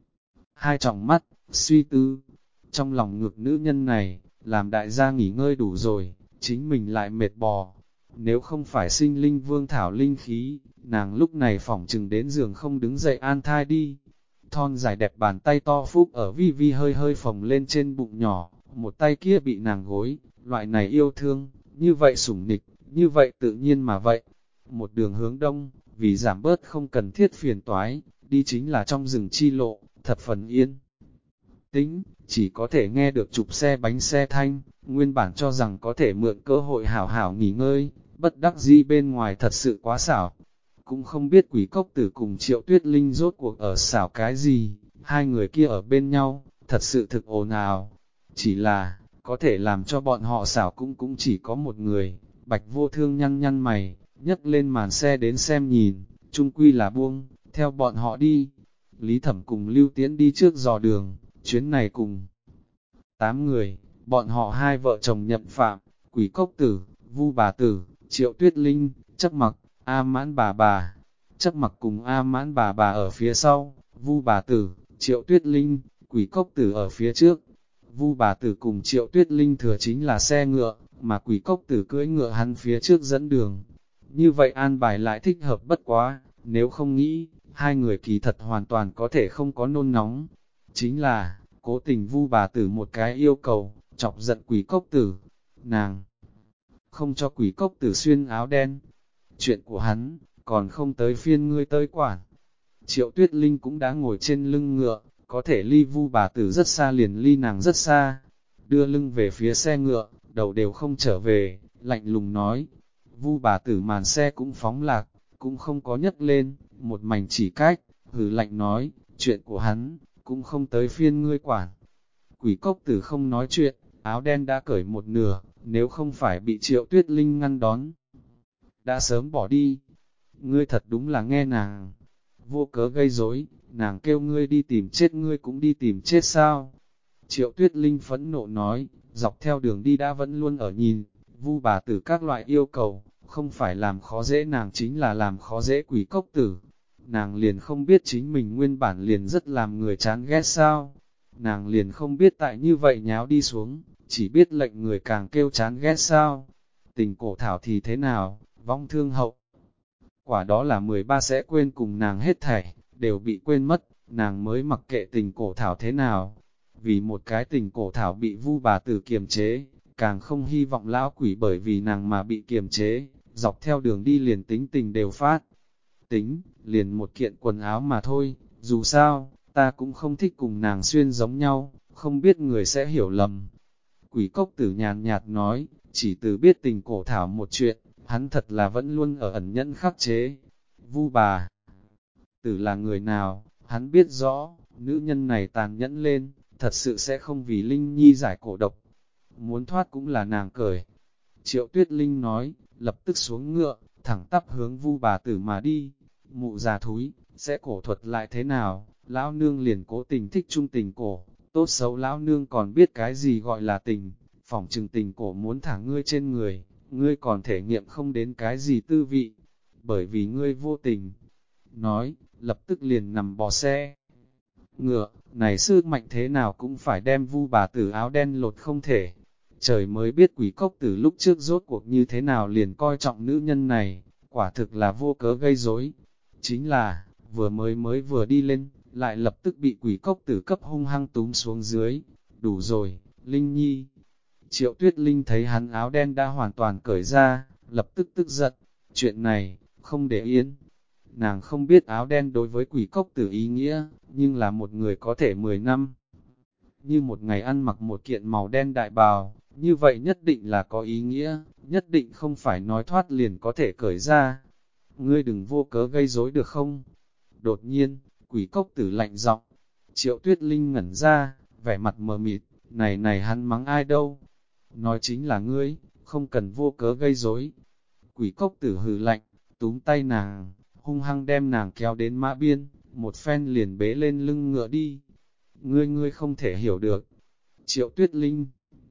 Hai tròng mắt, suy tư, trong lòng ngược nữ nhân này, làm đại gia nghỉ ngơi đủ rồi, chính mình lại mệt bò. Nếu không phải sinh linh vương thảo linh khí, nàng lúc này phỏng chừng đến giường không đứng dậy an thai đi. Thon dài đẹp bàn tay to phúc ở Vi hơi hơi phồng lên trên bụng nhỏ, một tay kia bị nàng gối, loại này yêu thương, như vậy sủng nịch, như vậy tự nhiên mà vậy. Một đường hướng đông, vì giảm bớt không cần thiết phiền toái, đi chính là trong rừng chi lộ, thập phần yên tĩnh, chỉ có thể nghe được chụp xe bánh xe thanh, nguyên bản cho rằng có thể mượn cơ hội hảo hảo nghỉ ngơi, bất đắc dĩ bên ngoài thật sự quá xảo. Cũng không biết Quỷ Cốc Tử cùng Triệu Tuyết Linh rốt cuộc ở xảo cái gì, hai người kia ở bên nhau, thật sự thực ồn ào. Chỉ là, có thể làm cho bọn họ xảo cũng chỉ có một người, Bạch Vô Thương nhăn nhăn mày, nhấc lên màn xe đến xem nhìn, chung quy là buông, theo bọn họ đi. Lý Thẩm cùng Lưu Tiễn đi trước dò đường, chuyến này cùng 8 người, bọn họ hai vợ chồng Nhậm Phạm, Quỷ Cốc Tử, Vu bà tử, Triệu Tuyết Linh, Chấp Mặc, A Mãn bà. Chấp Mặc cùng A Mãn bà ở phía sau, Vu bà tử, Triệu Tuyết Linh, Quỷ Cốc Tử ở phía trước. Vu bà tử cùng Triệu Tuyết Linh thừa chính là xe ngựa, mà Quỷ Cốc Tử cưỡi ngựa hắn phía trước dẫn đường. Như vậy an bài lại thích hợp bất quá, nếu không nghĩ, hai người kỳ thật hoàn toàn có thể không có nôn nóng. Chính là, cố tình Vu bà tử một cái yêu cầu, chọc giận Quỷ Cốc Tử. Nàng không cho Quỷ Cốc Tử xuyên áo đen. Chuyện của hắn, còn không tới phiên ngươi tới quản. Triệu Tuyết Linh cũng đã ngồi trên lưng ngựa, có thể ly Vu bà tử rất xa liền ly nàng rất xa. Đưa lưng về phía xe ngựa, đầu đều không trở về, lạnh lùng nói. Vu bà tử màn xe cũng phóng lạc, cũng không có nhấc lên, một mảnh chỉ cách, hừ lạnh nói, chuyện của hắn, cũng không tới phiên ngươi quản. Quỷ cốc tử không nói chuyện, áo đen đã cởi một nửa, nếu không phải bị Triệu Tuyết Linh ngăn đón, đã sớm bỏ đi. Ngươi thật đúng là nghe nàng, vô cớ gây rối, nàng kêu ngươi đi tìm chết ngươi cũng đi tìm chết sao? Triệu Tuyết Linh phẫn nộ nói, dọc theo đường đi đã vẫn luôn ở nhìn, Vu bà tử các loại yêu cầu, không phải làm khó dễ nàng chính là làm khó dễ quỷ cốc tử. Nàng liền không biết chính mình nguyên bản liền rất làm người chán ghét sao? Nàng liền không biết tại như vậy nháo đi xuống, chỉ biết lệnh người càng kêu chán ghét sao? Tình cổ thảo thì thế nào, vong thương hậu. Quả đó là 13 sẽ quên cùng nàng hết thảy, đều bị quên mất, nàng mới mặc kệ tình cổ thảo thế nào. Vì một cái tình cổ thảo bị Vu bà tử kiềm chế, càng không hy vọng lão quỷ bởi vì nàng mà bị kiềm chế, dọc theo đường đi liền tính tình đều phát. Tính, liền một kiện quần áo mà thôi, dù sao, ta cũng không thích cùng nàng xuyên giống nhau, không biết người sẽ hiểu lầm. Quỷ cốc tử nhàn nhạt nói, chỉ từ biết tình cổ thảo một chuyện, hắn thật là vẫn luôn ở ẩn nhẫn khắc chế. Vu bà tử là người nào, hắn biết rõ, nữ nhân này tàn nhẫn lên, thật sự sẽ không vì Linh Nhi giải cổ độc. Muốn thoát cũng là nàng cởi. Triệu Tuyết Linh nói, lập tức xuống ngựa, thẳng tắp hướng Vu bà tử mà đi. Mụ già thúi, sẽ cổ thuật lại thế nào, lão nương liền cố tình thích trung tình cổ, tốt xấu lão nương còn biết cái gì gọi là tình, phỏng chừng tình cổ muốn thả ngươi trên người, ngươi còn thể nghiệm không đến cái gì tư vị, bởi vì ngươi vô tình. Nói, lập tức liền nằm bò xe. Ngựa, này sức mạnh thế nào cũng phải đem Vu bà tử áo đen lột không thể. Trời mới biết quỷ cốc tử lúc trước rốt cuộc như thế nào liền coi trọng nữ nhân này, quả thực là vô cớ gây rối. Chính là, vừa vừa đi lên, lại lập tức bị quỷ cốc tử cấp hung hăng túm xuống dưới. Đủ rồi, Linh Nhi. Triệu Tuyết Linh thấy hắn áo đen đã hoàn toàn cởi ra, lập tức tức giận. Chuyện này, không để yên. Nàng không biết áo đen đối với quỷ cốc tử ý nghĩa, nhưng là một người có thể 10 năm. Như một ngày ăn mặc một kiện màu đen đại bào, như vậy nhất định là có ý nghĩa, nhất định không phải nói thoát liền có thể cởi ra. Ngươi đừng vô cớ gây rối được không? Đột nhiên, quỷ cốc tử lạnh giọng. Triệu Tuyết Linh ngẩn ra, vẻ mặt mờ mịt, này hắn mắng ai đâu? Nói chính là ngươi, không cần vô cớ gây rối. Quỷ cốc tử hừ lạnh, túm tay nàng, hung hăng đem nàng kéo đến mã biên, một phen liền bế lên lưng ngựa đi. Ngươi không thể hiểu được. Triệu Tuyết Linh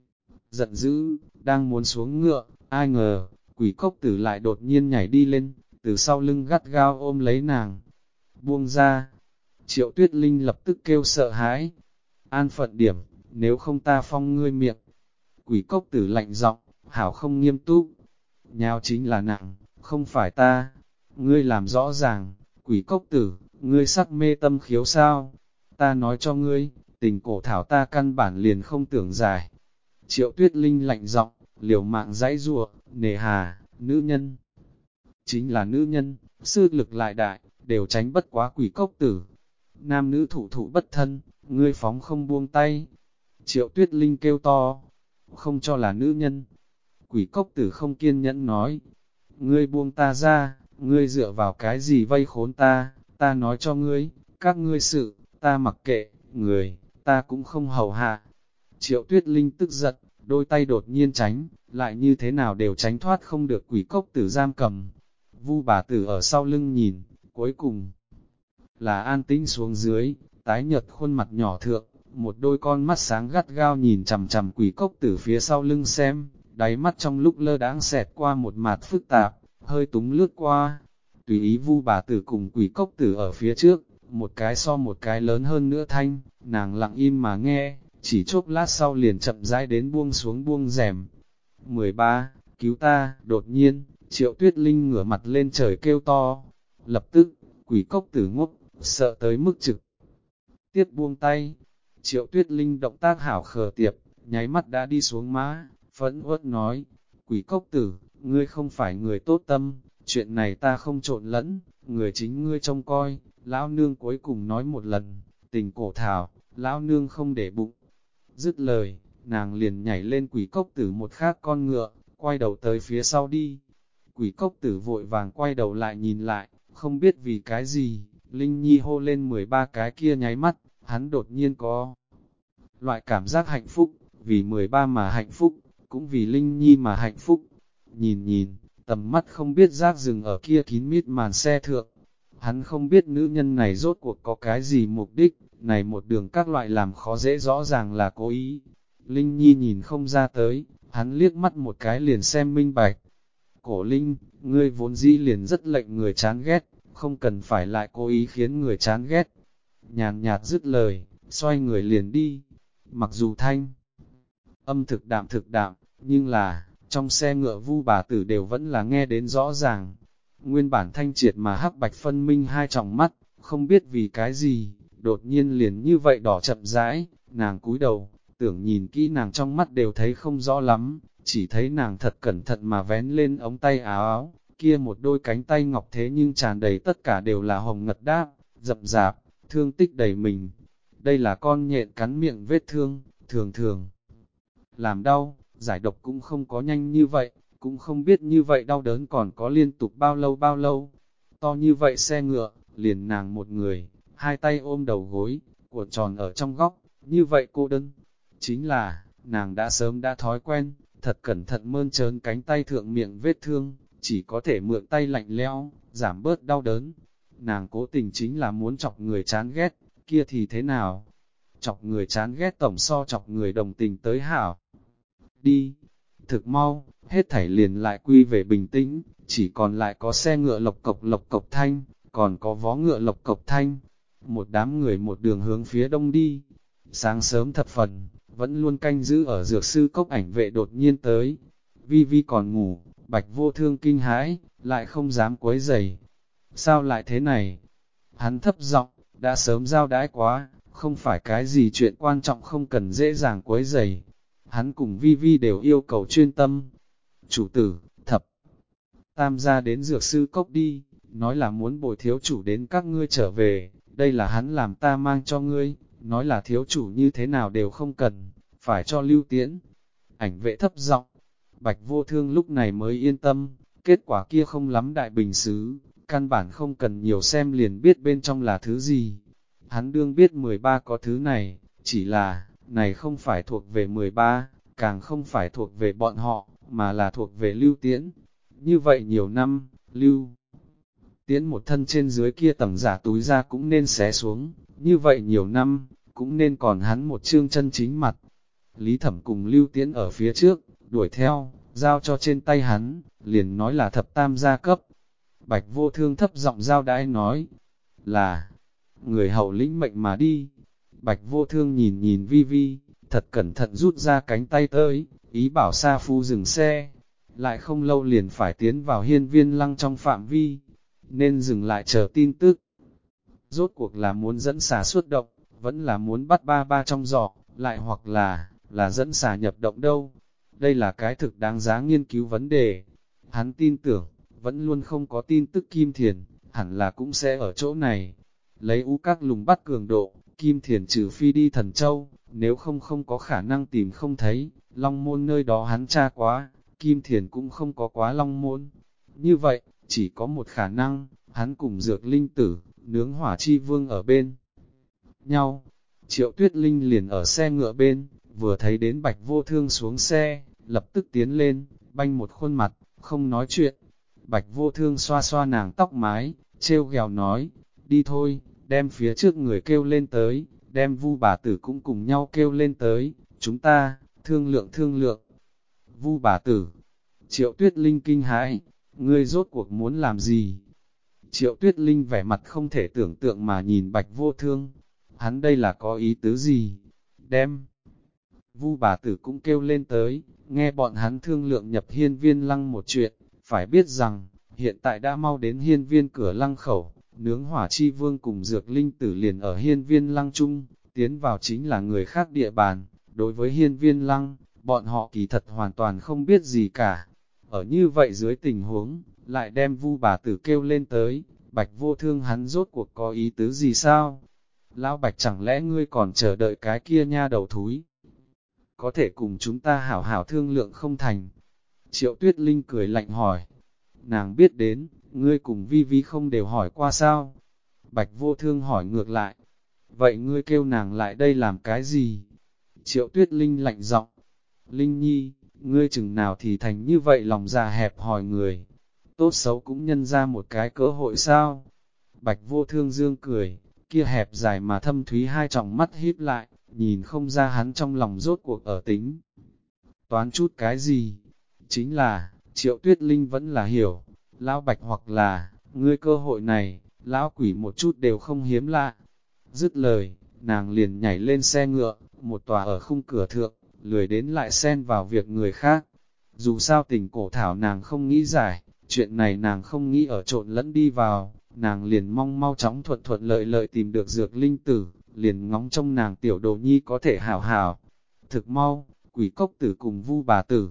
giận dữ, đang muốn xuống ngựa, ai ngờ, quỷ cốc tử lại đột nhiên nhảy đi lên, từ sau lưng gắt gao ôm lấy nàng. Buông ra, Triệu Tuyết Linh lập tức kêu sợ hãi. An phận điểm, nếu không ta phong ngươi miệng. Quỷ cốc tử lạnh giọng, hảo không nghiêm túc. Nhào chính là nặng, không phải ta. Ngươi làm rõ ràng, quỷ cốc tử, ngươi sắc mê tâm khiếu sao? Ta nói cho ngươi, tình cổ thảo ta căn bản liền không tưởng giải. Triệu Tuyết Linh lạnh giọng, liều mạng dãy rùa, nề hà, nữ nhân. Chính là nữ nhân, sư lực lại đại, đều tránh bất quá quỷ cốc tử. Nam nữ thủ thụ bất thân, ngươi phóng không buông tay. Triệu Tuyết Linh kêu to, không cho là nữ nhân. Quỷ cốc tử không kiên nhẫn nói, ngươi buông ta ra, ngươi dựa vào cái gì vây khốn ta nói cho ngươi, các ngươi sự, ta mặc kệ, người, ta cũng không hầu hạ. Triệu Tuyết Linh tức giận, đôi tay đột nhiên tránh, lại như thế nào đều tránh thoát không được quỷ cốc tử giam cầm. Vu bà tử ở sau lưng nhìn, cuối cùng là an tĩnh xuống dưới, tái nhợt khuôn mặt nhỏ thượng, một đôi con mắt sáng gắt gao nhìn chằm chằm quỷ cốc tử phía sau lưng xem, đáy mắt trong lúc lơ đãng xẹt qua một mặt phức tạp, hơi túng lướt qua. Tùy ý Vu bà tử cùng quỷ cốc tử ở phía trước, một cái so một cái lớn hơn nữa thanh, nàng lặng im mà nghe, chỉ chốc lát sau liền chậm rãi đến buông xuống buông rèm. 13. Cứu ta, đột nhiên, Triệu Tuyết Linh ngửa mặt lên trời kêu to. Lập tức, quỷ cốc tử ngốc, sợ tới mức trực tiếp buông tay. Triệu Tuyết Linh động tác hảo khờ tiệp, nháy mắt đã đi xuống mã, phẫn uất nói, quỷ cốc tử, ngươi không phải người tốt tâm, chuyện này ta không trộn lẫn, người chính ngươi trông coi, lão nương cuối cùng nói một lần, tình cổ thảo, lão nương không để bụng. Dứt lời, nàng liền nhảy lên quỷ cốc tử một khác con ngựa, quay đầu tới phía sau đi. Quỷ cốc tử vội vàng quay đầu lại nhìn lại, không biết vì cái gì, Linh Nhi hô lên 13 cái kia nháy mắt, Hắn đột nhiên có loại cảm giác hạnh phúc, vì 13 mà hạnh phúc, cũng vì Linh Nhi mà hạnh phúc. Nhìn nhìn, tầm mắt không biết rác dừng ở kia kín mít màn xe thượng. Hắn không biết nữ nhân này rốt cuộc có cái gì mục đích, này một đường các loại làm khó dễ rõ ràng là cố ý. Linh Nhi nhìn không ra tới, hắn liếc mắt một cái liền xem minh bạch. Cổ Linh, ngươi vốn dĩ liền rất lệnh người chán ghét, không cần phải lại cố ý khiến người chán ghét. Nhàn nhạt dứt lời, xoay người liền đi. Mặc dù thanh âm thực đạm, nhưng là, trong xe ngựa Vu bà tử đều vẫn là nghe đến rõ ràng. Nguyên bản thanh triệt mà hắc bạch phân minh hai tròng mắt, không biết vì cái gì, đột nhiên liền như vậy đỏ chậm rãi, nàng cúi đầu, tưởng nhìn kỹ nàng trong mắt đều thấy không rõ lắm, chỉ thấy nàng thật cẩn thận mà vén lên ống tay áo áo, kia một đôi cánh tay ngọc thế nhưng tràn đầy tất cả đều là hồng ngật đáp, rậm rạp, thương tích đầy mình. Đây là con nhện cắn miệng vết thương, thường thường làm đau, giải độc cũng không có nhanh như vậy, cũng không biết như vậy đau đớn còn có liên tục bao lâu. To như vậy xe ngựa, liền nàng một người, hai tay ôm đầu gối, cuộn tròn ở trong góc, như vậy cô đơn. Chính là, nàng đã sớm đã thói quen, thật cẩn thận mơn trớn cánh tay thượng miệng vết thương, chỉ có thể mượn tay lạnh lẽo, giảm bớt đau đớn. Nàng cố tình chính là muốn chọc người chán ghét, kia thì thế nào? Chọc người chán ghét tổng so chọc người đồng tình tới hảo. Đi, thực mau, hết thảy liền lại quy về bình tĩnh, chỉ còn lại có xe ngựa lộc cộc thanh, còn có vó ngựa lộc cộc thanh. Một đám người một đường hướng phía đông đi. Sáng sớm thập phần, vẫn luôn canh giữ ở dược sư cốc ảnh vệ đột nhiên tới. Vi Vi còn ngủ, Bạch Vô Thương kinh hãi, lại không dám quấy rầy. Sao lại thế này? Hắn thấp giọng, đã sớm giao đãi quá, không phải cái gì chuyện quan trọng không cần dễ dàng quấy rầy. Hắn cùng Vi Vi đều yêu cầu chuyên tâm. Chủ tử, thập, tam gia đến dược sư cốc đi, nói là muốn bồi thiếu chủ đến các ngươi trở về, đây là hắn làm ta mang cho ngươi, nói là thiếu chủ như thế nào đều không cần, phải cho Lưu Tiễn. Ảnh vệ thấp giọng, Bạch Vô Thương lúc này mới yên tâm, kết quả kia không lắm đại bình xứ, căn bản không cần nhiều xem liền biết bên trong là thứ gì. Hắn đương biết 13 có thứ này, chỉ là, này không phải thuộc về 13, càng không phải thuộc về bọn họ, mà là thuộc về Lưu Tiễn. Như vậy nhiều năm, Lưu Tiễn một thân trên dưới kia tầng giả túi ra cũng nên xé xuống, như vậy nhiều năm, cũng nên còn hắn một chương chân chính mặt. Lý Thẩm cùng Lưu Tiễn ở phía trước, đuổi theo, giao cho trên tay hắn, liền nói là thập tam gia cấp. Bạch Vô Thương thấp giọng giao đãi nói, là, người hậu lĩnh mệnh mà đi. Bạch Vô Thương nhìn nhìn Vi Vi, thật cẩn thận rút ra cánh tay tới, ý bảo Sa Phu dừng xe. Lại không lâu liền phải tiến vào hiên viên lăng trong phạm vi, nên dừng lại chờ tin tức. Rốt cuộc là muốn dẫn xà xuất động, vẫn là muốn bắt ba ba trong giỏ, lại hoặc là dẫn xà nhập động đâu. Đây là cái thực đáng giá nghiên cứu vấn đề. Hắn tin tưởng, vẫn luôn không có tin tức Kim Thiền, hẳn là cũng sẽ ở chỗ này. Lấy u các lùng bắt cường độ, Kim Thiền trừ phi đi Thần Châu, nếu không có khả năng tìm không thấy, Long Môn nơi đó hắn tra quá, Kim Thiền cũng không có quá Long Môn. Như vậy, chỉ có một khả năng, hắn cùng Dược Linh Tử, nướng hỏa chi vương ở bên nhau. Triệu Tuyết Linh liền ở xe ngựa bên, vừa thấy đến Bạch Vô Thương xuống xe, lập tức tiến lên, banh một khuôn mặt, không nói chuyện. Bạch Vô Thương xoa xoa nàng tóc mái, trêu ghẹo nói, đi thôi, đem phía trước người kêu lên tới, đem Vu bà tử cũng cùng nhau kêu lên tới, chúng ta, thương lượng. Vu bà tử, Triệu Tuyết Linh kinh hãi, ngươi rốt cuộc muốn làm gì? Triệu Tuyết Linh vẻ mặt không thể tưởng tượng mà nhìn Bạch Vô Thương, hắn đây là có ý tứ gì? Đem Vu bà tử cũng kêu lên tới, nghe bọn hắn thương lượng nhập hiên viên lăng một chuyện, phải biết rằng, hiện tại đã mau đến hiên viên cửa lăng khẩu, nướng hỏa chi vương cùng dược linh tử liền ở hiên viên lăng chung, tiến vào chính là người khác địa bàn, đối với hiên viên lăng, bọn họ kỳ thật hoàn toàn không biết gì cả. Ở như vậy dưới tình huống, lại đem Vu bà tử kêu lên tới, Bạch Vô Thương hắn rốt cuộc có ý tứ gì sao? Lão Bạch chẳng lẽ ngươi còn chờ đợi cái kia nha đầu thúi? Có thể cùng chúng ta hảo hảo thương lượng không thành? Triệu Tuyết Linh cười lạnh hỏi. Nàng biết đến, ngươi cùng Vi Vi không đều hỏi qua sao? Bạch Vô Thương hỏi ngược lại. vậy ngươi kêu nàng lại đây làm cái gì? Triệu Tuyết Linh lạnh giọng, Linh Nhi, ngươi chừng nào thì thành như vậy lòng già hẹp hòi người, tốt xấu cũng nhân ra một cái cơ hội sao? Bạch Vô Thương dương cười, kia hẹp dài mà thâm thúy hai tròng mắt híp lại, nhìn không ra hắn trong lòng rốt cuộc ở tính. Toán chút cái gì? Chính là, Triệu Tuyết Linh vẫn là hiểu, lão Bạch hoặc là, ngươi cơ hội này, lão quỷ một chút đều không hiếm lạ. Dứt lời, nàng liền nhảy lên xe ngựa, một tòa ở khung cửa thượng, lười đến lại xen vào việc người khác. Dù sao tình cổ thảo nàng không nghĩ giải, chuyện này nàng không nghĩ ở trộn lẫn đi vào, nàng liền mong mau chóng thuận thuận lợi lợi tìm được dược linh tử, liền ngóng trong nàng tiểu đồ nhi có thể hảo hảo. Thực mau, quỷ cốc tử cùng vu bà tử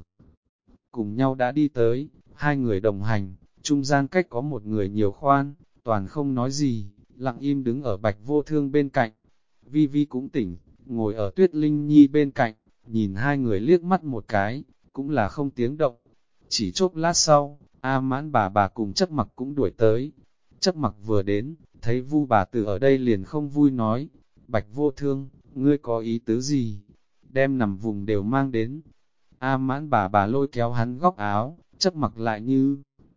cùng nhau đã đi tới, hai người đồng hành, trung gian cách có một người nhiều khoan, toàn không nói gì, lặng im đứng ở Bạch Vô Thương bên cạnh. Vi Vi cũng tỉnh, ngồi ở Tuyết Linh Nhi bên cạnh, nhìn hai người liếc mắt một cái, cũng là không tiếng động. Chỉ chốc lát sau, A Mãn bà cùng Chấp Mặc cũng đuổi tới. Chấp Mặc vừa đến, thấy Vu bà tử ở đây liền không vui nói, Bạch Vô Thương, ngươi có ý tứ gì? Đem nằm vùng đều mang đến. A Mãn bà lôi kéo hắn góc áo, Chấp Mặc lại như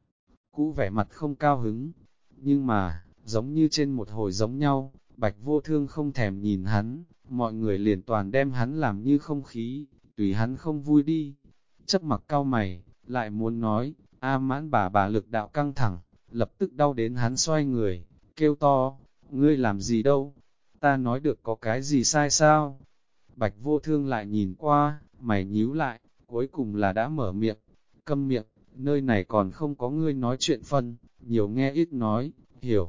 cũ vẻ mặt không cao hứng. Nhưng mà, giống như trên một hồi giống nhau, Bạch Vô Thương không thèm nhìn hắn, mọi người liền toàn đem hắn làm như không khí, tùy hắn không vui đi. Chấp Mặc cau mày, lại muốn nói, A Mãn bà lực đạo căng thẳng, lập tức đau đến hắn xoay người, kêu to, ngươi làm gì đâu, ta nói được có cái gì sai sao? Bạch Vô Thương lại nhìn qua, mày nhíu lại, cuối cùng là đã mở miệng, câm miệng, nơi này còn không có ngươi nói chuyện phân, nhiều nghe ít nói, hiểu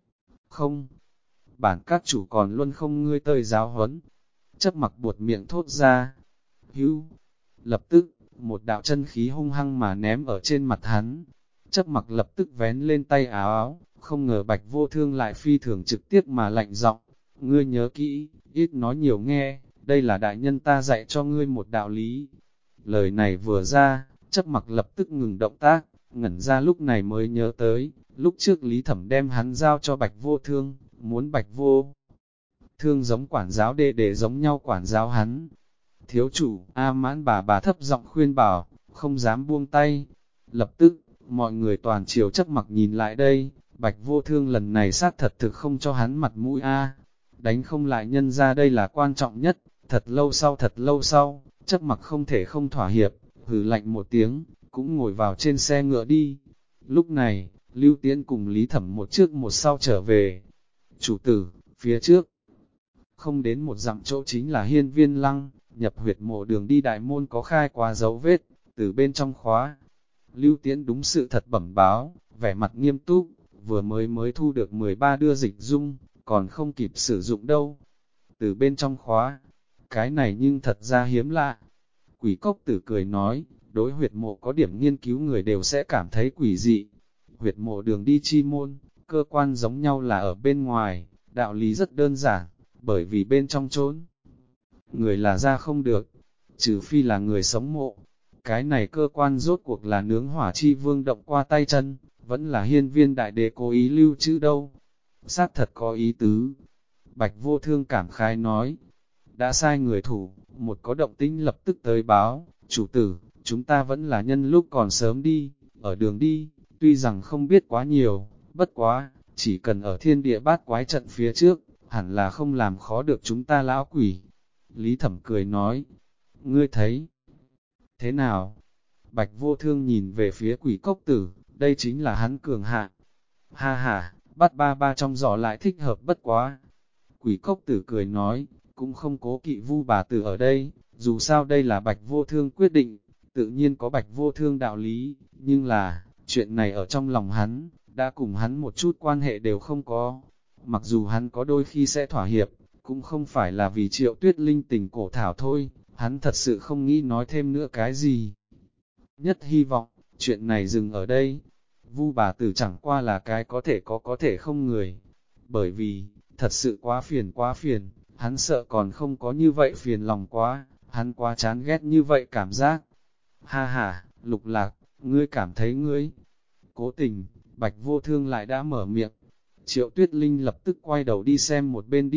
không? Bản các chủ còn luôn không ngươi tơi giáo huấn. Chấp Mặc buột miệng thốt ra, hữu, lập tức, một đạo chân khí hung hăng mà ném ở trên mặt hắn. Chấp Mặc lập tức vén lên tay áo áo, không ngờ Bạch Vô Thương lại phi thường trực tiếp mà lạnh giọng, ngươi nhớ kỹ, ít nói nhiều nghe, đây là đại nhân ta dạy cho ngươi một đạo lý. Lời này vừa ra, Chấp Mặc lập tức ngừng động tác, ngẩn ra lúc này mới nhớ tới, lúc trước Lý Thẩm đem hắn giao cho Bạch Vô Thương, muốn Bạch Vô Thương giống quản giáo để giống nhau quản giáo hắn. Thiếu chủ, A Mãn bà thấp giọng khuyên bảo, không dám buông tay. Lập tức, mọi người toàn chiều Chấp Mặc nhìn lại đây, Bạch Vô Thương lần này xác thật thực không cho hắn mặt mũi A. Đánh không lại nhân ra đây là quan trọng nhất, thật lâu sau, Chấp Mặc không thể không thỏa hiệp, hừ lạnh một tiếng, cũng ngồi vào trên xe ngựa đi. Lúc này, Lưu Tiễn cùng Lý Thẩm một trước một sau trở về. Chủ tử, phía trước, không đến một dặm chỗ chính là Hiên Viên Lăng, nhập huyệt mộ đường đi đại môn có khai qua dấu vết, từ bên trong khóa. Lưu Tiễn đúng sự thật bẩm báo, vẻ mặt nghiêm túc, vừa mới thu được 13 đưa dịch dung, còn không kịp sử dụng đâu. Từ bên trong khóa, cái này nhưng thật ra hiếm lạ. Quỷ cốc tử cười nói, đối huyệt mộ có điểm nghiên cứu người đều sẽ cảm thấy quỷ dị. Huyệt mộ đường đi chi môn, cơ quan giống nhau là ở bên ngoài, đạo lý rất đơn giản, bởi vì bên trong trốn. Người là ra không được, trừ phi là người sống mộ. Cái này cơ quan rốt cuộc là nướng hỏa chi vương động qua tay chân, vẫn là hiên viên đại đế cố ý lưu trữ đâu. Xác thật có ý tứ. Bạch Vô Thương cảm khái nói, đã sai người thủ, một có động tĩnh lập tức tới báo, chủ tử, chúng ta vẫn là nhân lúc còn sớm đi, ở đường đi, tuy rằng không biết quá nhiều, bất quá, chỉ cần ở thiên địa bát quái trận phía trước, hẳn là không làm khó được chúng ta lão quỷ. Lý Thẩm cười nói, ngươi thấy thế nào? Bạch Vô Thương nhìn về phía quỷ cốc tử, đây chính là hắn cường hạ. Ha ha, bắt ba trong giỏ lại thích hợp bất quá. Quỷ cốc tử cười nói, cũng không cố kỵ Vu bà tử ở đây, dù sao đây là Bạch Vô Thương quyết định, tự nhiên có Bạch Vô Thương đạo lý, nhưng là, chuyện này ở trong lòng hắn, đã cùng hắn một chút quan hệ đều không có. Mặc dù hắn có đôi khi sẽ thỏa hiệp, cũng không phải là vì Triệu Tuyết Linh tình cổ thảo thôi, hắn thật sự không nghĩ nói thêm nữa cái gì. Nhất hy vọng, chuyện này dừng ở đây. Vu bà tử chẳng qua là cái có thể không người. Bởi vì, thật sự quá phiền, hắn sợ còn không có như vậy phiền lòng quá, hắn quá chán ghét như vậy cảm giác. Ha ha, Lục Lạc, ngươi cảm thấy ngươi. Cố tình, Bạch Vô Thương lại đã mở miệng. Triệu Tuyết Linh lập tức quay đầu đi xem một bên đi,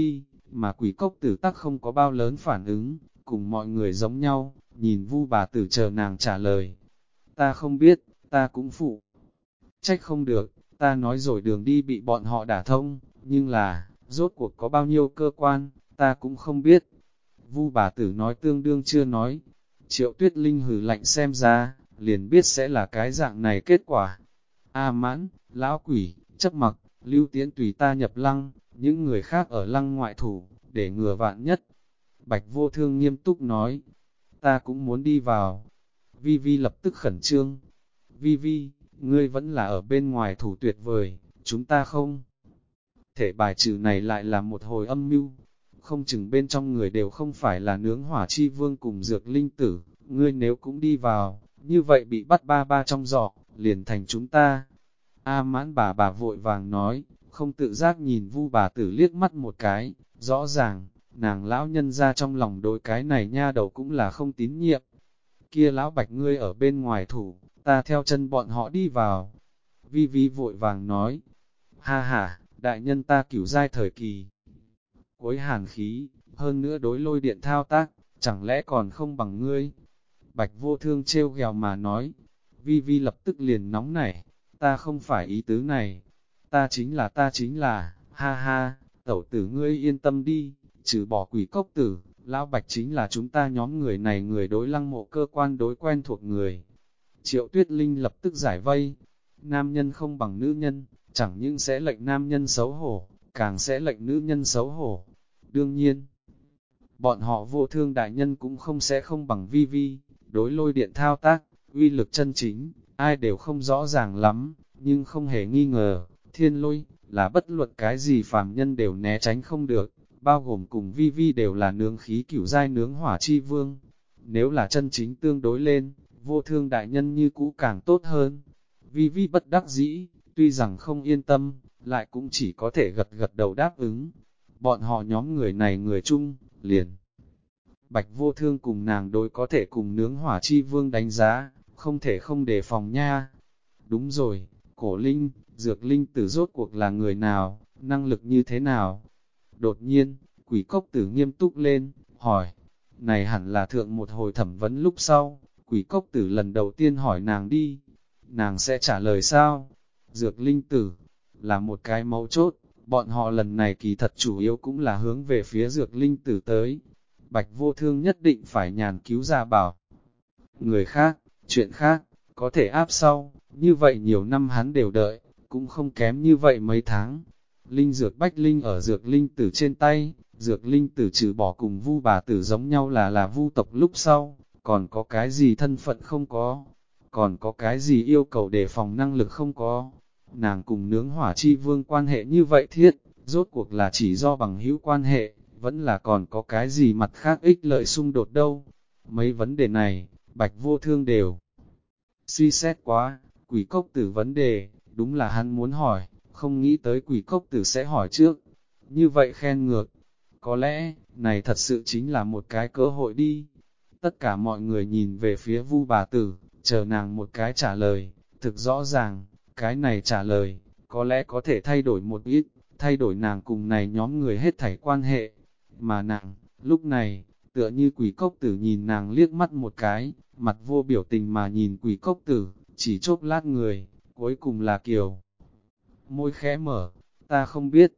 mà quỷ cốc tử tắc không có bao lớn phản ứng, cùng mọi người giống nhau, nhìn Vu bà tử chờ nàng trả lời. Ta không biết, ta cũng phụ. Trách không được, ta nói rồi đường đi bị bọn họ đả thông, nhưng là, rốt cuộc có bao nhiêu cơ quan, ta cũng không biết. Vu bà tử nói tương đương chưa nói. Triệu Tuyết Linh hừ lạnh xem ra, liền biết sẽ là cái dạng này kết quả. A Mãn, lão quỷ, chấp mặc, Lưu Tiễn tùy ta nhập lăng, những người khác ở lăng ngoại thủ, để ngừa vạn nhất. Bạch Vô Thương nghiêm túc nói, ta cũng muốn đi vào. Vi Vi lập tức khẩn trương. Vi Vi, ngươi vẫn là ở bên ngoài thủ tuyệt vời, chúng ta không thể bài trừ này lại là một hồi âm mưu. Không chừng bên trong người đều không phải là nướng hỏa chi vương cùng dược linh tử, ngươi nếu cũng đi vào, như vậy bị bắt ba ba trong giỏ, liền thành chúng ta. A Mãn bà vội vàng nói, không tự giác nhìn Vu bà tử liếc mắt một cái, rõ ràng, nàng lão nhân ra trong lòng đối cái này nha đầu cũng là không tín nhiệm. Kia lão Bạch ngươi ở bên ngoài thủ, ta theo chân bọn họ đi vào. Vi Vi vội vàng nói, ha ha, đại nhân ta cửu giai thời kỳ. Cuối hàn khí, hơn nữa đối lôi điện thao tác, chẳng lẽ còn không bằng ngươi? Bạch Vô Thương trêu ghèo mà nói, Vi Vi lập tức liền nóng nảy, ta không phải ý tứ này, ta chính là, ha ha, tẩu tử ngươi yên tâm đi, trừ bỏ quỷ cốc tử, lão Bạch chính là chúng ta nhóm người này người đối lăng mộ cơ quan đối quen thuộc người. Triệu Tuyết Linh lập tức giải vây, nam nhân không bằng nữ nhân, chẳng những sẽ lệnh nam nhân xấu hổ, càng sẽ lệnh nữ nhân xấu hổ. Đương nhiên, bọn họ Vô Thương đại nhân cũng không bằng Vi Vi, đối lôi điện thao tác, uy lực chân chính, ai đều không rõ ràng lắm, nhưng không hề nghi ngờ, thiên lôi, là bất luận cái gì phàm nhân đều né tránh không được, bao gồm cùng Vi Vi đều là nướng khí cửu giai nướng hỏa chi vương. Nếu là chân chính tương đối lên, Vô Thương đại nhân như cũ càng tốt hơn. Vi Vi bất đắc dĩ, tuy rằng không yên tâm, lại cũng chỉ có thể gật gật đầu đáp ứng. Bọn họ nhóm người này người chung, liền. Bạch Vô Thương cùng nàng đối có thể cùng nướng hỏa chi vương đánh giá, không thể không đề phòng nha. Đúng rồi, cổ linh, dược linh tử rốt cuộc là người nào, năng lực như thế nào? Đột nhiên, quỷ cốc tử nghiêm túc lên, hỏi. Này hẳn là thượng một hồi thẩm vấn lúc sau, quỷ cốc tử lần đầu tiên hỏi nàng đi. Nàng sẽ trả lời sao? Dược linh tử, là một cái mấu chốt, bọn họ lần này kỳ thật chủ yếu cũng là hướng về phía dược linh tử tới. Bạch Vô Thương nhất định phải nhàn cứu ra bảo. Người khác, chuyện khác, có thể áp sau, như vậy nhiều năm hắn đều đợi, cũng không kém như vậy mấy tháng. Linh dược bách linh ở dược linh tử trên tay, dược linh tử trừ bỏ cùng Vu bà tử giống nhau là Vu tộc lúc sau, còn có cái gì thân phận không có, còn có cái gì yêu cầu đề phòng năng lực không có. Nàng cùng nướng hỏa chi vương quan hệ như vậy thiết, rốt cuộc là chỉ do bằng hữu quan hệ, vẫn là còn có cái gì mặt khác ích lợi xung đột đâu. Mấy vấn đề này, Bạch Vô Thương đều suy xét quá, quỷ cốc tử vấn đề, đúng là hắn muốn hỏi, không nghĩ tới quỷ cốc tử sẽ hỏi trước. Như vậy khen ngược, có lẽ, này thật sự chính là một cái cơ hội đi. Tất cả mọi người nhìn về phía Vu bà tử, chờ nàng một cái trả lời, thực rõ ràng, cái này trả lời, có lẽ có thể thay đổi một ít, thay đổi nàng cùng này nhóm người hết thảy quan hệ. Mà nàng, lúc này, tựa như quỷ cốc tử nhìn nàng liếc mắt một cái, mặt vô biểu tình mà nhìn quỷ cốc tử, chỉ chốc lát người, cuối cùng là Kiều. Môi khẽ mở, ta không biết.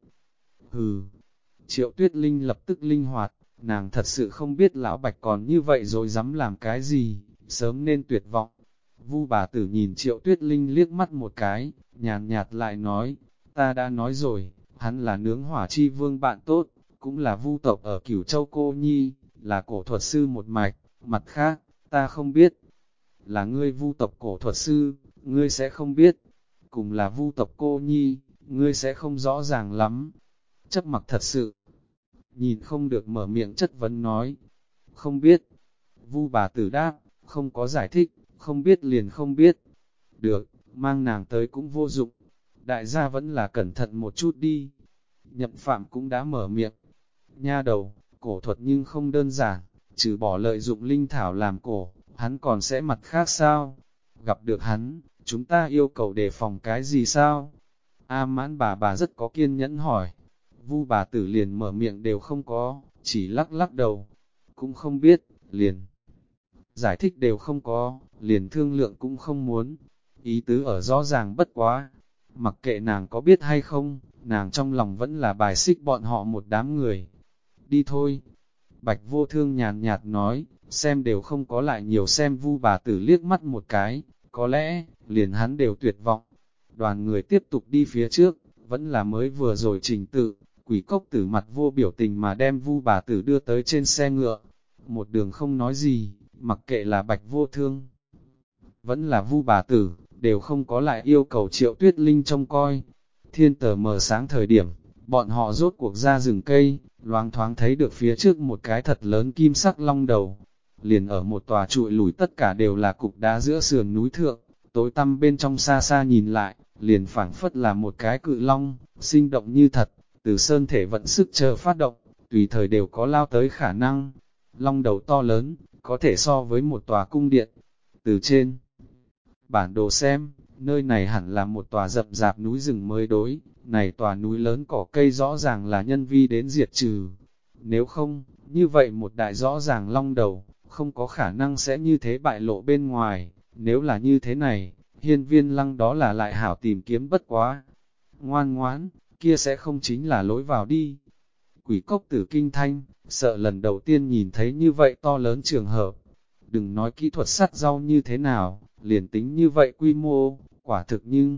Hừ, Triệu Tuyết Linh lập tức linh hoạt, nàng thật sự không biết lão Bạch còn như vậy rồi dám làm cái gì, sớm nên tuyệt vọng. Vu bà tử nhìn Triệu Tuyết Linh liếc mắt một cái, nhàn nhạt lại nói, ta đã nói rồi, hắn là nướng hỏa chi vương bạn tốt, cũng là Vu tộc ở Cửu Châu Cô Nhi, là cổ thuật sư một mạch, mặt khác, ta không biết. Là ngươi Vu tộc cổ thuật sư, ngươi sẽ không biết. Cùng là Vu tộc Cô Nhi, ngươi sẽ không rõ ràng lắm. Chấp mặc thật sự, nhìn không được mở miệng chất vấn nói, không biết. Vu bà tử đáp, không có giải thích, không biết liền không biết. Được, mang nàng tới cũng vô dụng. Đại gia vẫn là cẩn thận một chút đi. Nhậm Phạm cũng đã mở miệng. Nha đầu, cổ thuật nhưng không đơn giản, trừ bỏ lợi dụng linh thảo làm cổ, hắn còn sẽ mặt khác sao? Gặp được hắn, chúng ta yêu cầu đề phòng cái gì sao? A Mãn bà rất có kiên nhẫn hỏi. Vu bà tử liền mở miệng đều không có, chỉ lắc lắc đầu, cũng không biết, liền giải thích đều không có, liền thương lượng cũng không muốn, ý tứ ở rõ ràng bất quá, mặc kệ nàng có biết hay không, nàng trong lòng vẫn là bài xích bọn họ một đám người. Đi thôi. Bạch Vô Thương nhàn nhạt nói, xem đều không có lại nhiều xem. Vu bà tử liếc mắt một cái, có lẽ, liền hắn đều tuyệt vọng. Đoàn người tiếp tục đi phía trước, vẫn là mới vừa rồi trình tự, Quỷ Cốc Tử mặt vô biểu tình mà đem Vu bà tử đưa tới trên xe ngựa. Một đường không nói gì, mặc kệ là Bạch Vô Thương, vẫn là Vu bà tử, đều không có lại yêu cầu Triệu Tuyết Linh trông coi. Thiên tờ mờ sáng thời điểm, bọn họ rốt cuộc ra rừng cây, loáng thoáng thấy được phía trước một cái thật lớn kim sắc long đầu. Liền ở một tòa trụi lủi tất cả đều là cục đá giữa sườn núi thượng, tối tăm bên trong xa xa nhìn lại, liền phảng phất là một cái cự long, sinh động như thật, từ sơn thể vận sức chờ phát động, tùy thời đều có lao tới khả năng. Long đầu to lớn, có thể so với một tòa cung điện. Từ trên bản đồ xem, nơi này hẳn là một tòa rậm rạp núi rừng mới đối, này tòa núi lớn cỏ cây rõ ràng là nhân vi đến diệt trừ. Nếu không, như vậy một đại rõ ràng long đầu, không có khả năng sẽ như thế bại lộ bên ngoài, nếu là như thế này, hiên viên lăng đó là lại hảo tìm kiếm bất quá. Ngoan ngoãn, kia sẽ không chính là lối vào đi. Quỷ Cốc Tử kinh thanh, sợ lần đầu tiên nhìn thấy như vậy to lớn trường hợp. Đừng nói kỹ thuật sắt rau như thế nào, liền tính như vậy quy mô, quả thực nhưng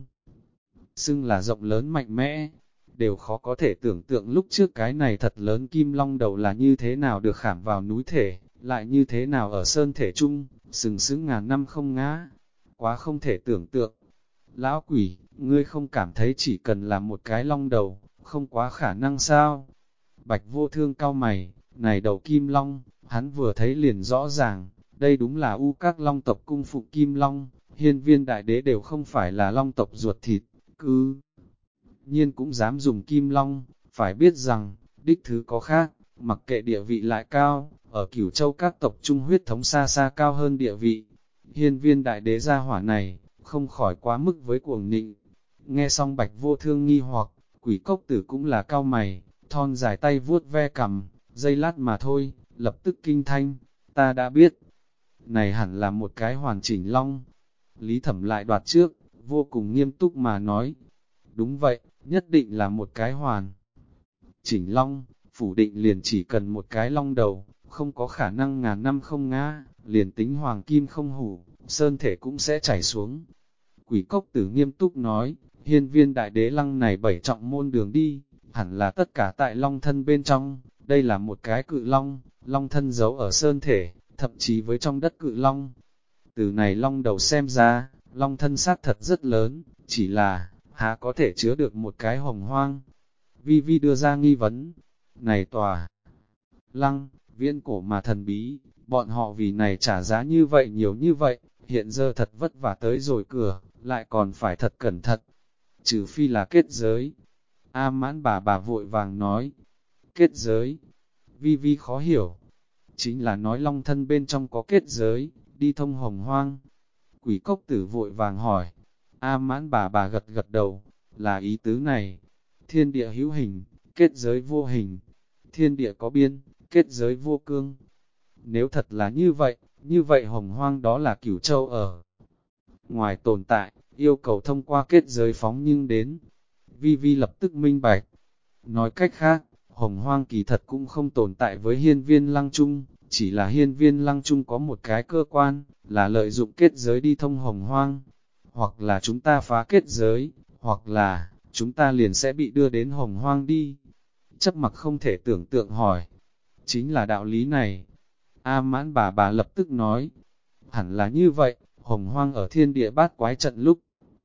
xưng là rộng lớn mạnh mẽ, đều khó có thể tưởng tượng lúc trước cái này thật lớn kim long đầu là như thế nào được khảm vào núi thể, lại như thế nào ở sơn thể chung, sừng sững ngàn năm không ngã, quá không thể tưởng tượng. Lão quỷ, ngươi không cảm thấy chỉ cần là một cái long đầu, không quá khả năng sao? Bạch Vô Thương cau mày, này đầu kim long, hắn vừa thấy liền rõ ràng, đây đúng là U Các long tộc cung phụ kim long, hiên viên đại đế đều không phải là long tộc ruột thịt, cứ nhiên cũng dám dùng kim long, phải biết rằng, đích thứ có khác, mặc kệ địa vị lại cao, ở Cửu Châu các tộc trung huyết thống xa xa cao hơn địa vị. Hiên viên đại đế gia hỏa này, không khỏi quá mức với cuồng nịnh. Nghe xong Bạch Vô Thương nghi hoặc, Quỷ Cốc Tử cũng là cao mày, thon dài tay vuốt ve cằm, giây lát mà thôi, lập tức kinh thanh, ta đã biết. Này hẳn là một cái hoàn chỉnh long. Lý Thẩm lại đoạt trước, vô cùng nghiêm túc mà nói. Đúng vậy, nhất định là một cái hoàn chỉnh long, phủ định liền chỉ cần một cái long đầu, không có khả năng ngàn năm không ngã, liền tính hoàng kim không hủ, sơn thể cũng sẽ chảy xuống. Quỷ Cốc Tử nghiêm túc nói, hiên viên đại đế lăng này bảy trọng môn đường đi, hẳn là tất cả tại long thân bên trong, đây là một cái cự long, long thân giấu ở sơn thể, thậm chí với trong đất cự long. Từ này long đầu xem ra, long thân xác thật rất lớn, chỉ là, há có thể chứa được một cái hồng hoang. Vi Vi đưa ra nghi vấn, này tòa lăng, viễn cổ mà thần bí, bọn họ vì này trả giá như vậy nhiều như vậy, hiện giờ thật vất vả tới rồi cửa, lại còn phải thật cẩn thận, trừ phi là kết giới. A Mãn bà vội vàng nói, kết giới, Vi Vi khó hiểu, chính là nói long thân bên trong có kết giới, đi thông hồng hoang. Quỷ Cốc Tử vội vàng hỏi, A Mãn bà gật gật đầu, là ý tứ này, thiên địa hữu hình, kết giới vô hình, thiên địa có biên, kết giới vô cương. Nếu thật là như vậy hồng hoang đó là Cửu Châu ở ngoài tồn tại, yêu cầu thông qua kết giới phóng nhưng đến. Vi Vi lập tức minh bạch. Nói cách khác, hồng hoang kỳ thật cũng không tồn tại với hiên viên lăng trung, chỉ là hiên viên lăng trung có một cái cơ quan, là lợi dụng kết giới đi thông hồng hoang. Hoặc là chúng ta phá kết giới, hoặc là chúng ta liền sẽ bị đưa đến hồng hoang đi. Chấp mặc không thể tưởng tượng hỏi. Chính là đạo lý này. A Mãn bà lập tức nói. Hẳn là như vậy, hồng hoang ở thiên địa bát quái trận lúc.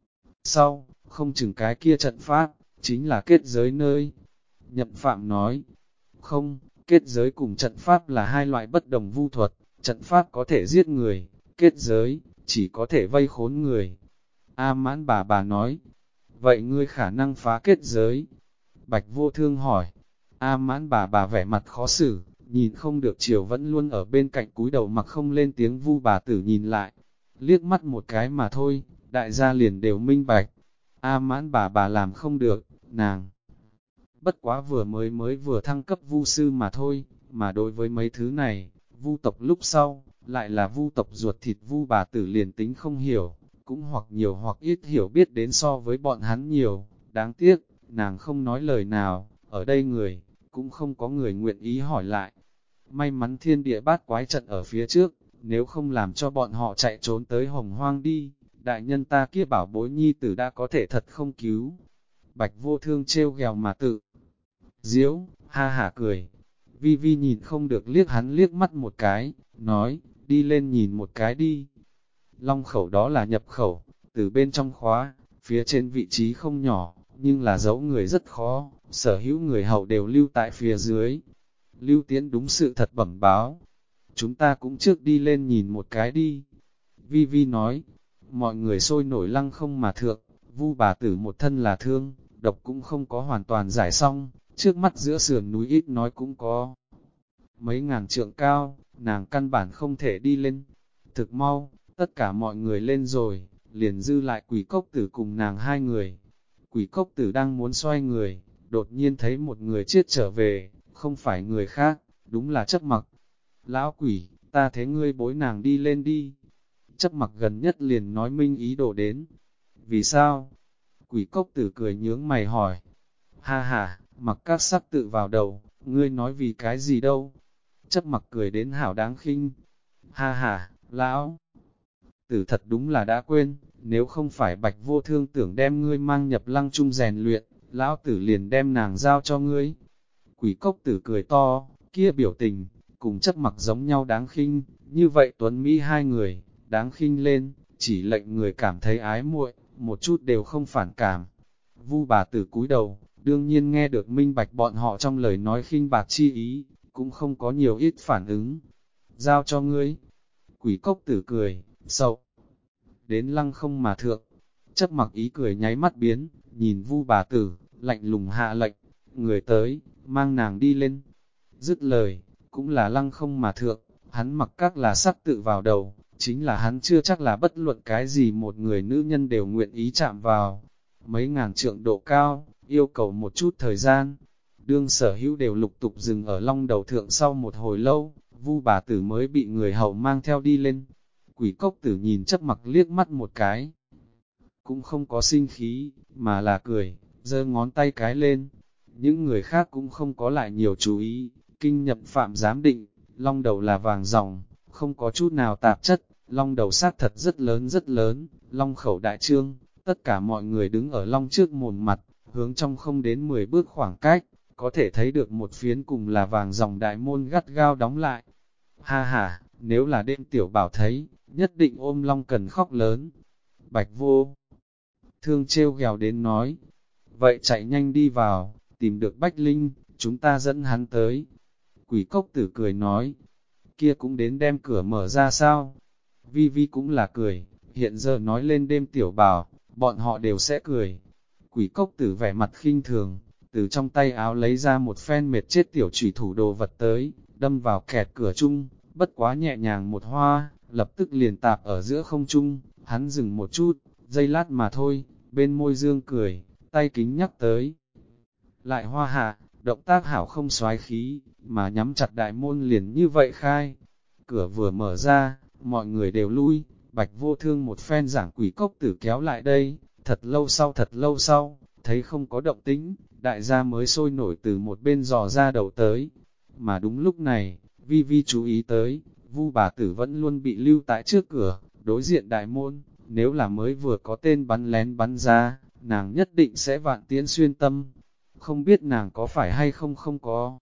Sau, không chừng cái kia trận pháp, chính là kết giới nơi. Nhậm Phạm nói. Không, kết giới cùng trận pháp là hai loại bất đồng vu thuật. Trận pháp có thể giết người, kết giới, chỉ có thể vây khốn người. A Mãn bà nói. Vậy ngươi khả năng phá kết giới? Bạch Vô Thương hỏi. A Mãn bà vẻ mặt khó xử, nhìn không được chiều vẫn luôn ở bên cạnh cúi đầu mặc không lên tiếng. Vu bà tử nhìn lại, liếc mắt một cái mà thôi, đại gia liền đều minh bạch. A Mãn bà làm không được, nàng bất quá vừa thăng cấp vu sư mà thôi, mà đối với mấy thứ này, vu tộc lúc sau, lại là vu tộc ruột thịt vu bà tử liền tính không hiểu, cũng hoặc nhiều hoặc ít hiểu biết đến so với bọn hắn nhiều, đáng tiếc, nàng không nói lời nào, ở đây người, cũng không có người nguyện ý hỏi lại. May mắn thiên địa bát quái trận ở phía trước, nếu không làm cho bọn họ chạy trốn tới hồng hoang đi, đại nhân ta kia bảo bối nhi tử đã có thể thật không cứu. Bạch vô thương trêu ghèo mà tự diễu, ha hả cười. Vi Vi nhìn không được liếc hắn liếc mắt một cái, nói, đi lên nhìn một cái đi. Long khẩu đó là nhập khẩu, từ bên trong khóa, phía trên vị trí không nhỏ, nhưng là giấu người rất khó, sở hữu người hậu đều lưu tại phía dưới. Lưu Tiến đúng sự thật bẩm báo. Chúng ta cũng trước đi lên nhìn một cái đi. Vi Vi nói, mọi người sôi nổi lăng không mà thượng, Vu bà tử một thân là thương, độc cũng không có hoàn toàn giải xong, trước mắt giữa sườn núi ít nói cũng có mấy ngàn trượng cao, nàng căn bản không thể đi lên. Thực mau, tất cả mọi người lên rồi, liền dư lại Quỷ Cốc Tử cùng nàng hai người. Quỷ Cốc Tử đang muốn xoay người, đột nhiên thấy một người chết trở về, không phải người khác, đúng là Chấp Mặc. Lão quỷ, ta thế ngươi bối nàng đi lên đi. Chấp Mặc gần nhất liền nói minh ý đồ đến. Vì sao? Quỷ Cốc Tử cười nhướng mày hỏi. Ha ha, Mặc các sắc tự vào đầu, ngươi nói vì cái gì đâu? Chấp Mặc cười đến hảo đáng khinh. Ha ha, lão Tử thật đúng là đã quên, nếu không phải Bạch Vô Thương tưởng đem ngươi mang nhập lăng trung rèn luyện, lão Tử liền đem nàng giao cho ngươi. Quỷ Cốc Tử cười to, kia biểu tình, cùng Chấp Mặc giống nhau đáng khinh, như vậy Tuấn Mỹ hai người, đáng khinh lên, chỉ lệnh người cảm thấy ái muội, một chút đều không phản cảm. Vu bà tử cúi đầu, đương nhiên nghe được minh bạch bọn họ trong lời nói khinh bạc chi ý, cũng không có nhiều ít phản ứng. Giao cho ngươi. Quỷ Cốc Tử cười, sầu. Đến lăng không mà thượng, Chấp Mặc ý cười nháy mắt biến, nhìn Vu bà tử, lạnh lùng hạ lệnh, người tới, mang nàng đi lên. Dứt lời, cũng là lăng không mà thượng, hắn mặc các là sắc tự vào đầu, chính là hắn chưa chắc là bất luận cái gì một người nữ nhân đều nguyện ý chạm vào. Mấy ngàn trượng độ cao, yêu cầu một chút thời gian. Đương sở hữu đều lục tục dừng ở long đầu thượng sau một hồi lâu, Vu bà tử mới bị người hầu mang theo đi lên. Quỷ Cốc Tử nhìn Chấp Mặc liếc mắt một cái, cũng không có sinh khí, mà là cười, giơ ngón tay cái lên. Những người khác cũng không có lại nhiều chú ý, kinh nhập phạm giám định, long đầu là vàng ròng, không có chút nào tạp chất, long đầu xác thật rất lớn, long khẩu đại trương, tất cả mọi người đứng ở long trước mồn mặt, hướng trong không đến 10 bước khoảng cách, có thể thấy được một phiến cùng là vàng ròng đại môn gắt gao đóng lại. Ha ha, nếu là đêm tiểu bảo thấy, nhất định ôm long cần khóc lớn. Bạch Vô Thương trêu ghèo đến nói, vậy chạy nhanh đi vào, tìm được Bách Linh, chúng ta dẫn hắn tới. Quỷ Cốc Tử cười nói, kia cũng đến đem cửa mở ra sao? Vi Vi cũng là cười, hiện giờ nói lên đêm tiểu bảo, bọn họ đều sẽ cười. Quỷ Cốc Tử vẻ mặt khinh thường, từ trong tay áo lấy ra một phen mệt chết tiểu chủy thủ đồ vật tới, đâm vào kẹt cửa chung, bất quá nhẹ nhàng một hoa, lập tức liền tạp ở giữa không trung, hắn dừng một chút, giây lát mà thôi, bên môi dương cười, tay kính nhắc tới. Lại hoa hạ, động tác hảo không xoái khí, mà nhắm chặt đại môn liền như vậy khai. Cửa vừa mở ra, mọi người đều lui, Bạch Vô Thương một phen giảng Quỷ Cốc Tử kéo lại đây, thật lâu sau, thấy không có động tĩnh, đại gia mới sôi nổi từ một bên dò ra đầu tới. Mà đúng lúc này, Vi Vi chú ý tới, Vu bà tử vẫn luôn bị lưu tại trước cửa, đối diện đại môn, nếu là mới vừa có tên bắn lén bắn ra, nàng nhất định sẽ vạn tiễn xuyên tâm. Không biết nàng có phải hay không có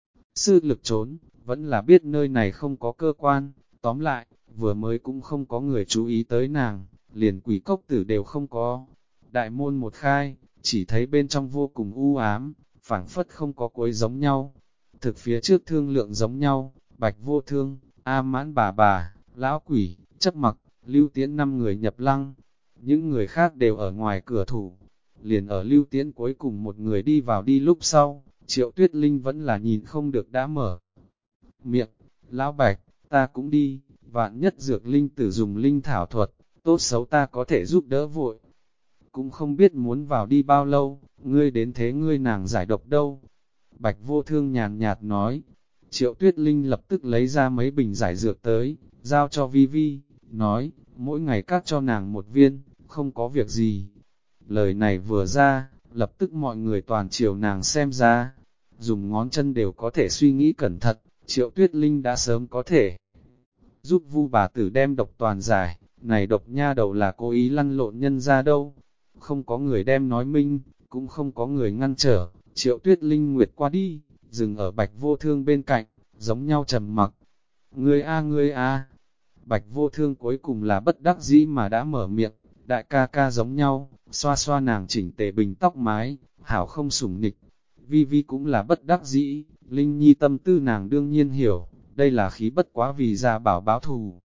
sư lực trốn, vẫn là biết nơi này không có cơ quan, tóm lại, vừa mới cũng không có người chú ý tới nàng, liền Quỷ Cốc Tử đều không có. Đại môn một khai, chỉ thấy bên trong vô cùng u ám, phảng phất không có cuối giống nhau. Thực phía trước thương lượng giống nhau, Bạch Vô Thương, A Mãn bà, Lão Quỷ, Chấp Mặc, Lưu Tiễn 5 người nhập lăng, những người khác đều ở ngoài cửa thủ. Liền ở Lưu Tiễn cuối cùng một người đi vào đi lúc sau, Triệu Tuyết Linh vẫn là nhìn không được đã mở miệng. Lão Bạch, ta cũng đi, vạn nhất dược linh tử dùng linh thảo thuật, tốt xấu ta có thể giúp đỡ vội. cũng không biết muốn vào đi bao lâu, ngươi đến thế ngươi nàng giải độc đâu. Bạch Vô Thương nhàn nhạt nói. Triệu Tuyết Linh lập tức lấy ra mấy bình giải dược tới, giao cho Vi Vi, nói, mỗi ngày cắt cho nàng một viên, không có việc gì. Lời này vừa ra, lập tức mọi người toàn chiều nàng xem ra, dùng ngón chân đều có thể suy nghĩ cẩn thận, Triệu Tuyết Linh đã sớm có thể giúp Vu bà tử đem độc toàn giải, này độc nha đầu là cố ý lăn lộn nhân ra đâu. Không có người đem nói minh, cũng không có người ngăn trở, Triệu Tuyết Linh nguyệt qua đi, dừng ở Bạch Vô Thương bên cạnh, giống nhau trầm mặc. Ngươi a, Bạch Vô Thương cuối cùng là bất đắc dĩ mà đã mở miệng, đại ca ca giống nhau, xoa xoa nàng chỉnh tề bình tóc mái, hảo không sủng nịch. Vi Vi cũng là bất đắc dĩ, Linh Nhi tâm tư nàng đương nhiên hiểu, đây là khí bất quá vì gia bảo báo thù.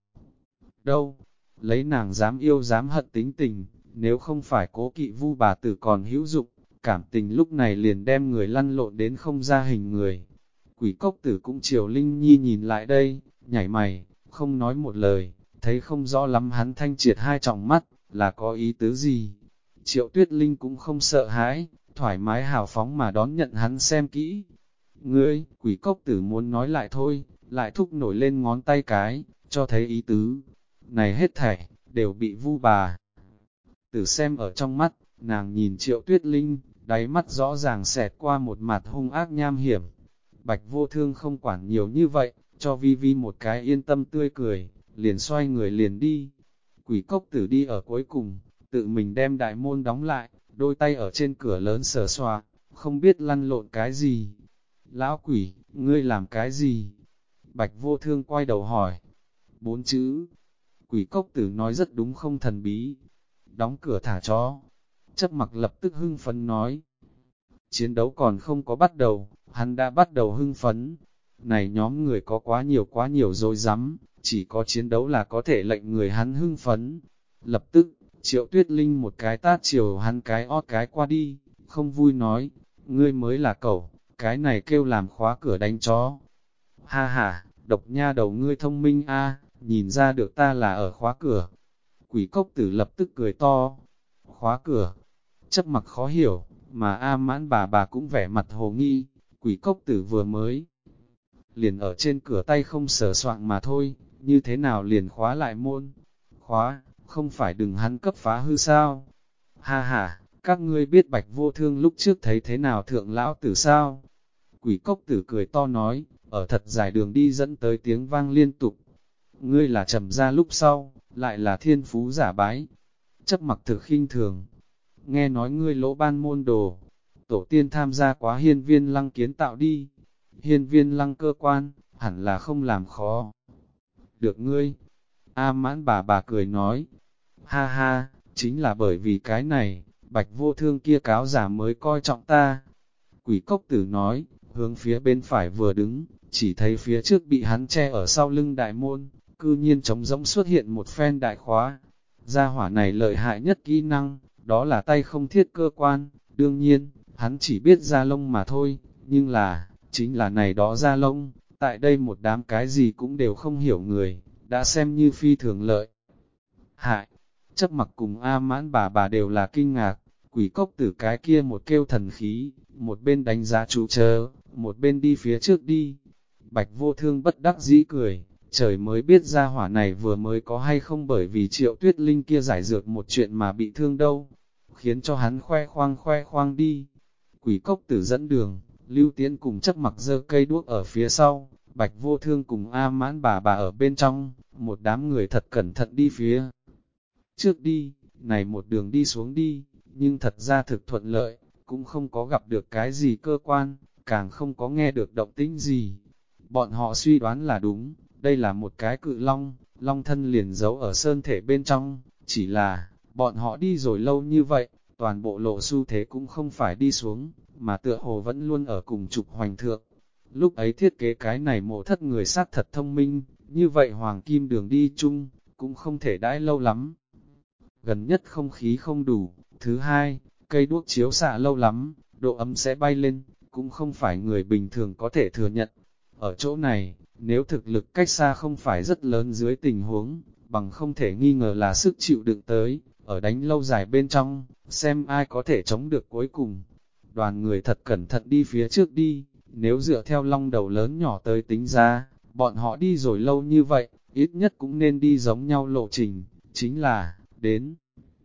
Đâu, lấy nàng dám yêu dám hận tính tình, nếu không phải cố kỵ Vu bà tử còn hữu dụng, cảm tình lúc này liền đem người lăn lộn đến không ra hình người. Quỷ cốc tử cũng chiều Linh Nhi nhìn lại đây, nhảy mày, không nói một lời, thấy không rõ lắm hắn thanh triệt hai tròng mắt, là có ý tứ gì. Triệu Tuyết Linh cũng không sợ hãi, thoải mái hào phóng mà đón nhận hắn xem kỹ. Ngươi, quỷ cốc tử muốn nói lại thôi, lại thúc nổi lên ngón tay cái, cho thấy ý tứ. Này hết thảy, đều bị Vu bà tử xem ở trong mắt, nàng nhìn Triệu Tuyết Linh, đáy mắt rõ ràng xẹt qua một mặt hung ác nham hiểm. Bạch Vô Thương không quản nhiều như vậy, cho Vi Vi một cái yên tâm tươi cười, liền xoay người liền đi. Quỷ cốc tử đi ở cuối cùng, tự mình đem đại môn đóng lại, đôi tay ở trên cửa lớn sờ xoa, không biết lăn lộn cái gì. Lão quỷ, ngươi làm cái gì? Bạch Vô Thương quay đầu hỏi. 4 chữ. Quỷ cốc tử nói rất đúng không thần bí. Đóng cửa thả chó. Chấp mặc lập tức hưng phấn nói. Chiến đấu còn không có bắt đầu, hắn đã bắt đầu hưng phấn. Này nhóm người có quá nhiều rồi rắm, chỉ có chiến đấu là có thể lệnh người hắn hưng phấn. Lập tức, Triệu Tuyết Linh một cái tát chiều hắn cái ót cái qua đi, không vui nói, ngươi mới là cẩu, cái này kêu làm khóa cửa đánh chó. Ha ha, độc nha đầu ngươi thông minh a, nhìn ra được ta là ở khóa cửa. Quỷ cốc tử lập tức cười to. Khóa cửa, chấp mặc khó hiểu, mà A Mãn bà cũng vẻ mặt hồ nghi, quỷ cốc tử vừa mới liền ở trên cửa tay không sờ soạng mà thôi, như thế nào liền khóa lại môn? Khóa, không phải đừng hắn cấp phá hư sao? Ha ha, các ngươi biết Bạch Vô Thương lúc trước thấy thế nào thượng lão tử sao? Quỷ cốc tử cười to nói, ở thật dài đường đi dẫn tới tiếng vang liên tục. Ngươi là trầm ra lúc sau, lại là thiên phú giả bái. Chấp mặc thực khinh thường. Nghe nói ngươi lỗ ban môn đồ, tổ tiên tham gia quá hiên viên lăng kiến tạo đi. Hiên viên lăng cơ quan, hẳn là không làm khó. Được ngươi. A Mãn bà cười nói. Ha ha, chính là bởi vì cái này, Bạch Vô Thương kia cáo giả mới coi trọng ta. Quỷ cốc tử nói, hướng phía bên phải vừa đứng, chỉ thấy phía trước bị hắn che ở sau lưng đại môn, cư nhiên trống rỗng xuất hiện một phen đại khóa. Gia hỏa này lợi hại nhất kỹ năng, đó là tay không thiết cơ quan, đương nhiên, hắn chỉ biết ra lông mà thôi, nhưng là, chính là này đó ra lông, tại đây một đám cái gì cũng đều không hiểu người, đã xem như phi thường lợi. Hại, chấp mặc cùng A Mãn bà đều là kinh ngạc, quỷ cốc tử cái kia một kêu thần khí, một bên đánh giá chú chớ, một bên đi phía trước đi. Bạch Vô Thương bất đắc dĩ cười, trời mới biết ra hỏa này vừa mới có hay không bởi vì Triệu Tuyết Linh kia giải dược một chuyện mà bị thương đâu, khiến cho hắn khoe khoang đi. Quỷ cốc tử dẫn đường, Lưu Tiễn cùng chấp mặc giơ cây đuốc ở phía sau, Bạch Vô Thương cùng A Mãn bà ở bên trong, một đám người thật cẩn thận đi phía trước đi, này một đường đi xuống đi, nhưng thật ra thực thuận lợi, cũng không có gặp được cái gì cơ quan, càng không có nghe được động tĩnh gì. Bọn họ suy đoán là đúng, đây là một cái cự long, long thân liền giấu ở sơn thể bên trong, chỉ là, bọn họ đi rồi lâu như vậy, toàn bộ lộ xu thế cũng không phải đi xuống, mà tựa hồ vẫn luôn ở cùng trục hoành thượng. Lúc ấy thiết kế cái này mộ thất người sát thật thông minh, như vậy hoàng kim đường đi chung, cũng không thể đãi lâu lắm. Gần nhất không khí không đủ, thứ hai, cây đuốc chiếu xạ lâu lắm, độ ấm sẽ bay lên, cũng không phải người bình thường có thể thừa nhận. Ở chỗ này, nếu thực lực cách xa không phải rất lớn dưới tình huống, bằng không thể nghi ngờ là sức chịu đựng tới, ở đánh lâu dài bên trong, xem ai có thể chống được cuối cùng. Đoàn người thật cẩn thận đi phía trước đi, nếu dựa theo long đầu lớn nhỏ tới tính ra, bọn họ đi rồi lâu như vậy, ít nhất cũng nên đi giống nhau lộ trình, chính là, đến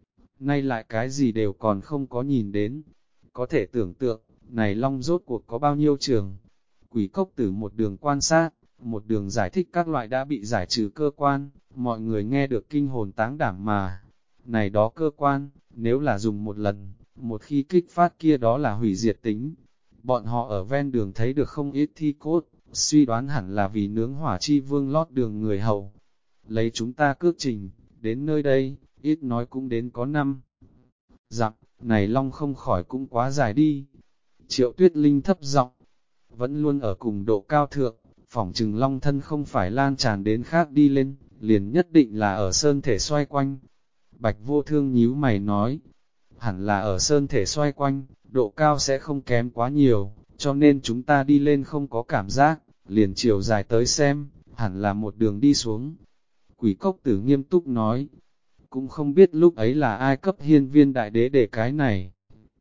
nay lại cái gì đều còn không có nhìn đến. Có thể tưởng tượng, này long rốt cuộc có bao nhiêu trường. Quỷ cốc tử một đường quan sát, một đường giải thích các loại đã bị giải trừ cơ quan, mọi người nghe được kinh hồn táng đảm mà. Này đó cơ quan, nếu là dùng một lần, một khi kích phát kia đó là hủy diệt tính. Bọn họ ở ven đường thấy được không ít thi cốt, suy đoán hẳn là vì nướng hỏa chi vương lót đường người hầu. Lấy chúng ta cước trình, đến nơi đây, ít nói cũng đến có 5 dặm, này long không khỏi cũng quá dài đi. Triệu Tuyết Linh thấp giọng, vẫn luôn ở cùng độ cao thượng, phỏng chừng long thân không phải lan tràn đến khác đi lên, liền nhất định là ở sơn thể xoay quanh. Bạch Vô Thương nhíu mày nói, hẳn là ở sơn thể xoay quanh, độ cao sẽ không kém quá nhiều, cho nên chúng ta đi lên không có cảm giác, liền chiều dài tới xem, hẳn là một đường đi xuống. Quỷ cốc tử nghiêm túc nói, cũng không biết lúc ấy là ai cấp hiên viên đại đế để cái này.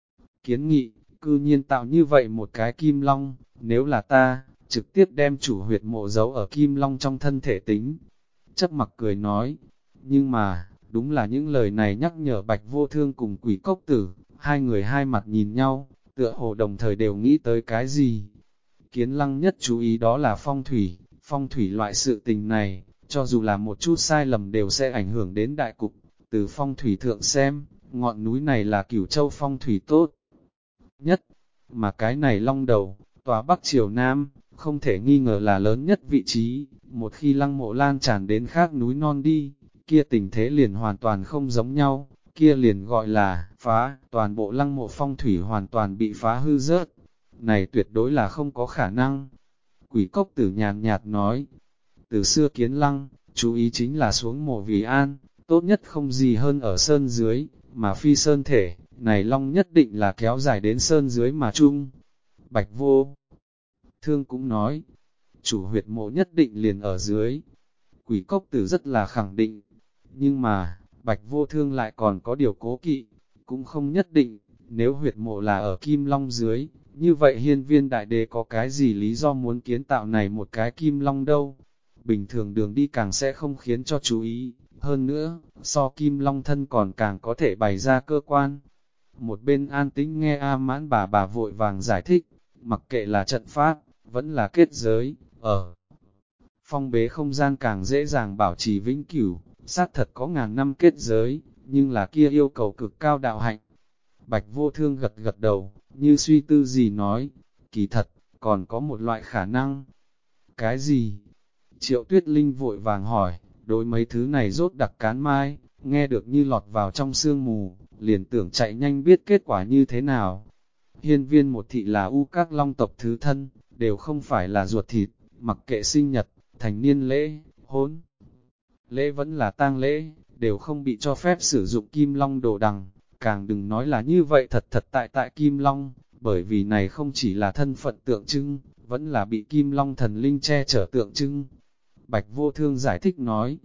Kiến nghị, cư nhiên tạo như vậy một cái kim long, nếu là ta, trực tiếp đem chủ huyệt mộ giấu ở kim long trong thân thể tính. Chấp mặc cười nói, nhưng mà, đúng là những lời này nhắc nhở Bạch Vô Thương cùng quỷ cốc tử, hai người hai mặt nhìn nhau, tựa hồ đồng thời đều nghĩ tới cái gì. Kiến lăng nhất chú ý đó là phong thủy loại sự tình này, cho dù là một chút sai lầm đều sẽ ảnh hưởng đến đại cục. Từ phong thủy thượng xem, ngọn núi này là Cửu Châu phong thủy tốt nhất, mà cái này long đầu, tòa Bắc Triều Nam, không thể nghi ngờ là lớn nhất vị trí. Một khi lăng mộ lan tràn đến khác núi non đi, kia tình thế liền hoàn toàn không giống nhau, kia liền gọi là phá, toàn bộ lăng mộ phong thủy hoàn toàn bị phá hư rớt. Này tuyệt đối là không có khả năng. Quỷ cốc tử nhàn nhạt nói, từ xưa kiến lăng, chú ý chính là xuống mộ vì an, tốt nhất không gì hơn ở sơn dưới, mà phi sơn thể, này long nhất định là kéo dài đến sơn dưới mà chung. Bạch Vô Thương cũng nói, chủ huyệt mộ nhất định liền ở dưới. Quỷ cốc tử rất là khẳng định, nhưng mà, Bạch Vô Thương lại còn có điều cố kỵ, cũng không nhất định, nếu huyệt mộ là ở kim long dưới, như vậy hiên viên đại đế có cái gì lý do muốn kiến tạo này một cái kim long đâu. Bình thường đường đi càng sẽ không khiến cho chú ý, hơn nữa, so kim long thân còn càng có thể bày ra cơ quan. Một bên an tĩnh nghe A Mãn bà vội vàng giải thích, mặc kệ là trận pháp, vẫn là kết giới, ở phong bế không gian càng dễ dàng bảo trì vĩnh cửu, xác thật có ngàn năm kết giới, nhưng là kia yêu cầu cực cao đạo hạnh. Bạch Vô Thương gật gật đầu, như suy tư gì nói, kỳ thật, còn có một loại khả năng. Cái gì? Triệu Tuyết Linh vội vàng hỏi, đối mấy thứ này rốt đặc cán mai, nghe được như lọt vào trong sương mù, liền tưởng chạy nhanh biết kết quả như thế nào. Hiên viên một thị là u các long tộc thứ thân, đều không phải là ruột thịt, mặc kệ sinh nhật, thành niên lễ, hôn. Lễ vẫn là tang lễ, đều không bị cho phép sử dụng kim long đồ đằng, càng đừng nói là như vậy thật tại kim long, bởi vì này không chỉ là thân phận tượng trưng, vẫn là bị kim long thần linh che chở tượng trưng. Bạch Vô Thương giải thích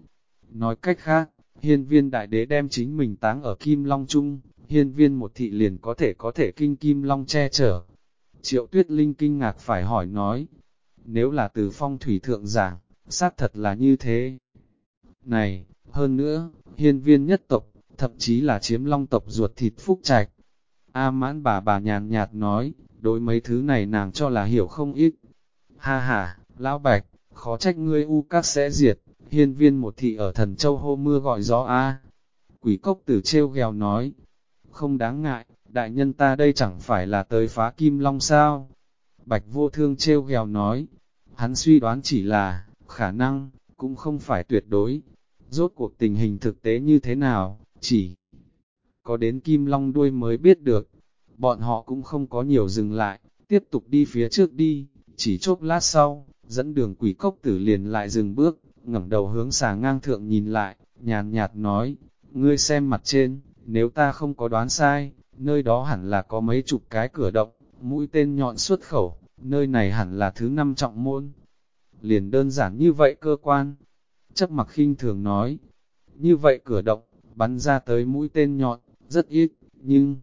nói cách khác, hiên viên đại đế đem chính mình táng ở kim long chung, hiên viên một thị liền có thể kinh kim long che chở. Triệu Tuyết Linh kinh ngạc phải hỏi nói, nếu là từ phong thủy thượng giảng, xác thật là như thế. Này, hơn nữa, hiên viên nhất tộc, thậm chí là chiếm long tộc ruột thịt phúc trạch. A Mãn bà nhàn nhạt nói, đối mấy thứ này nàng cho là hiểu không ít. Ha ha, lão Bạch, khó trách ngươi u các sẽ diệt, hiên viên một thị ở thần châu hô mưa gọi gió a. Quỷ cốc tử trêu ghèo nói, không đáng ngại, đại nhân ta đây chẳng phải là tới phá kim long sao. Bạch Vô Thương trêu ghèo nói, hắn suy đoán chỉ là, khả năng, cũng không phải tuyệt đối. Rốt cuộc tình hình thực tế như thế nào, chỉ có đến kim long đuôi mới biết được. Bọn họ cũng không có nhiều dừng lại, tiếp tục đi phía trước đi, chỉ chốc lát sau, dẫn đường quỷ cốc tử liền lại dừng bước, ngẩng đầu hướng xà ngang thượng nhìn lại, nhàn nhạt nói, ngươi xem mặt trên, nếu ta không có đoán sai, nơi đó hẳn là có mấy chục cái cửa động, mũi tên nhọn xuất khẩu, nơi này hẳn là thứ 5 trọng môn. Liền đơn giản như vậy cơ quan. Chấp mặc khinh thường nói, như vậy cửa động, bắn ra tới mũi tên nhọn, rất ít, nhưng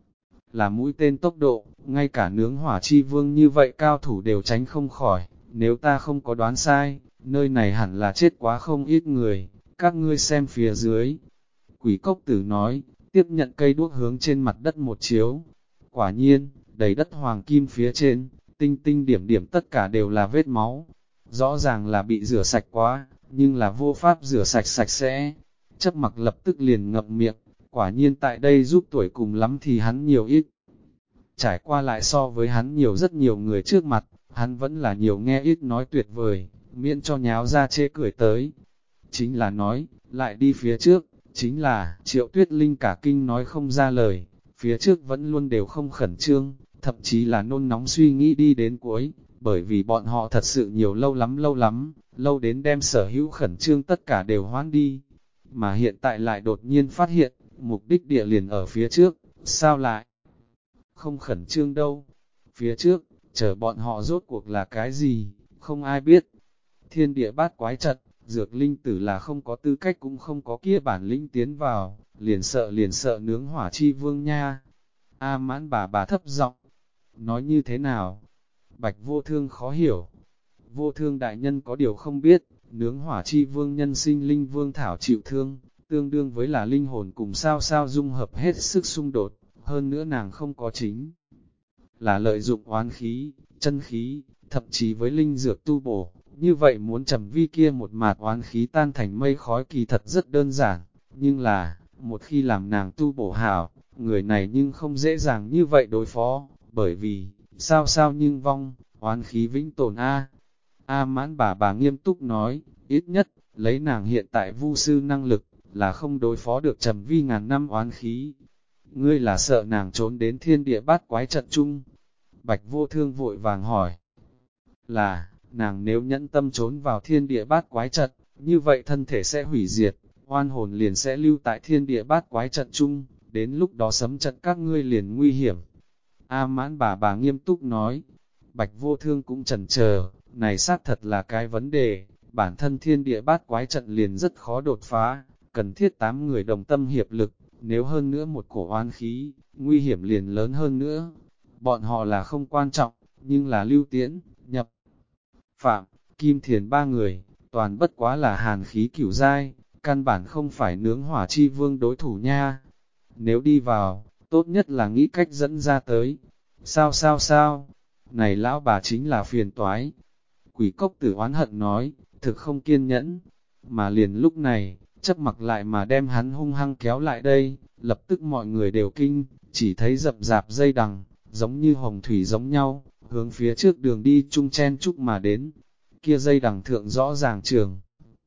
là mũi tên tốc độ, ngay cả nướng hỏa chi vương như vậy cao thủ đều tránh không khỏi, nếu ta không có đoán sai, nơi này hẳn là chết quá không ít người, các ngươi xem phía dưới. Quỷ cốc tử nói, tiếp nhận cây đuốc hướng trên mặt đất một chiếu. Quả nhiên, đầy đất hoàng kim phía trên, tinh tinh điểm điểm tất cả đều là vết máu. Rõ ràng là bị rửa sạch quá, nhưng là vô pháp rửa sạch sạch sẽ. Chấp mặc lập tức liền ngậm miệng, quả nhiên tại đây giúp tuổi cùng lắm thì hắn nhiều ít. Trải qua lại so với hắn nhiều rất nhiều người trước mặt, hắn vẫn là nhiều nghe ít nói tuyệt vời, miễn cho nháo ra chê cười tới. Chính là nói, lại đi phía trước, chính là Triệu Tuyết Linh cả kinh nói không ra lời, phía trước vẫn luôn đều không khẩn trương, thậm chí là nôn nóng suy nghĩ đi đến cuối, bởi vì bọn họ thật sự nhiều lâu lắm, lâu đến đem sở hữu khẩn trương tất cả đều hoãn đi. Mà hiện tại lại đột nhiên phát hiện, mục đích địa liền ở phía trước, sao lại không khẩn trương đâu? Phía trước, chờ bọn họ rốt cuộc là cái gì, không ai biết. Thiên địa bát quái trận, dược linh tử là không có tư cách cũng không có kia bản lĩnh tiến vào, liền sợ nướng hỏa chi vương nha. A Mãn bà thấp giọng nói như thế nào? Bạch Vô Thương khó hiểu. Vô Thương đại nhân có điều không biết, nướng hỏa chi vương nhân sinh linh vương thảo chịu thương, tương đương với là linh hồn cùng sao dung hợp hết sức xung đột, hơn nữa nàng không có chính. Là lợi dụng oán khí, chân khí, thậm chí với linh dược tu bổ, như vậy muốn trầm vi kia một mạt oán khí tan thành mây khói kỳ thật rất đơn giản, nhưng là, một khi làm nàng tu bổ hảo, người này nhưng không dễ dàng như vậy đối phó, bởi vì, sao nhưng vong, oán khí vĩnh tồn A. A Mãn bà nghiêm túc nói, ít nhất, lấy nàng hiện tại vu sư năng lực, là không đối phó được trầm vi ngàn năm oán khí. Ngươi là sợ nàng trốn đến thiên địa bát quái trận chung. Bạch Vô Thương vội vàng hỏi, là, nàng nếu nhẫn tâm trốn vào thiên địa bát quái trận, như vậy thân thể sẽ hủy diệt, oan hồn liền sẽ lưu tại thiên địa bát quái trận chung, đến lúc đó sấm trận các ngươi liền nguy hiểm. A Mãn bà nghiêm túc nói, Bạch Vô Thương cũng chần chờ, này xác thật là cái vấn đề, bản thân thiên địa bát quái trận liền rất khó đột phá, cần thiết 8 người đồng tâm hiệp lực, nếu hơn nữa một cổ oan khí, nguy hiểm liền lớn hơn nữa. Bọn họ là không quan trọng, nhưng là Lưu Tiễn, Nhập, Phạm, Kim Thiền 3 người, toàn bất quá là hàn khí cửu giai, căn bản không phải nướng hỏa chi vương đối thủ nha. Nếu đi vào, tốt nhất là nghĩ cách dẫn ra tới. Sao? Này lão bà chính là phiền toái. Quỷ cốc tử oán hận nói, thực không kiên nhẫn. Mà liền lúc này, chấp mặc lại mà đem hắn hung hăng kéo lại đây, lập tức mọi người đều kinh, chỉ thấy rậm rạp dây đằng, giống như hồng thủy giống nhau, hướng phía trước đường đi chung chen chúc mà đến. Kia dây đằng thượng rõ ràng trường.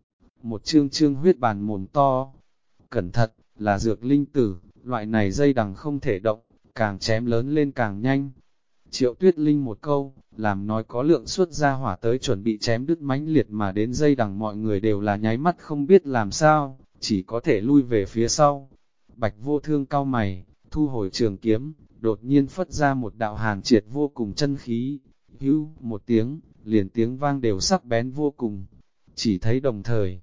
Một chương huyết bàn mồm to. Cẩn thận, là dược linh tử, loại này dây đằng không thể động, càng chém lớn lên càng nhanh. Triệu Tuyết Linh một câu, làm nói có lượng xuất ra hỏa tới chuẩn bị chém đứt mãnh liệt mà đến dây đằng mọi người đều là nháy mắt không biết làm sao, chỉ có thể lui về phía sau. Bạch Vô Thương cau mày, thu hồi trường kiếm, đột nhiên phất ra một đạo hàn triệt vô cùng chân khí. Hưu, một tiếng, liền tiếng vang đều sắc bén vô cùng. Chỉ thấy đồng thời,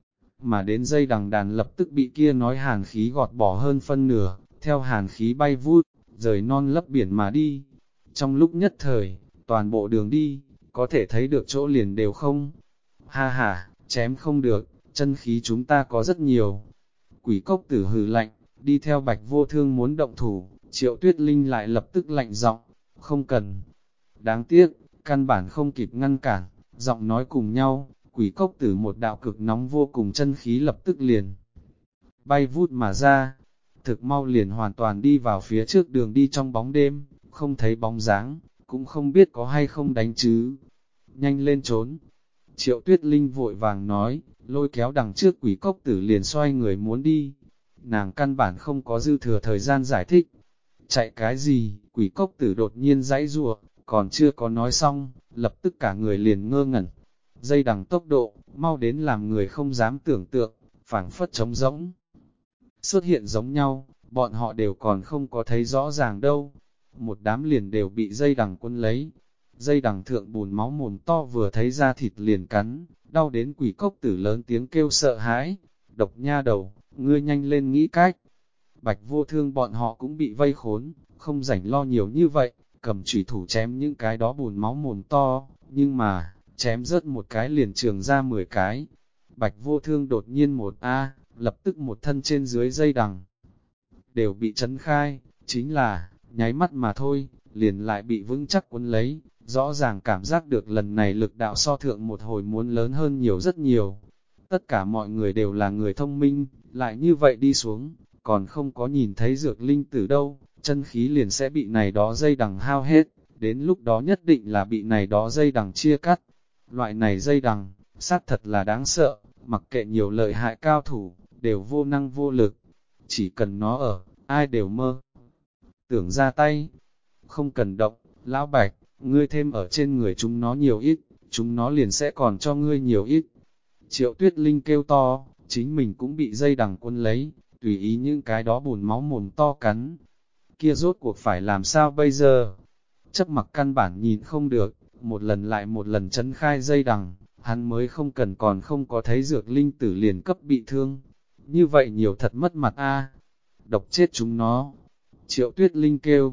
mà đến dây đằng đàn lập tức bị kia nói hàn khí gọt bỏ hơn phân nửa, theo hàn khí bay vút, rời non lấp biển mà đi. Trong lúc nhất thời, toàn bộ đường đi, có thể thấy được chỗ liền đều không. Ha ha, chém không được, chân khí chúng ta có rất nhiều. Quỷ cốc tử hừ lạnh, đi theo Bạch Vô Thương muốn động thủ, Triệu Tuyết Linh lại lập tức lạnh giọng, không cần. Đáng tiếc, căn bản không kịp ngăn cản, giọng nói cùng nhau, quỷ cốc tử một đạo cực nóng vô cùng chân khí lập tức liền bay vút mà ra, thực mau liền hoàn toàn đi vào phía trước đường đi trong bóng đêm, không thấy bóng dáng, cũng không biết có hay không đánh chứ. Nhanh lên trốn. Triệu Tuyết Linh vội vàng nói, lôi kéo đằng trước quỷ cốc tử liền xoay người muốn đi. Nàng căn bản không có dư thừa thời gian giải thích. Chạy cái gì, quỷ cốc tử đột nhiên giãy giụa, còn chưa có nói xong, lập tức cả người liền ngơ ngẩn. Dây đằng tốc độ, mau đến làm người không dám tưởng tượng, phảng phất trống rỗng. Xuất hiện giống nhau, bọn họ đều còn không có thấy rõ ràng đâu. Một đám liền đều bị dây đằng quân lấy. Dây đằng thượng bùn máu mồm to vừa thấy ra thịt liền cắn, đau đến quỷ cốc tử lớn tiếng kêu sợ hãi. Độc nha đầu, ngươi nhanh lên nghĩ cách. Bạch Vô Thương bọn họ cũng bị vây khốn, không rảnh lo nhiều như vậy, cầm chủy thủ chém những cái đó bùn máu mồm to, nhưng mà, chém rớt một cái liền trường ra 10 cái. Bạch Vô Thương đột nhiên lập tức một thân trên dưới dây đằng, đều bị chấn khai, chính là, nháy mắt mà thôi, liền lại bị vững chắc cuốn lấy, rõ ràng cảm giác được lần này lực đạo so thượng một hồi muốn lớn hơn nhiều rất nhiều. Tất cả mọi người đều là người thông minh, lại như vậy đi xuống, còn không có nhìn thấy dược linh tử đâu, chân khí liền sẽ bị này đó dây đằng hao hết, đến lúc đó nhất định là bị này đó dây đằng chia cắt. Loại này dây đằng, xác thật là đáng sợ, mặc kệ nhiều lợi hại cao thủ, đều vô năng vô lực. Chỉ cần nó ở, ai đều mơ tưởng ra tay. Không cần động, lão Bạch, ngươi thêm ở trên người chúng nó nhiều ít, chúng nó liền sẽ còn cho ngươi nhiều ít. Triệu Tuyết Linh kêu to, chính mình cũng bị dây đằng quân lấy, tùy ý những cái đó bùn máu mồm to cắn. Kia rốt cuộc phải làm sao bây giờ? Chấp mặc căn bản nhìn không được, một lần lại một lần chấn khai dây đằng, hắn mới không cần còn không có thấy dược linh tử liền cấp bị thương. Như vậy nhiều thật mất mặt a, độc chết chúng nó. Triệu Tuyết Linh kêu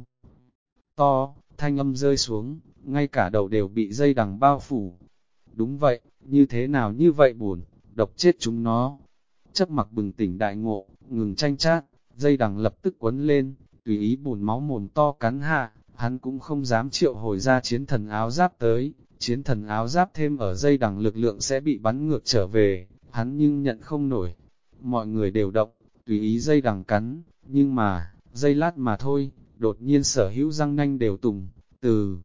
to, thanh âm rơi xuống, ngay cả đầu đều bị dây đằng bao phủ. Đúng vậy, như thế nào như vậy buồn, độc chết chúng nó. Chấp mặc bừng tỉnh đại ngộ, ngừng tranh chát, dây đằng lập tức quấn lên, tùy ý bùn máu mồm to cắn hạ, hắn cũng không dám triệu hồi ra chiến thần áo giáp tới, chiến thần áo giáp thêm ở dây đằng lực lượng sẽ bị bắn ngược trở về, hắn nhưng nhận không nổi. Mọi người đều động, tùy ý dây đằng cắn, nhưng mà, dây lát mà thôi, đột nhiên sở hữu răng nanh đều tùng, từ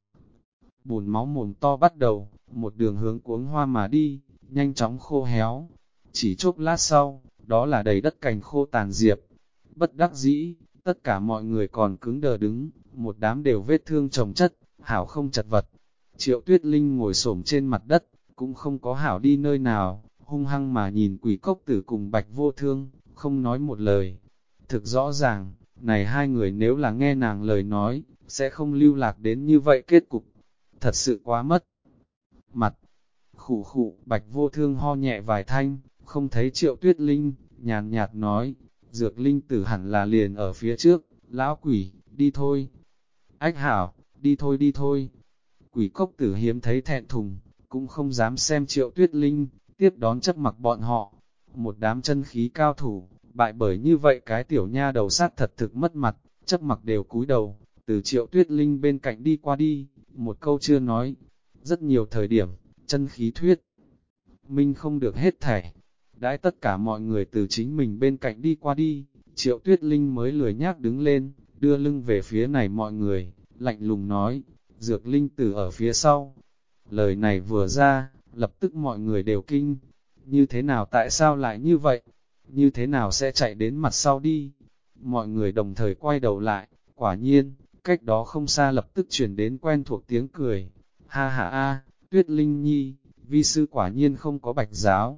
bùn máu mồm to bắt đầu, một đường hướng cuống hoa mà đi, nhanh chóng khô héo. Chỉ chốc lát sau, đó là đầy đất cành khô tàn diệp. Bất đắc dĩ, tất cả mọi người còn cứng đờ đứng, một đám đều vết thương chồng chất, hảo không chật vật. Triệu Tuyết Linh ngồi xổm trên mặt đất, cũng không có hảo đi nơi nào, hung hăng mà nhìn Quỷ Cốc Tử cùng Bạch Vô Thương, không nói một lời. Thực rõ ràng, này hai người nếu là nghe nàng lời nói, sẽ không lưu lạc đến như vậy kết cục. Thật sự quá mất mặt. Khụ khụ, Bạch Vô Thương ho nhẹ vài thanh, không thấy Triệu Tuyết Linh, nhàn nhạt nói, dược linh tử hẳn là liền ở phía trước, lão quỷ, đi thôi. Ách hảo, đi thôi đi thôi. Quỷ Cốc Tử hiếm thấy thẹn thùng, cũng không dám xem Triệu Tuyết Linh, tiếp đón chấp mặc bọn họ. Một đám chân khí cao thủ, bại bởi như vậy cái tiểu nha đầu sát thật thực mất mặt, chấp mặc đều cúi đầu, từ Triệu Tuyết Linh bên cạnh đi qua đi, một câu chưa nói. Rất nhiều thời điểm, chân khí thuyết minh không được hết thảy. Đãi tất cả mọi người từ chính mình bên cạnh đi qua đi, Triệu Tuyết Linh mới lười nhác đứng lên, đưa lưng về phía này mọi người, lạnh lùng nói, dược linh tử ở phía sau. Lời này vừa ra, lập tức mọi người đều kinh. Như thế nào tại sao lại như vậy? Như thế nào sẽ chạy đến mặt sau đi? Mọi người đồng thời quay đầu lại, quả nhiên, cách đó không xa lập tức truyền đến quen thuộc tiếng cười. Ha ha a, Tuyết Linh nhi, vi sư quả nhiên không có bạch giáo.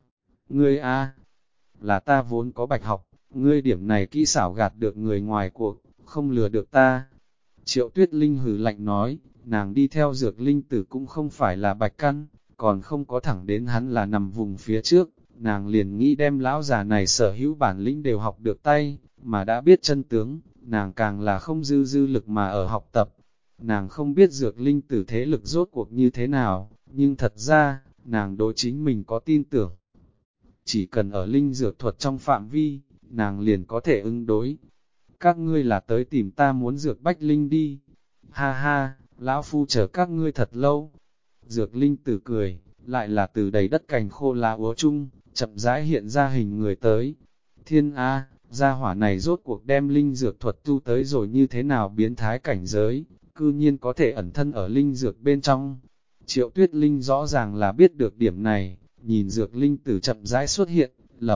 Ngươi a, là ta vốn có bạch học, ngươi điểm này kỹ xảo gạt được người ngoài cuộc, không lừa được ta. Triệu Tuyết Linh hừ lạnh nói, nàng đi theo dược linh tử cũng không phải là bạch căn, còn không có thẳng đến hắn là nằm vùng phía trước, nàng liền nghĩ đem lão già này sở hữu bản lĩnh đều học được tay, mà đã biết chân tướng, nàng càng là không dư lực mà ở học tập. Nàng không biết dược linh tử thế lực rốt cuộc như thế nào, nhưng thật ra, nàng đối chính mình có tin tưởng. Chỉ cần ở linh dược thuật trong phạm vi, nàng liền có thể ứng đối. Các ngươi là tới tìm ta muốn dược bách linh đi. Ha ha, lão phu chờ các ngươi thật lâu. Dược linh tử cười, lại là từ đầy đất cành khô lá úa chung, chậm rãi hiện ra hình người tới. Thiên A, gia hỏa này rốt cuộc đem linh dược thuật tu tới rồi như thế nào biến thái cảnh giới, cư nhiên có thể ẩn thân ở linh dược bên trong. Triệu Tuyết Linh rõ ràng là biết được điểm này, nhìn dược linh tử chậm rãi xuất hiện, lập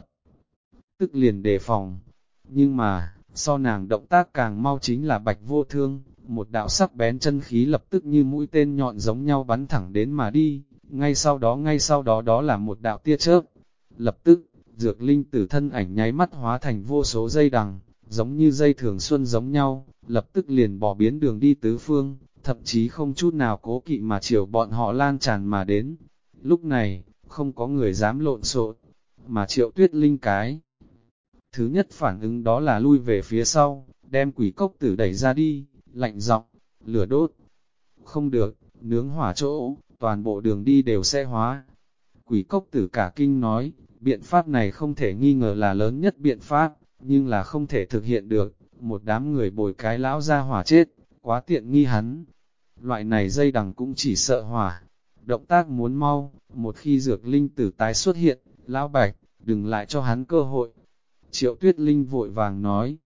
tức liền đề phòng. Nhưng mà, so nàng động tác càng mau chính là Bạch Vô Thương, một đạo sắc bén chân khí lập tức như mũi tên nhọn giống nhau bắn thẳng đến mà đi, ngay sau đó đó là một đạo tia chớp. Lập tức, dược linh tử thân ảnh nháy mắt hóa thành vô số dây đằng, giống như dây thường xuân giống nhau, lập tức liền bỏ biến đường đi tứ phương, thậm chí không chút nào cố kỵ mà chiều bọn họ lan tràn mà đến. Lúc này, không có người dám lộn xộn, mà Triệu Tuyết Linh cái Thứ nhất phản ứng đó là lui về phía sau, đem quỷ cốc tử đẩy ra đi, lạnh giọng, lửa đốt. Không được, nướng hỏa chỗ, toàn bộ đường đi đều sẽ hóa. Quỷ cốc tử cả kinh nói, biện pháp này không thể nghi ngờ là lớn nhất biện pháp, nhưng là không thể thực hiện được, một đám người bồi cái lão ra hỏa chết, quá tiện nghi hắn. Loại này dây đằng cũng chỉ sợ hỏa, động tác muốn mau, một khi dược linh tử tái xuất hiện, lão bạch, đừng lại cho hắn cơ hội. Triệu Tuyết Linh vội vàng nói,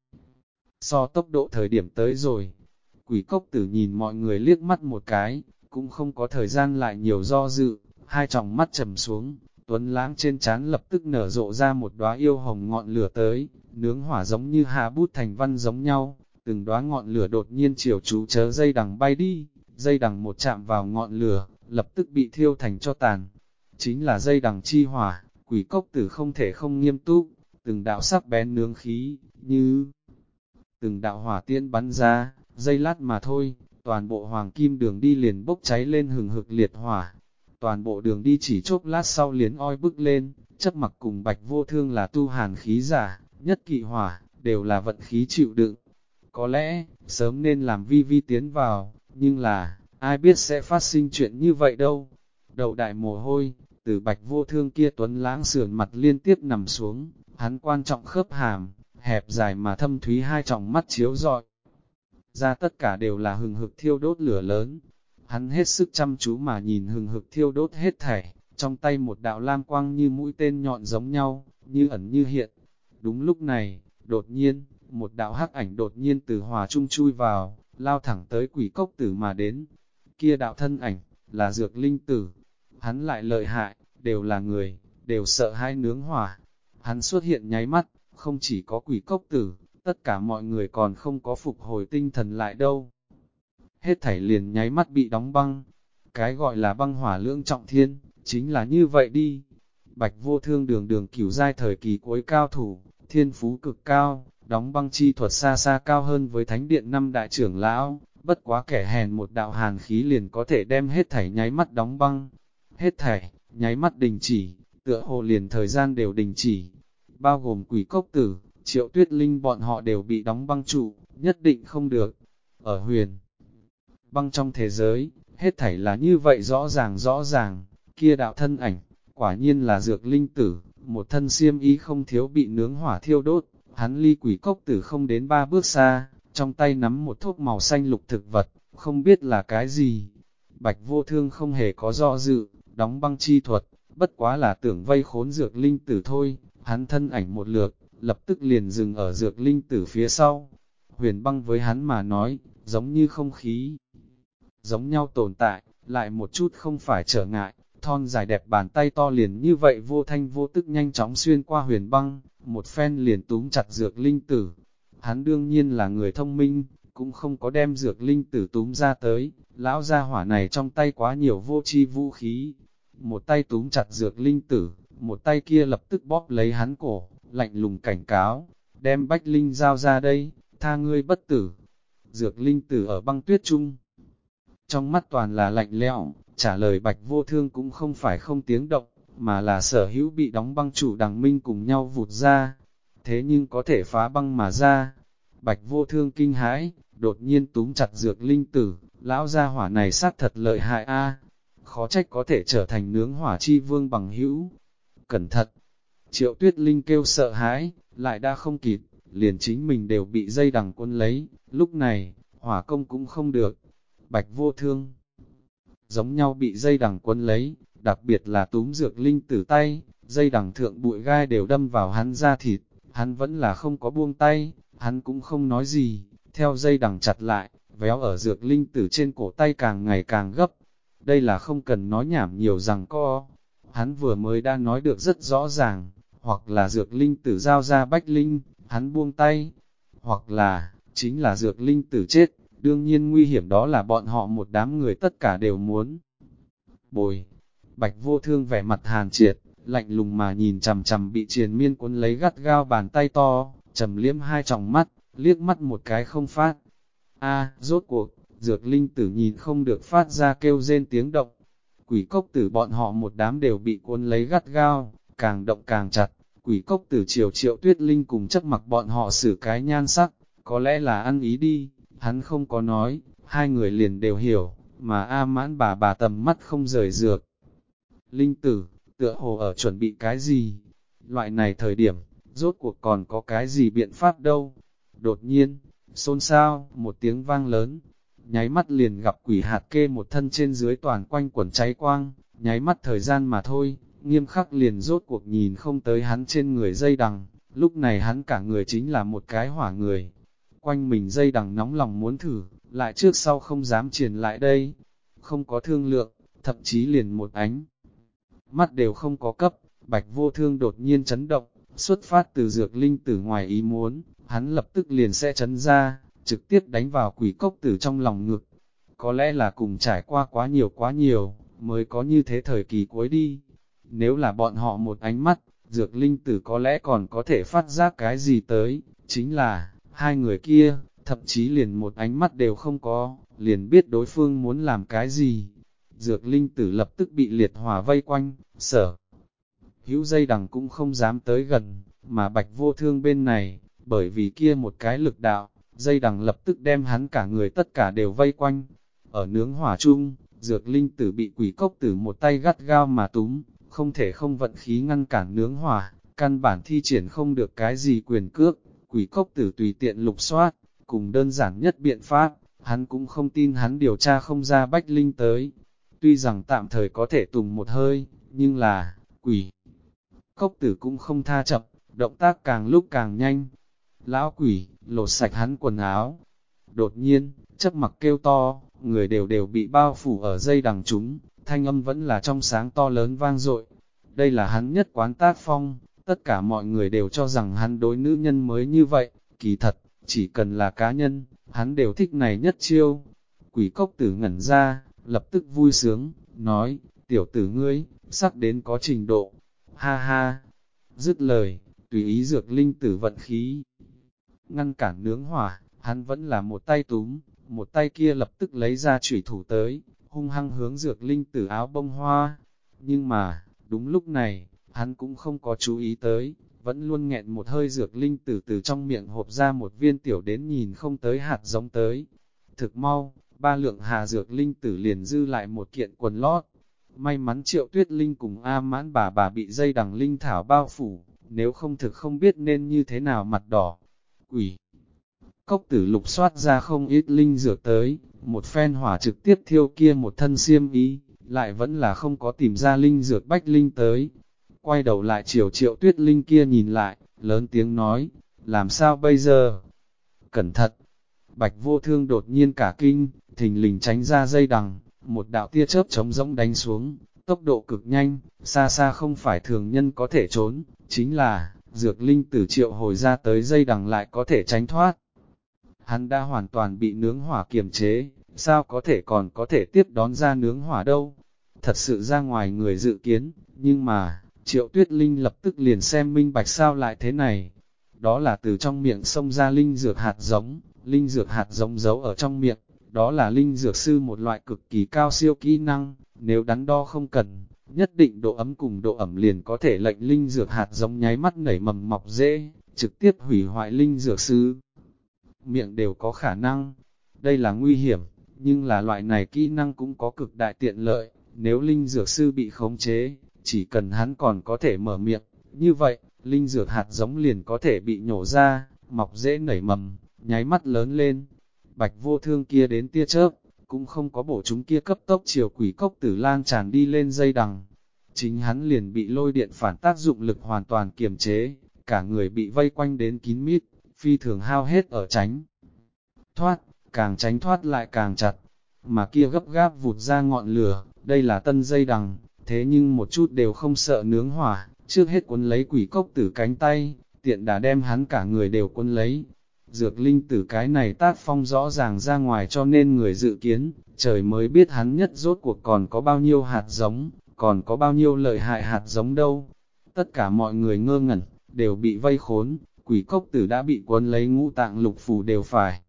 so tốc độ thời điểm tới rồi. Quỷ cốc tử nhìn mọi người liếc mắt một cái, cũng không có thời gian lại nhiều do dự, hai tròng mắt trầm xuống, tuấn lãng trên trán lập tức nở rộ ra một đóa yêu hồng ngọn lửa tới, nướng hỏa giống như hạ bút thành văn giống nhau, từng đóa ngọn lửa đột nhiên chiều chú chớ dây đằng bay đi, dây đằng một chạm vào ngọn lửa, lập tức bị thiêu thành cho tàn. Chính là dây đằng chi hỏa, quỷ cốc tử không thể không nghiêm túc, từng đạo sắc bén nướng khí, như từng đạo hỏa tiễn bắn ra, dây lát mà thôi, toàn bộ hoàng kim đường đi liền bốc cháy lên hừng hực liệt hỏa. Toàn bộ đường đi chỉ chốc lát sau liền oi bức lên, chấp mặc cùng bạch vô thương là tu hàn khí giả, nhất kỵ hỏa, đều là vận khí chịu đựng. Có lẽ, sớm nên làm vi vi tiến vào, nhưng là, ai biết sẽ phát sinh chuyện như vậy đâu. Đầu đại mồ hôi, từ bạch vô thương kia tuấn lãng sườn mặt liên tiếp nằm xuống, hắn quan trọng khớp hàm, hẹp dài mà thâm thúy hai tròng mắt chiếu rọi. Ra tất cả đều là hừng hực thiêu đốt lửa lớn. Hắn hết sức chăm chú mà nhìn hừng hực thiêu đốt hết thảy, trong tay một đạo lam quang như mũi tên nhọn giống nhau, như ẩn như hiện. Đúng lúc này, đột nhiên, một đạo hắc ảnh đột nhiên từ hỏa trung chui vào, lao thẳng tới quỷ cốc tử mà đến. Kia đạo thân ảnh, là dược linh tử. Hắn lại lợi hại, đều là người, đều sợ hai nướng hỏa. Hắn xuất hiện nháy mắt, không chỉ có quỷ cốc tử, tất cả mọi người còn không có phục hồi tinh thần lại đâu. Hết thảy liền nháy mắt bị đóng băng. Cái gọi là băng hỏa lưỡng trọng thiên, chính là như vậy đi. Bạch vô thương đường đường cửu giai thời kỳ cuối cao thủ, thiên phú cực cao, đóng băng chi thuật xa xa cao hơn với thánh điện năm đại trưởng lão, bất quá kẻ hèn một đạo hàn khí liền có thể đem hết thảy nháy mắt đóng băng. Hết thảy, nháy mắt đình chỉ, tựa hồ liền thời gian đều đình chỉ. Bao gồm quỷ cốc tử, Triệu Tuyết Linh bọn họ đều bị đóng băng trụ, nhất định không được. Ở huyền băng trong thế giới, hết thảy là như vậy rõ ràng, kia đạo thân ảnh, quả nhiên là dược linh tử, một thân xiêm y không thiếu bị nướng hỏa thiêu đốt, hắn ly quỷ cốc tử không đến 3 bước xa, trong tay nắm một thuốc màu xanh lục thực vật, không biết là cái gì. Bạch vô thương không hề có do dự, đóng băng chi thuật, bất quá là tưởng vây khốn dược linh tử thôi, hắn thân ảnh một lượt, lập tức liền dừng ở dược linh tử phía sau. Huyền băng với hắn mà nói, giống như không khí, giống nhau tồn tại, lại một chút không phải trở ngại, thon dài đẹp bàn tay to liền như vậy vô thanh vô tức nhanh chóng xuyên qua huyền băng, một phen liền túm chặt dược linh tử. Hắn đương nhiên là người thông minh, cũng không có đem dược linh tử túm ra tới, lão gia hỏa này trong tay quá nhiều vô chi vũ khí. Một tay túm chặt dược linh tử, một tay kia lập tức bóp lấy hắn cổ, lạnh lùng cảnh cáo, đem bách linh giao ra đây, tha ngươi bất tử. Dược linh tử ở băng tuyết trung, trong mắt toàn là lạnh lẽo, trả lời bạch vô thương cũng không phải không tiếng động, mà là sở hữu bị đóng băng chủ đằng minh cùng nhau vụt ra. Thế nhưng có thể phá băng mà ra. Bạch vô thương kinh hãi, đột nhiên túm chặt dược linh tử, lão gia hỏa này sát thật lợi hại a, khó trách có thể trở thành nướng hỏa chi vương bằng hữu. Cẩn thận! Triệu Tuyết Linh kêu sợ hãi, lại đã không kịp, liền chính mình đều bị dây đằng cuốn lấy, lúc này, hỏa công cũng không được. Bạch vô thương giống nhau bị dây đằng quấn lấy, đặc biệt là túm dược linh tử tay, dây đằng thượng bụi gai đều đâm vào hắn da thịt, hắn vẫn là không có buông tay, hắn cũng không nói gì, theo dây đằng chặt lại, véo ở dược linh tử trên cổ tay càng ngày càng gấp. Đây là không cần nói nhảm nhiều rằng co, hắn vừa mới đã nói được rất rõ ràng, hoặc là dược linh tử giao ra bách linh, hắn buông tay, hoặc là, chính là dược linh tử chết. Đương nhiên nguy hiểm đó là bọn họ một đám người tất cả đều muốn bồi. Bạch vô thương vẻ mặt hàn triệt, lạnh lùng mà nhìn chằm chằm bị triền miên cuốn lấy gắt gao bàn tay to, trầm liếm hai tròng mắt, liếc mắt một cái không phát. Rốt cuộc, dược linh tử nhìn không được phát ra kêu rên tiếng động. Quỷ cốc tử bọn họ một đám đều bị cuốn lấy gắt gao, càng động càng chặt, Quỷ cốc tử chiều Triệu Tuyết Linh cùng chấp mặc bọn họ xử cái nhan sắc, có lẽ là ăn ý đi, hắn không có nói, hai người liền đều hiểu, mà A Mãn bà tầm mắt không rời Dược Linh tử, tựa hồ ở chuẩn bị cái gì. Loại này thời điểm, rốt cuộc còn có cái gì biện pháp đâu. Đột nhiên, xôn xao, một tiếng vang lớn, nháy mắt liền gặp quỷ hạt kê một thân trên dưới toàn quanh quẩn cháy quang, nháy mắt thời gian mà thôi, nghiêm khắc liền rốt cuộc nhìn không tới hắn trên người dây đằng, lúc này hắn cả người chính là một cái hỏa người. Quanh mình dây đằng nóng lòng muốn thử, lại trước sau không dám truyền lại đây, không có thương lượng, thậm chí liền một ánh mắt đều không có cấp. Bạch Vô Thương đột nhiên chấn động, xuất phát từ Dược Linh tử ngoài ý muốn, hắn lập tức liền sẽ chấn ra, trực tiếp đánh vào quỷ cốc tử trong lòng ngực. Có lẽ là cùng trải qua quá nhiều, mới có như thế thời kỳ cuối đi. Nếu là bọn họ một ánh mắt, Dược Linh tử có lẽ còn có thể phát giác cái gì tới, chính là, hai người kia, thậm chí liền một ánh mắt đều không có, liền biết đối phương muốn làm cái gì. Dược Linh tử lập tức bị liệt hỏa vây quanh, sở hữu dây đằng cũng không dám tới gần, mà Bạch Vô Thương bên này, bởi vì kia một cái lực đạo, dây đằng lập tức đem hắn cả người tất cả đều vây quanh. Ở nướng hỏa chung, Dược Linh tử bị quỷ cốc tử một tay gắt gao mà túm, không thể không vận khí ngăn cản nướng hỏa, căn bản thi triển không được cái gì quyền cước, quỷ cốc tử tùy tiện lục soát, cùng đơn giản nhất biện pháp, hắn cũng không tin hắn điều tra không ra Bách Linh tới. Tuy rằng tạm thời có thể tùng một hơi, nhưng là, quỷ cốc tử cũng không tha chậm, động tác càng lúc càng nhanh. Lão quỷ, lột sạch hắn quần áo. Đột nhiên, chấp mặc kêu to, người đều bị bao phủ ở dây đằng chúng, thanh âm vẫn là trong sáng to lớn vang dội. Đây là hắn nhất quán tác phong, tất cả mọi người đều cho rằng hắn đối nữ nhân mới như vậy, kỳ thật, chỉ cần là cá nhân, hắn đều thích này nhất chiêu. Quỷ cốc tử ngẩn ra, lập tức vui sướng, nói, tiểu tử ngươi, sắc đến có trình độ, ha ha. Dứt lời, tùy ý Dược Linh tử vận khí, ngăn cản nướng hỏa, hắn vẫn là một tay túm, một tay kia lập tức lấy ra chủy thủ tới, hung hăng hướng Dược Linh tử áo bông hoa. Nhưng mà, đúng lúc này, hắn cũng không có chú ý tới, vẫn luôn nghẹn một hơi Dược Linh tử từ trong miệng hộp ra một viên tiểu đến nhìn không tới hạt giống tới. Thực mau, 3 lượng hà Dược Linh tử liền dư lại một kiện quần lót. May mắn Triệu Tuyết Linh cùng A Mãn bà bị dây đằng linh thảo bao phủ, nếu không thực không biết nên như thế nào mặt đỏ. Quỷ cốc tử lục soát ra không ít linh dược tới, một phen hỏa trực tiếp thiêu kia một thân xiêm ý, lại vẫn là không có tìm ra linh dược bách linh tới. Quay đầu lại chiều Triệu Tuyết Linh kia nhìn lại, lớn tiếng nói, làm sao bây giờ? Cẩn thận! Bạch Vô Thương đột nhiên cả kinh, thình lình tránh ra dây đằng, một đạo tia chớp trống rỗng đánh xuống, tốc độ cực nhanh, xa xa không phải thường nhân có thể trốn, chính là, Dược Linh tử triệu hồi ra tới dây đằng lại có thể tránh thoát. Hắn đã hoàn toàn bị nướng hỏa kiềm chế, sao có thể còn có thể tiếp đón ra nướng hỏa đâu? Thật sự ra ngoài người dự kiến, nhưng mà, Triệu Tuyết Linh lập tức liền xem minh bạch sao lại thế này. Đó là từ trong miệng xông ra linh dược hạt giống giấu ở trong miệng, đó là linh dược sư một loại cực kỳ cao siêu kỹ năng, nếu đắn đo không cần, nhất định độ ấm cùng độ ẩm liền có thể lệnh linh dược hạt giống nháy mắt nảy mầm mọc dễ, trực tiếp hủy hoại linh dược sư. Miệng đều có khả năng, đây là nguy hiểm, nhưng là loại này kỹ năng cũng có cực đại tiện lợi, nếu linh dược sư bị khống chế, chỉ cần hắn còn có thể mở miệng, như vậy, linh dược hạt giống liền có thể bị nhổ ra, mọc dễ nảy mầm, nháy mắt lớn lên. Bạch Vô Thương kia đến tia chớp, cũng không có bổ chúng kia cấp tốc chiều quỷ cốc tử lang tràn đi lên dây đằng. Chính hắn liền bị lôi điện phản tác dụng lực hoàn toàn kiềm chế, cả người bị vây quanh đến kín mít, phi thường hao hết ở tránh thoát, càng tránh thoát lại càng chặt, mà kia gấp gáp vụt ra ngọn lửa, đây là tân dây đằng, thế nhưng một chút đều không sợ nướng hỏa, trước hết cuốn lấy quỷ cốc tử cánh tay, tiện đã đem hắn cả người đều cuốn lấy. Dược Linh tử cái này tác phong rõ ràng ra ngoài cho nên người dự kiến, trời mới biết hắn nhất rốt cuộc còn có bao nhiêu hạt giống, còn có bao nhiêu lợi hại hạt giống đâu. Tất cả mọi người ngơ ngẩn, đều bị vây khốn, quỷ cốc tử đã bị cuốn lấy ngũ tạng lục phủ đều phải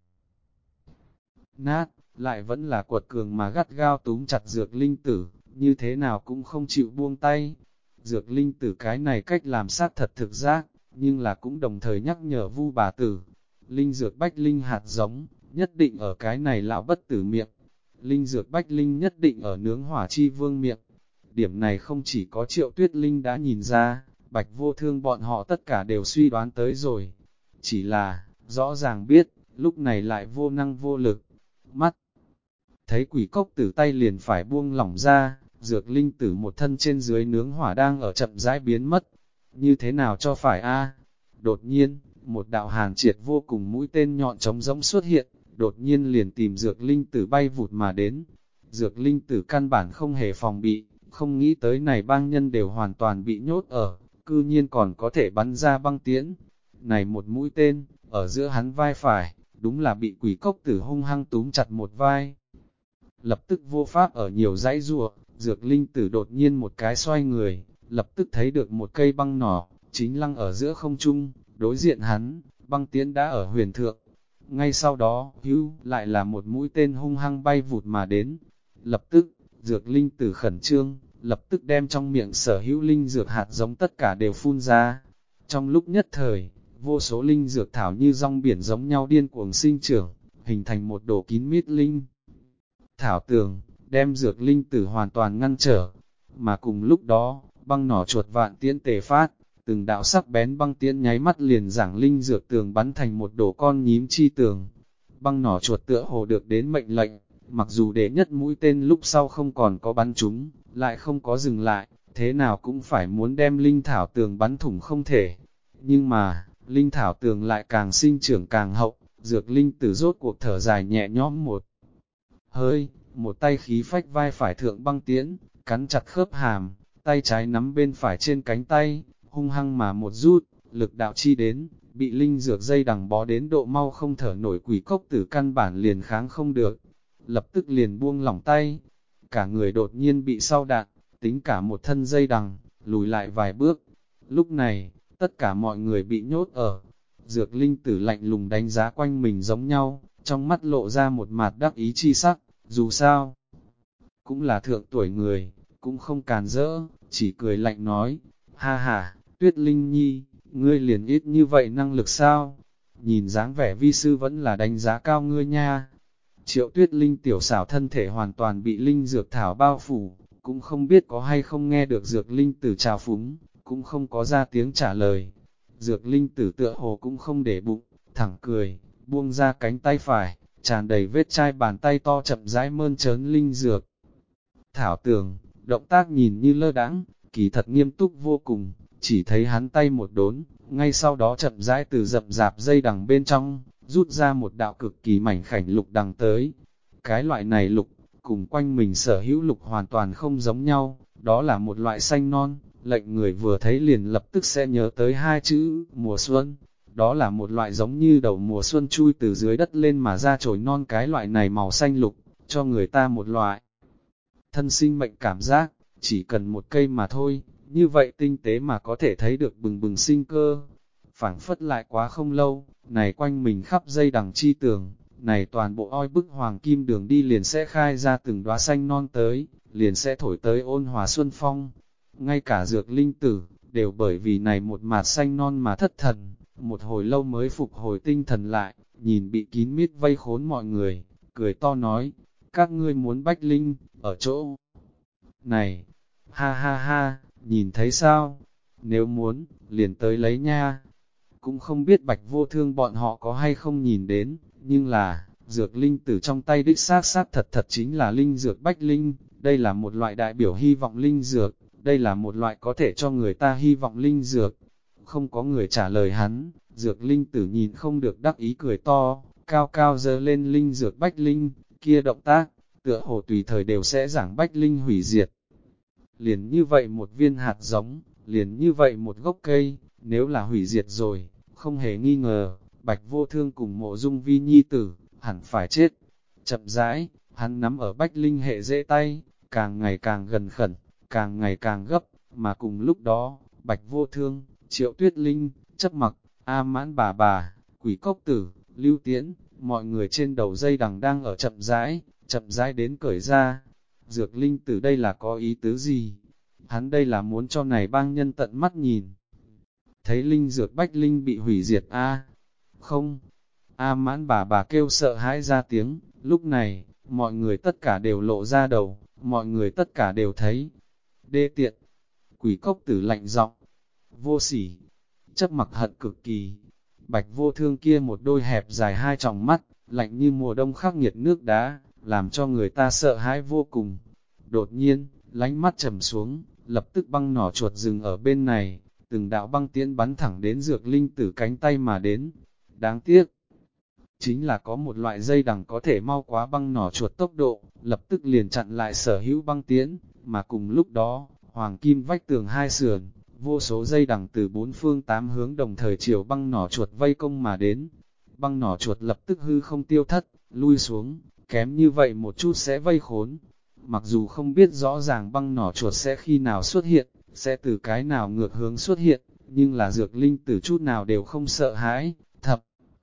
nát, lại vẫn là quật cường mà gắt gao túm chặt Dược Linh tử, như thế nào cũng không chịu buông tay. Dược linh tử cái này cách làm sát thật thực giác, nhưng là cũng đồng thời nhắc nhở Vu bà tử. Linh dược bách linh hạt giống, nhất định ở cái này lão bất tử miệng. Linh dược bách linh nhất định ở nướng hỏa chi vương miệng. Điểm này không chỉ có Triệu Tuyết Linh đã nhìn ra, Bạch Vô Thương bọn họ tất cả đều suy đoán tới rồi. Chỉ là, rõ ràng biết, lúc này lại vô năng vô lực. Mắt thấy quỷ cốc tử tay liền phải buông lỏng ra, dược linh tử một thân trên dưới nướng hỏa đang ở chậm rãi biến mất. Như thế nào cho phải a? Đột nhiên, một đạo hàn triệt vô cùng mũi tên nhọn trống rỗng xuất hiện, đột nhiên liền tìm dược linh tử bay vụt mà đến. Dược linh tử căn bản không hề phòng bị, không nghĩ tới này bang nhân đều hoàn toàn bị nhốt ở, cư nhiên còn có thể bắn ra băng tiễn. Này một mũi tên, ở giữa hắn vai phải, đúng là bị quỷ cốc tử hung hăng túm chặt một vai. Lập tức vô pháp ở nhiều dãy rùa, dược linh tử đột nhiên một cái xoay người, lập tức thấy được một cây băng nỏ, chính lăng ở giữa không trung, đối diện hắn, băng tiễn đã ở huyền thượng. Ngay sau đó, lại là một mũi tên hung hăng bay vụt mà đến. Lập tức, dược linh tử khẩn trương, lập tức đem trong miệng sở hữu linh dược hạt giống tất cả đều phun ra. Trong lúc nhất thời, vô số linh dược thảo như rong biển giống nhau điên cuồng sinh trưởng, hình thành một đổ kín mít linh thảo tường, đem dược linh tử hoàn toàn ngăn trở. Mà cùng lúc đó, băng nỏ chuột vạn tiễn tề phát, từng đạo sắc bén băng tiễn nháy mắt liền giảng linh dược tường bắn thành một đổ con nhím chi tường. Băng nỏ chuột tựa hồ được đến mệnh lệnh, mặc dù đệ nhất mũi tên lúc sau không còn có bắn chúng, lại không có dừng lại, thế nào cũng phải muốn đem linh thảo tường bắn thủng không thể. Nhưng mà, linh thảo tường lại càng sinh trưởng càng hậu, dược linh tử rốt cuộc thở dài nhẹ nhõm một hơi, một tay khí phách vai phải thượng băng tiễn, cắn chặt khớp hàm, tay trái nắm bên phải trên cánh tay, hung hăng mà một rút, lực đạo chi đến, bị linh dược dây đằng bó đến độ mau không thở nổi quỷ cốc tử căn bản liền kháng không được, lập tức liền buông lỏng tay, cả người đột nhiên bị sau đạn, tính cả một thân dây đằng, lùi lại vài bước. Lúc này, tất cả mọi người bị nhốt ở, dược linh tử lạnh lùng đánh giá quanh mình giống nhau, trong mắt lộ ra một mặt đắc ý chi sắc, dù sao, cũng là thượng tuổi người, cũng không càn rỡ, chỉ cười lạnh nói, ha ha, Tuyết Linh Nhi, ngươi liền ít như vậy năng lực sao? Nhìn dáng vẻ vi sư vẫn là đánh giá cao ngươi nha. Triệu Tuyết Linh tiểu xảo thân thể hoàn toàn bị linh dược thảo bao phủ, cũng không biết có hay không nghe được dược linh tử trào phúng, cũng không có ra tiếng trả lời. Dược linh tử tựa hồ cũng không để bụng, thẳng cười, buông ra cánh tay phải, tràn đầy vết chai bàn tay to chậm rãi mơn trớn linh dược. Thảo tường, động tác nhìn như lơ đãng, kỳ thật nghiêm túc vô cùng, chỉ thấy hắn tay một đốn, ngay sau đó chậm rãi từ rậm rạp dây đằng bên trong, rút ra một đạo cực kỳ mảnh khảnh lục đằng tới. Cái loại này lục, cùng quanh mình sở hữu lục hoàn toàn không giống nhau, đó là một loại xanh non, lệnh người vừa thấy liền lập tức sẽ nhớ tới hai chữ, mùa xuân. Đó là một loại giống như đầu mùa xuân chui từ dưới đất lên mà ra chồi non, cái loại này màu xanh lục, cho người ta một loại thân sinh mệnh cảm giác, chỉ cần một cây mà thôi, như vậy tinh tế mà có thể thấy được bừng bừng sinh cơ. Phảng phất lại quá không lâu, này quanh mình khắp dây đằng chi tường, này toàn bộ oi bức hoàng kim đường đi liền sẽ khai ra từng đóa xanh non tới, liền sẽ thổi tới ôn hòa xuân phong. Ngay cả dược linh tử, đều bởi vì này một mạt xanh non mà thất thần, một hồi lâu mới phục hồi tinh thần lại, nhìn bị kín mít vây khốn mọi người, cười to nói, các ngươi muốn bách linh, ở chỗ này, ha ha ha, nhìn thấy sao, nếu muốn, liền tới lấy nha. Cũng không biết Bạch Vô Thương bọn họ có hay không nhìn đến, nhưng là, dược linh tử trong tay đích xác thật thật chính là linh dược bách linh, đây là một loại đại biểu hy vọng linh dược, đây là một loại có thể cho người ta hy vọng linh dược. Không có người trả lời hắn, dược linh tử nhìn không được đắc ý cười to, cao cao giơ lên linh dược bách linh, kia động tác, tựa hồ tùy thời đều sẽ giảng bách linh hủy diệt. Liền như vậy một viên hạt giống, liền như vậy một gốc cây, nếu là hủy diệt rồi, không hề nghi ngờ, Bạch Vô Thương cùng Mộ Dung Vi nhi tử, hẳn phải chết. Chậm rãi, hắn nắm ở bách linh hệ dễ tay, càng ngày càng gần khẩn, càng ngày càng gấp, mà cùng lúc đó, Bạch Vô Thương, Triệu Tuyết Linh, Chấp Mặc, A Mãn bà, Quỷ Cốc Tử, Lưu Tiễn, mọi người trên đầu dây đằng đang ở chậm rãi đến cởi ra. Dược linh tử đây là có ý tứ gì? hắn đây là muốn cho này bang nhân tận mắt nhìn. Thấy linh dược bách linh bị hủy diệt không, Mãn bà kêu sợ hãi ra tiếng, lúc này, mọi người tất cả đều lộ ra đầu, mọi người tất cả đều thấy. Đê tiện, quỷ cốc tử lạnh giọng, vô sỉ, chấp mặc hận cực kỳ. Bạch vô thương kia một đôi hẹp dài hai tròng mắt, lạnh như mùa đông khắc nghiệt nước đá, làm cho người ta sợ hãi vô cùng. Đột nhiên, lánh mắt trầm xuống, lập tức băng nỏ chuột dừng ở bên này, từng đạo băng tiễn bắn thẳng đến dược linh tử cánh tay mà đến. Đáng tiếc, chính là có một loại dây đằng có thể mau quá băng nỏ chuột tốc độ, lập tức liền chặn lại sở hữu băng tiễn, mà cùng lúc đó, hoàng kim vách tường hai sườn, vô số dây đằng từ bốn phương tám hướng đồng thời chiều băng nỏ chuột vây công mà đến. Băng nỏ chuột lập tức hư không tiêu thất, lui xuống, kém như vậy một chút sẽ vây khốn. Mặc dù không biết rõ ràng băng nỏ chuột sẽ khi nào xuất hiện, sẽ từ cái nào ngược hướng xuất hiện, nhưng là dược linh từ chút nào đều không sợ hãi, thậm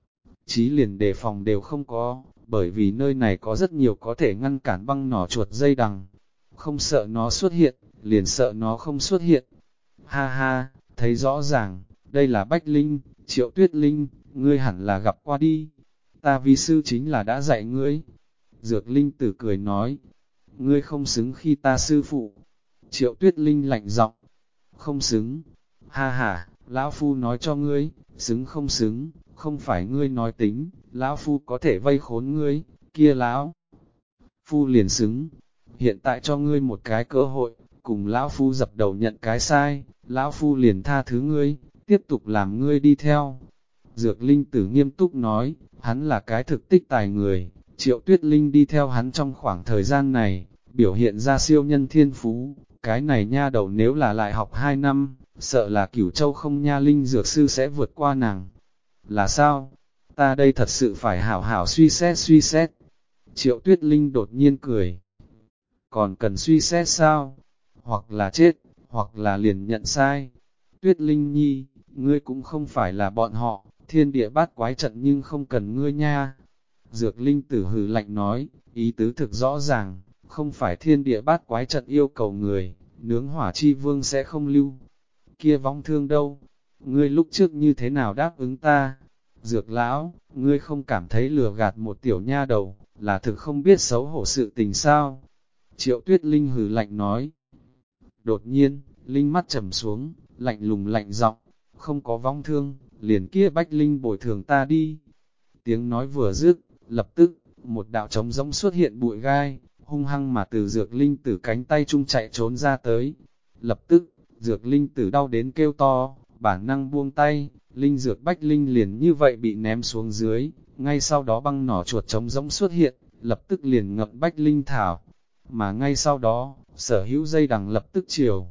chí liền đề phòng đều không có, bởi vì nơi này có rất nhiều có thể ngăn cản băng nỏ chuột dây đằng. Không sợ nó xuất hiện, liền sợ nó không xuất hiện. Ha ha, thấy rõ ràng, đây là Bách Linh, Triệu Tuyết Linh, ngươi hẳn là gặp qua đi. Ta vi sư chính là đã dạy ngươi. Dược Linh tử cười nói, ngươi không xứng khi ta sư phụ. Triệu Tuyết Linh lạnh giọng, không xứng. Ha ha, lão phu nói cho ngươi, xứng không xứng, không phải ngươi nói tính, lão phu có thể vây khốn ngươi, kia lão phu liền xứng. Hiện tại cho ngươi một cái cơ hội, cùng lão phu dập đầu nhận cái sai, lão phu liền tha thứ ngươi, tiếp tục làm ngươi đi theo. Dược Linh tử nghiêm túc nói, hắn là cái thực tích tài người, Triệu Tuyết Linh đi theo hắn trong khoảng thời gian này, biểu hiện ra siêu nhân thiên phú, cái này nha đầu nếu là lại học 2 năm, sợ là Cửu Châu không nha linh dược sư sẽ vượt qua nàng. Là sao? Ta đây thật sự phải hảo hảo suy xét. Triệu Tuyết Linh đột nhiên cười. Còn cần suy xét sao? Hoặc là chết, hoặc là liền nhận sai. Tuyết Linh nhi, ngươi cũng không phải là bọn họ, thiên địa bát quái trận nhưng không cần ngươi nha. Dược Linh tử hừ lạnh nói, ý tứ thực rõ ràng, không phải thiên địa bát quái trận yêu cầu người, nướng hỏa chi vương sẽ không lưu. Kia vong thương đâu? Ngươi lúc trước như thế nào đáp ứng ta? Dược lão, ngươi không cảm thấy lừa gạt một tiểu nha đầu, là thực không biết xấu hổ sự tình sao? Triệu Tuyết Linh hừ lạnh nói. Đột nhiên, Linh mắt trầm xuống, lạnh lùng lạnh giọng, không có vong thương, liền kia Bách Linh bồi thường ta đi. Tiếng nói vừa dứt, lập tức, một đạo trống rỗng xuất hiện bụi gai, hung hăng mà từ Dược Linh tử cánh tay trung chạy trốn ra tới. Lập tức, Dược Linh tử đau đến kêu to, bản năng buông tay, Linh dược Bách Linh liền như vậy bị ném xuống dưới, ngay sau đó băng nỏ chuột trống rỗng xuất hiện, lập tức liền ngậm Bách Linh thảo. Mà ngay sau đó, sở hữu dây đằng lập tức chiều.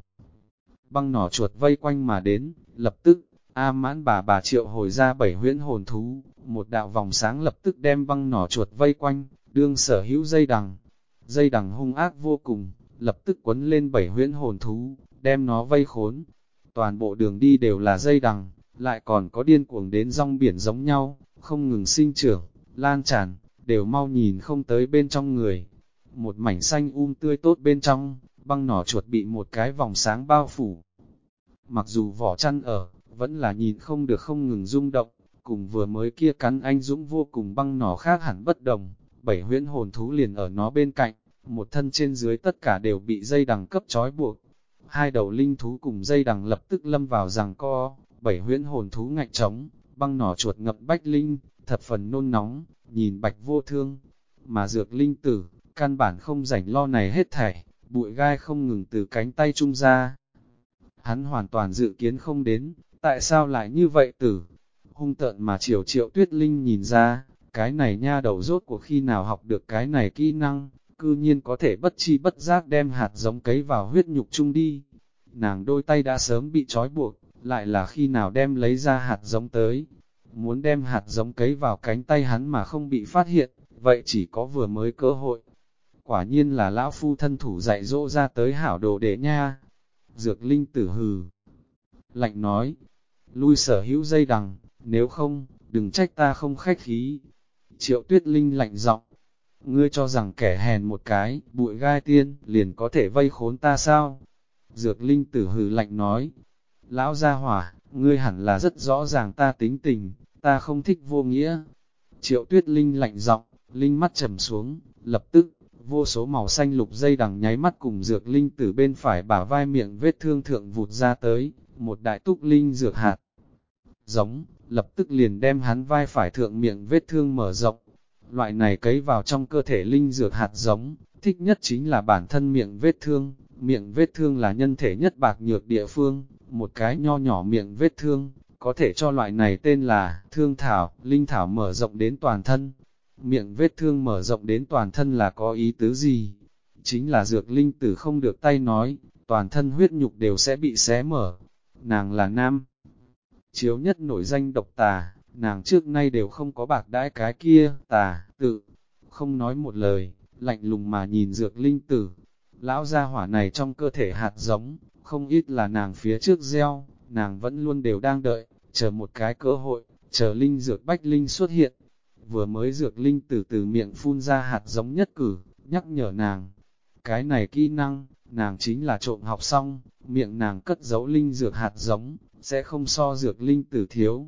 Băng nỏ chuột vây quanh mà đến, lập tức, Mãn bà triệu hồi ra 7 huyễn hồn thú, một đạo vòng sáng lập tức đem băng nỏ chuột vây quanh, đương sở hữu dây đằng. Dây đằng hung ác vô cùng, lập tức quấn lên 7 huyễn hồn thú, đem nó vây khốn. Toàn bộ đường đi đều là dây đằng, lại còn có điên cuồng đến rong biển giống nhau, không ngừng sinh trưởng, lan tràn, đều mau nhìn không tới bên trong người. Một mảnh xanh tươi tốt bên trong, băng nỏ chuột bị một cái vòng sáng bao phủ. Mặc dù vỏ chăn ở, vẫn là nhìn không được không ngừng rung động, cùng vừa mới kia cắn anh dũng vô cùng băng nỏ khác hẳn bất đồng. 7 huyễn hồn thú liền ở nó bên cạnh, một thân trên dưới tất cả đều bị dây đằng cấp trói buộc. Hai đầu linh thú cùng dây đằng lập tức lâm vào giằng co, 7 huyễn hồn thú ngạnh trống, băng nỏ chuột ngập Bách Linh, thập phần nôn nóng, nhìn Bạch Vô Thương. Mà Dược Linh tử, căn bản không rảnh lo này hết thảy, bụi gai không ngừng từ cánh tay trung ra. Hắn hoàn toàn dự kiến không đến, tại sao lại như vậy tử? Hung tợn mà Triệu Tuyết Linh nhìn ra, cái này nha đầu rốt của khi nào học được cái này kỹ năng, cư nhiên có thể bất chi bất giác đem hạt giống cấy vào huyết nhục chung đi. Nàng đôi tay đã sớm bị trói buộc, lại là khi nào đem lấy ra hạt giống tới. Muốn đem hạt giống cấy vào cánh tay hắn mà không bị phát hiện, vậy chỉ có vừa mới cơ hội. Quả nhiên là lão phu thân thủ dạy dỗ ra tới hảo đồ đệ nha. Dược Linh tử hừ lạnh nói, lui sở hữu dây đằng, nếu không, đừng trách ta không khách khí. Triệu Tuyết Linh lạnh giọng, ngươi cho rằng kẻ hèn một cái, bụi gai tiên, liền có thể vây khốn ta sao? Dược linh tử hừ lạnh nói, lão gia hỏa, ngươi hẳn là rất rõ ràng ta tính tình, ta không thích vô nghĩa. Triệu Tuyết Linh lạnh giọng, linh mắt trầm xuống, lập tức, vô số màu xanh lục dây đằng nháy mắt cùng dược linh tử bên phải bả vai miệng vết thương thượng vụt ra tới, một đại túc linh dược hạt. Giống, lập tức liền đem hắn vai phải thượng miệng vết thương mở rộng. Loại này cấy vào trong cơ thể linh dược hạt giống, thích nhất chính là bản thân miệng vết thương là nhân thể nhất bạc nhược địa phương, một cái nho nhỏ miệng vết thương, có thể cho loại này tên là thương thảo, linh thảo mở rộng đến toàn thân. Miệng vết thương mở rộng đến toàn thân là có ý tứ gì? Chính là dược linh tử không được tay nói, toàn thân huyết nhục đều sẽ bị xé mở. Nàng là nam chiếu nhất nổi danh độc tà, nàng trước nay đều không có bạc đãi cái kia, tà, tự, không nói một lời, lạnh lùng mà nhìn dược linh tử. Lão gia hỏa này trong cơ thể hạt giống, không ít là nàng phía trước gieo, nàng vẫn luôn đều đang đợi, chờ một cái cơ hội, chờ linh dược bách linh xuất hiện. Vừa mới dược linh tử từ miệng phun ra hạt giống nhất cử, nhắc nhở nàng. Cái này kỹ năng, nàng chính là trộm học xong, miệng nàng cất giấu linh dược hạt giống, sẽ không so dược linh tử thiếu.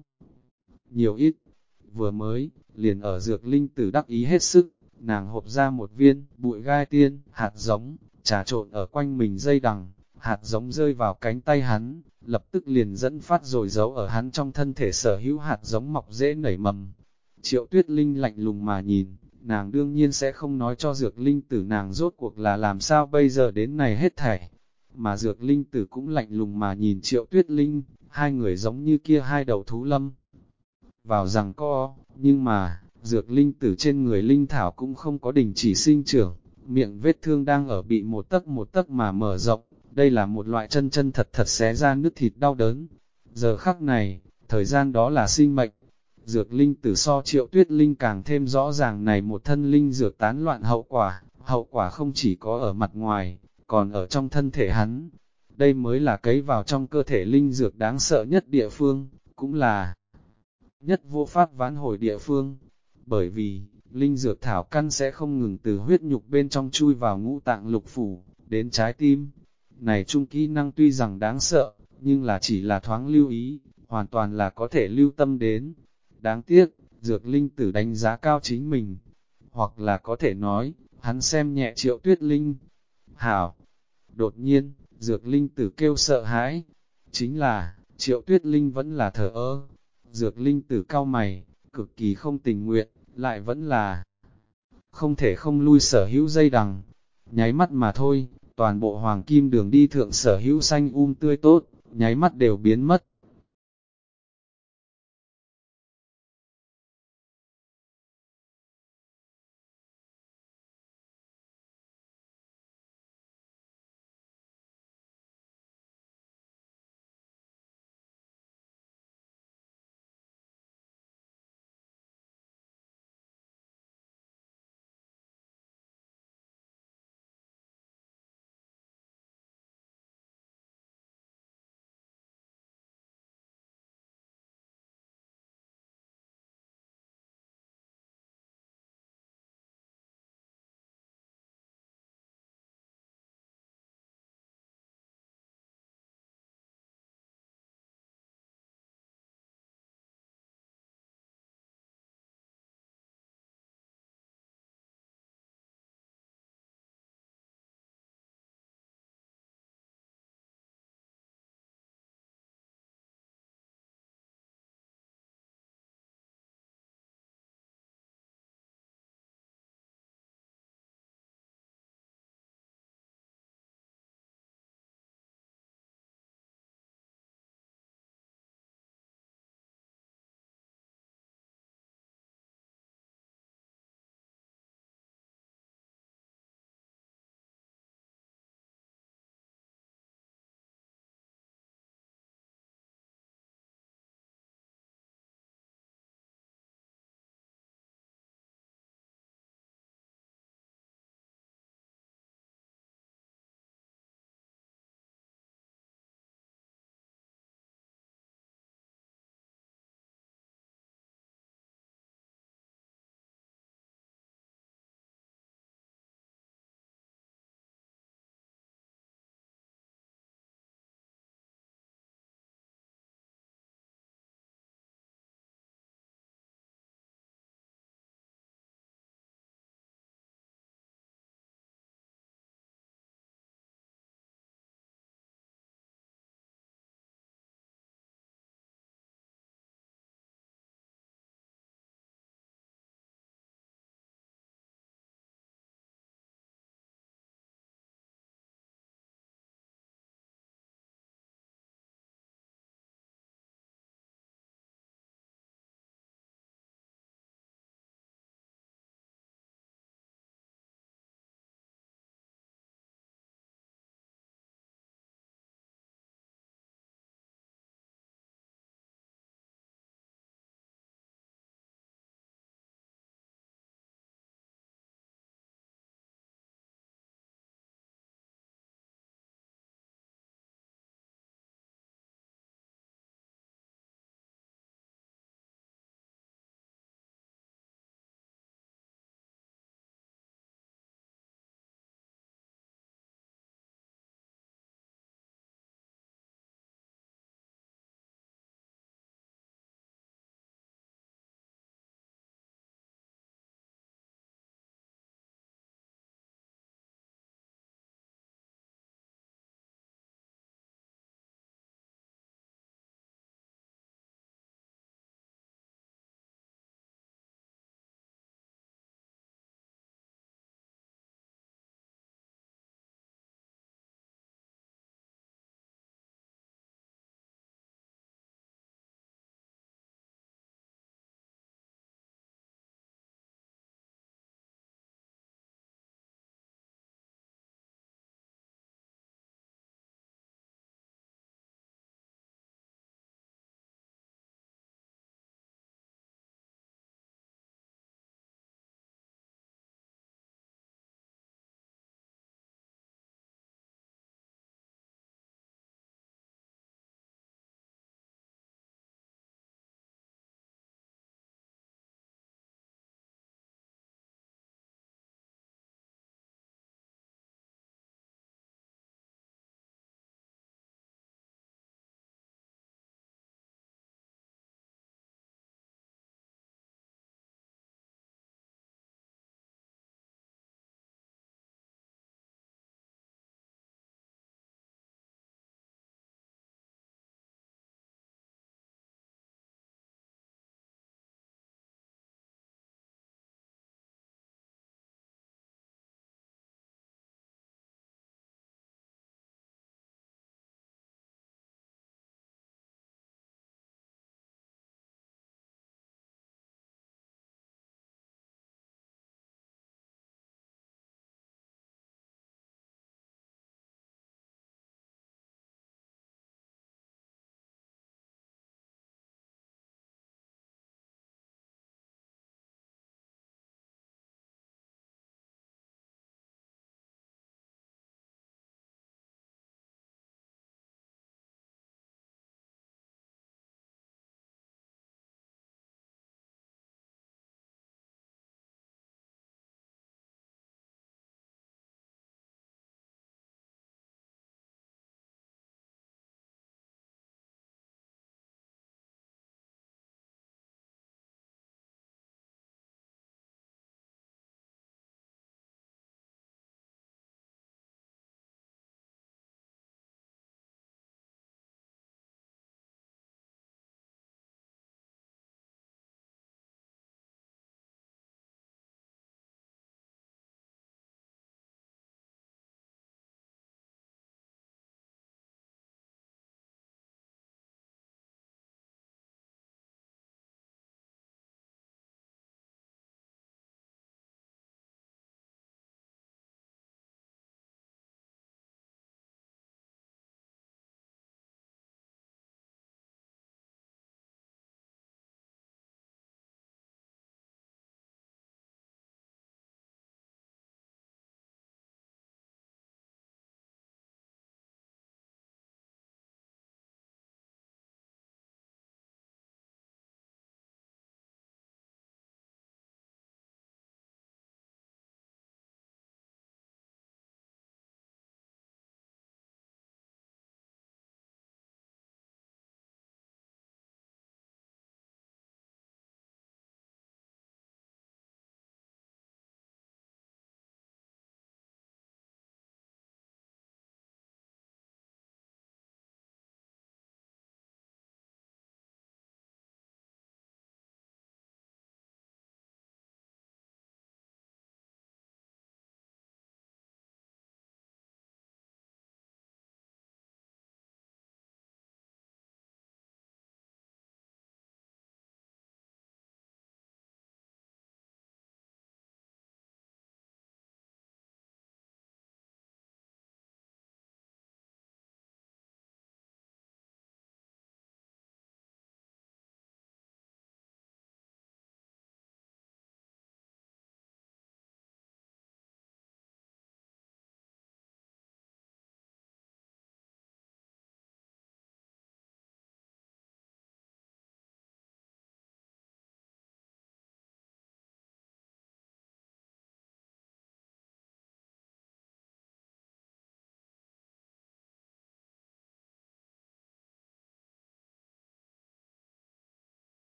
Nhiều ít, vừa mới, liền ở dược linh tử đắc ý hết sức, nàng hộp ra một viên bụi gai tiên, hạt giống, trà trộn ở quanh mình dây đằng, hạt giống rơi vào cánh tay hắn, lập tức liền dẫn phát rồi giấu ở hắn trong thân thể sở hữu hạt giống mọc dễ nảy mầm. Triệu Tuyết Linh lạnh lùng mà nhìn, nàng đương nhiên sẽ không nói cho dược linh tử nàng rốt cuộc là làm sao bây giờ đến này hết thảy. Mà dược linh tử cũng lạnh lùng mà nhìn Triệu Tuyết Linh, hai người giống như kia hai đầu thú lâm. Vào rằng co, nhưng mà, dược linh tử trên người linh thảo cũng không có đình chỉ sinh trưởng, miệng vết thương đang ở bị một tấc mà mở rộng, đây là một loại chân chân thật thật xé ra nứt thịt đau đớn. Giờ khắc này, thời gian đó là sinh mệnh. Dược linh tử so Triệu Tuyết Linh càng thêm rõ ràng này một thân linh dược tán loạn hậu quả không chỉ có ở mặt ngoài, còn ở trong thân thể hắn. Đây mới là cấy vào trong cơ thể linh dược đáng sợ nhất địa phương, cũng là nhất vô pháp vãn hồi địa phương. Bởi vì, linh dược thảo căn sẽ không ngừng từ huyết nhục bên trong chui vào ngũ tạng lục phủ, đến trái tim. Này chung kỹ năng tuy rằng đáng sợ, nhưng là chỉ là thoáng lưu ý, hoàn toàn là có thể lưu tâm đến. Đáng tiếc, dược linh tử đánh giá cao chính mình, hoặc là có thể nói, hắn xem nhẹ Triệu Tuyết Linh. Hảo! Đột nhiên, dược linh tử kêu sợ hãi, chính là, Triệu Tuyết Linh vẫn là thờ ơ. Dược linh tử cau mày, cực kỳ không tình nguyện, lại vẫn là không thể không lui sở hữu dây đằng. Nháy mắt mà thôi, toàn bộ hoàng kim đường đi thượng sở hữu xanh tươi tốt, nháy mắt đều biến mất.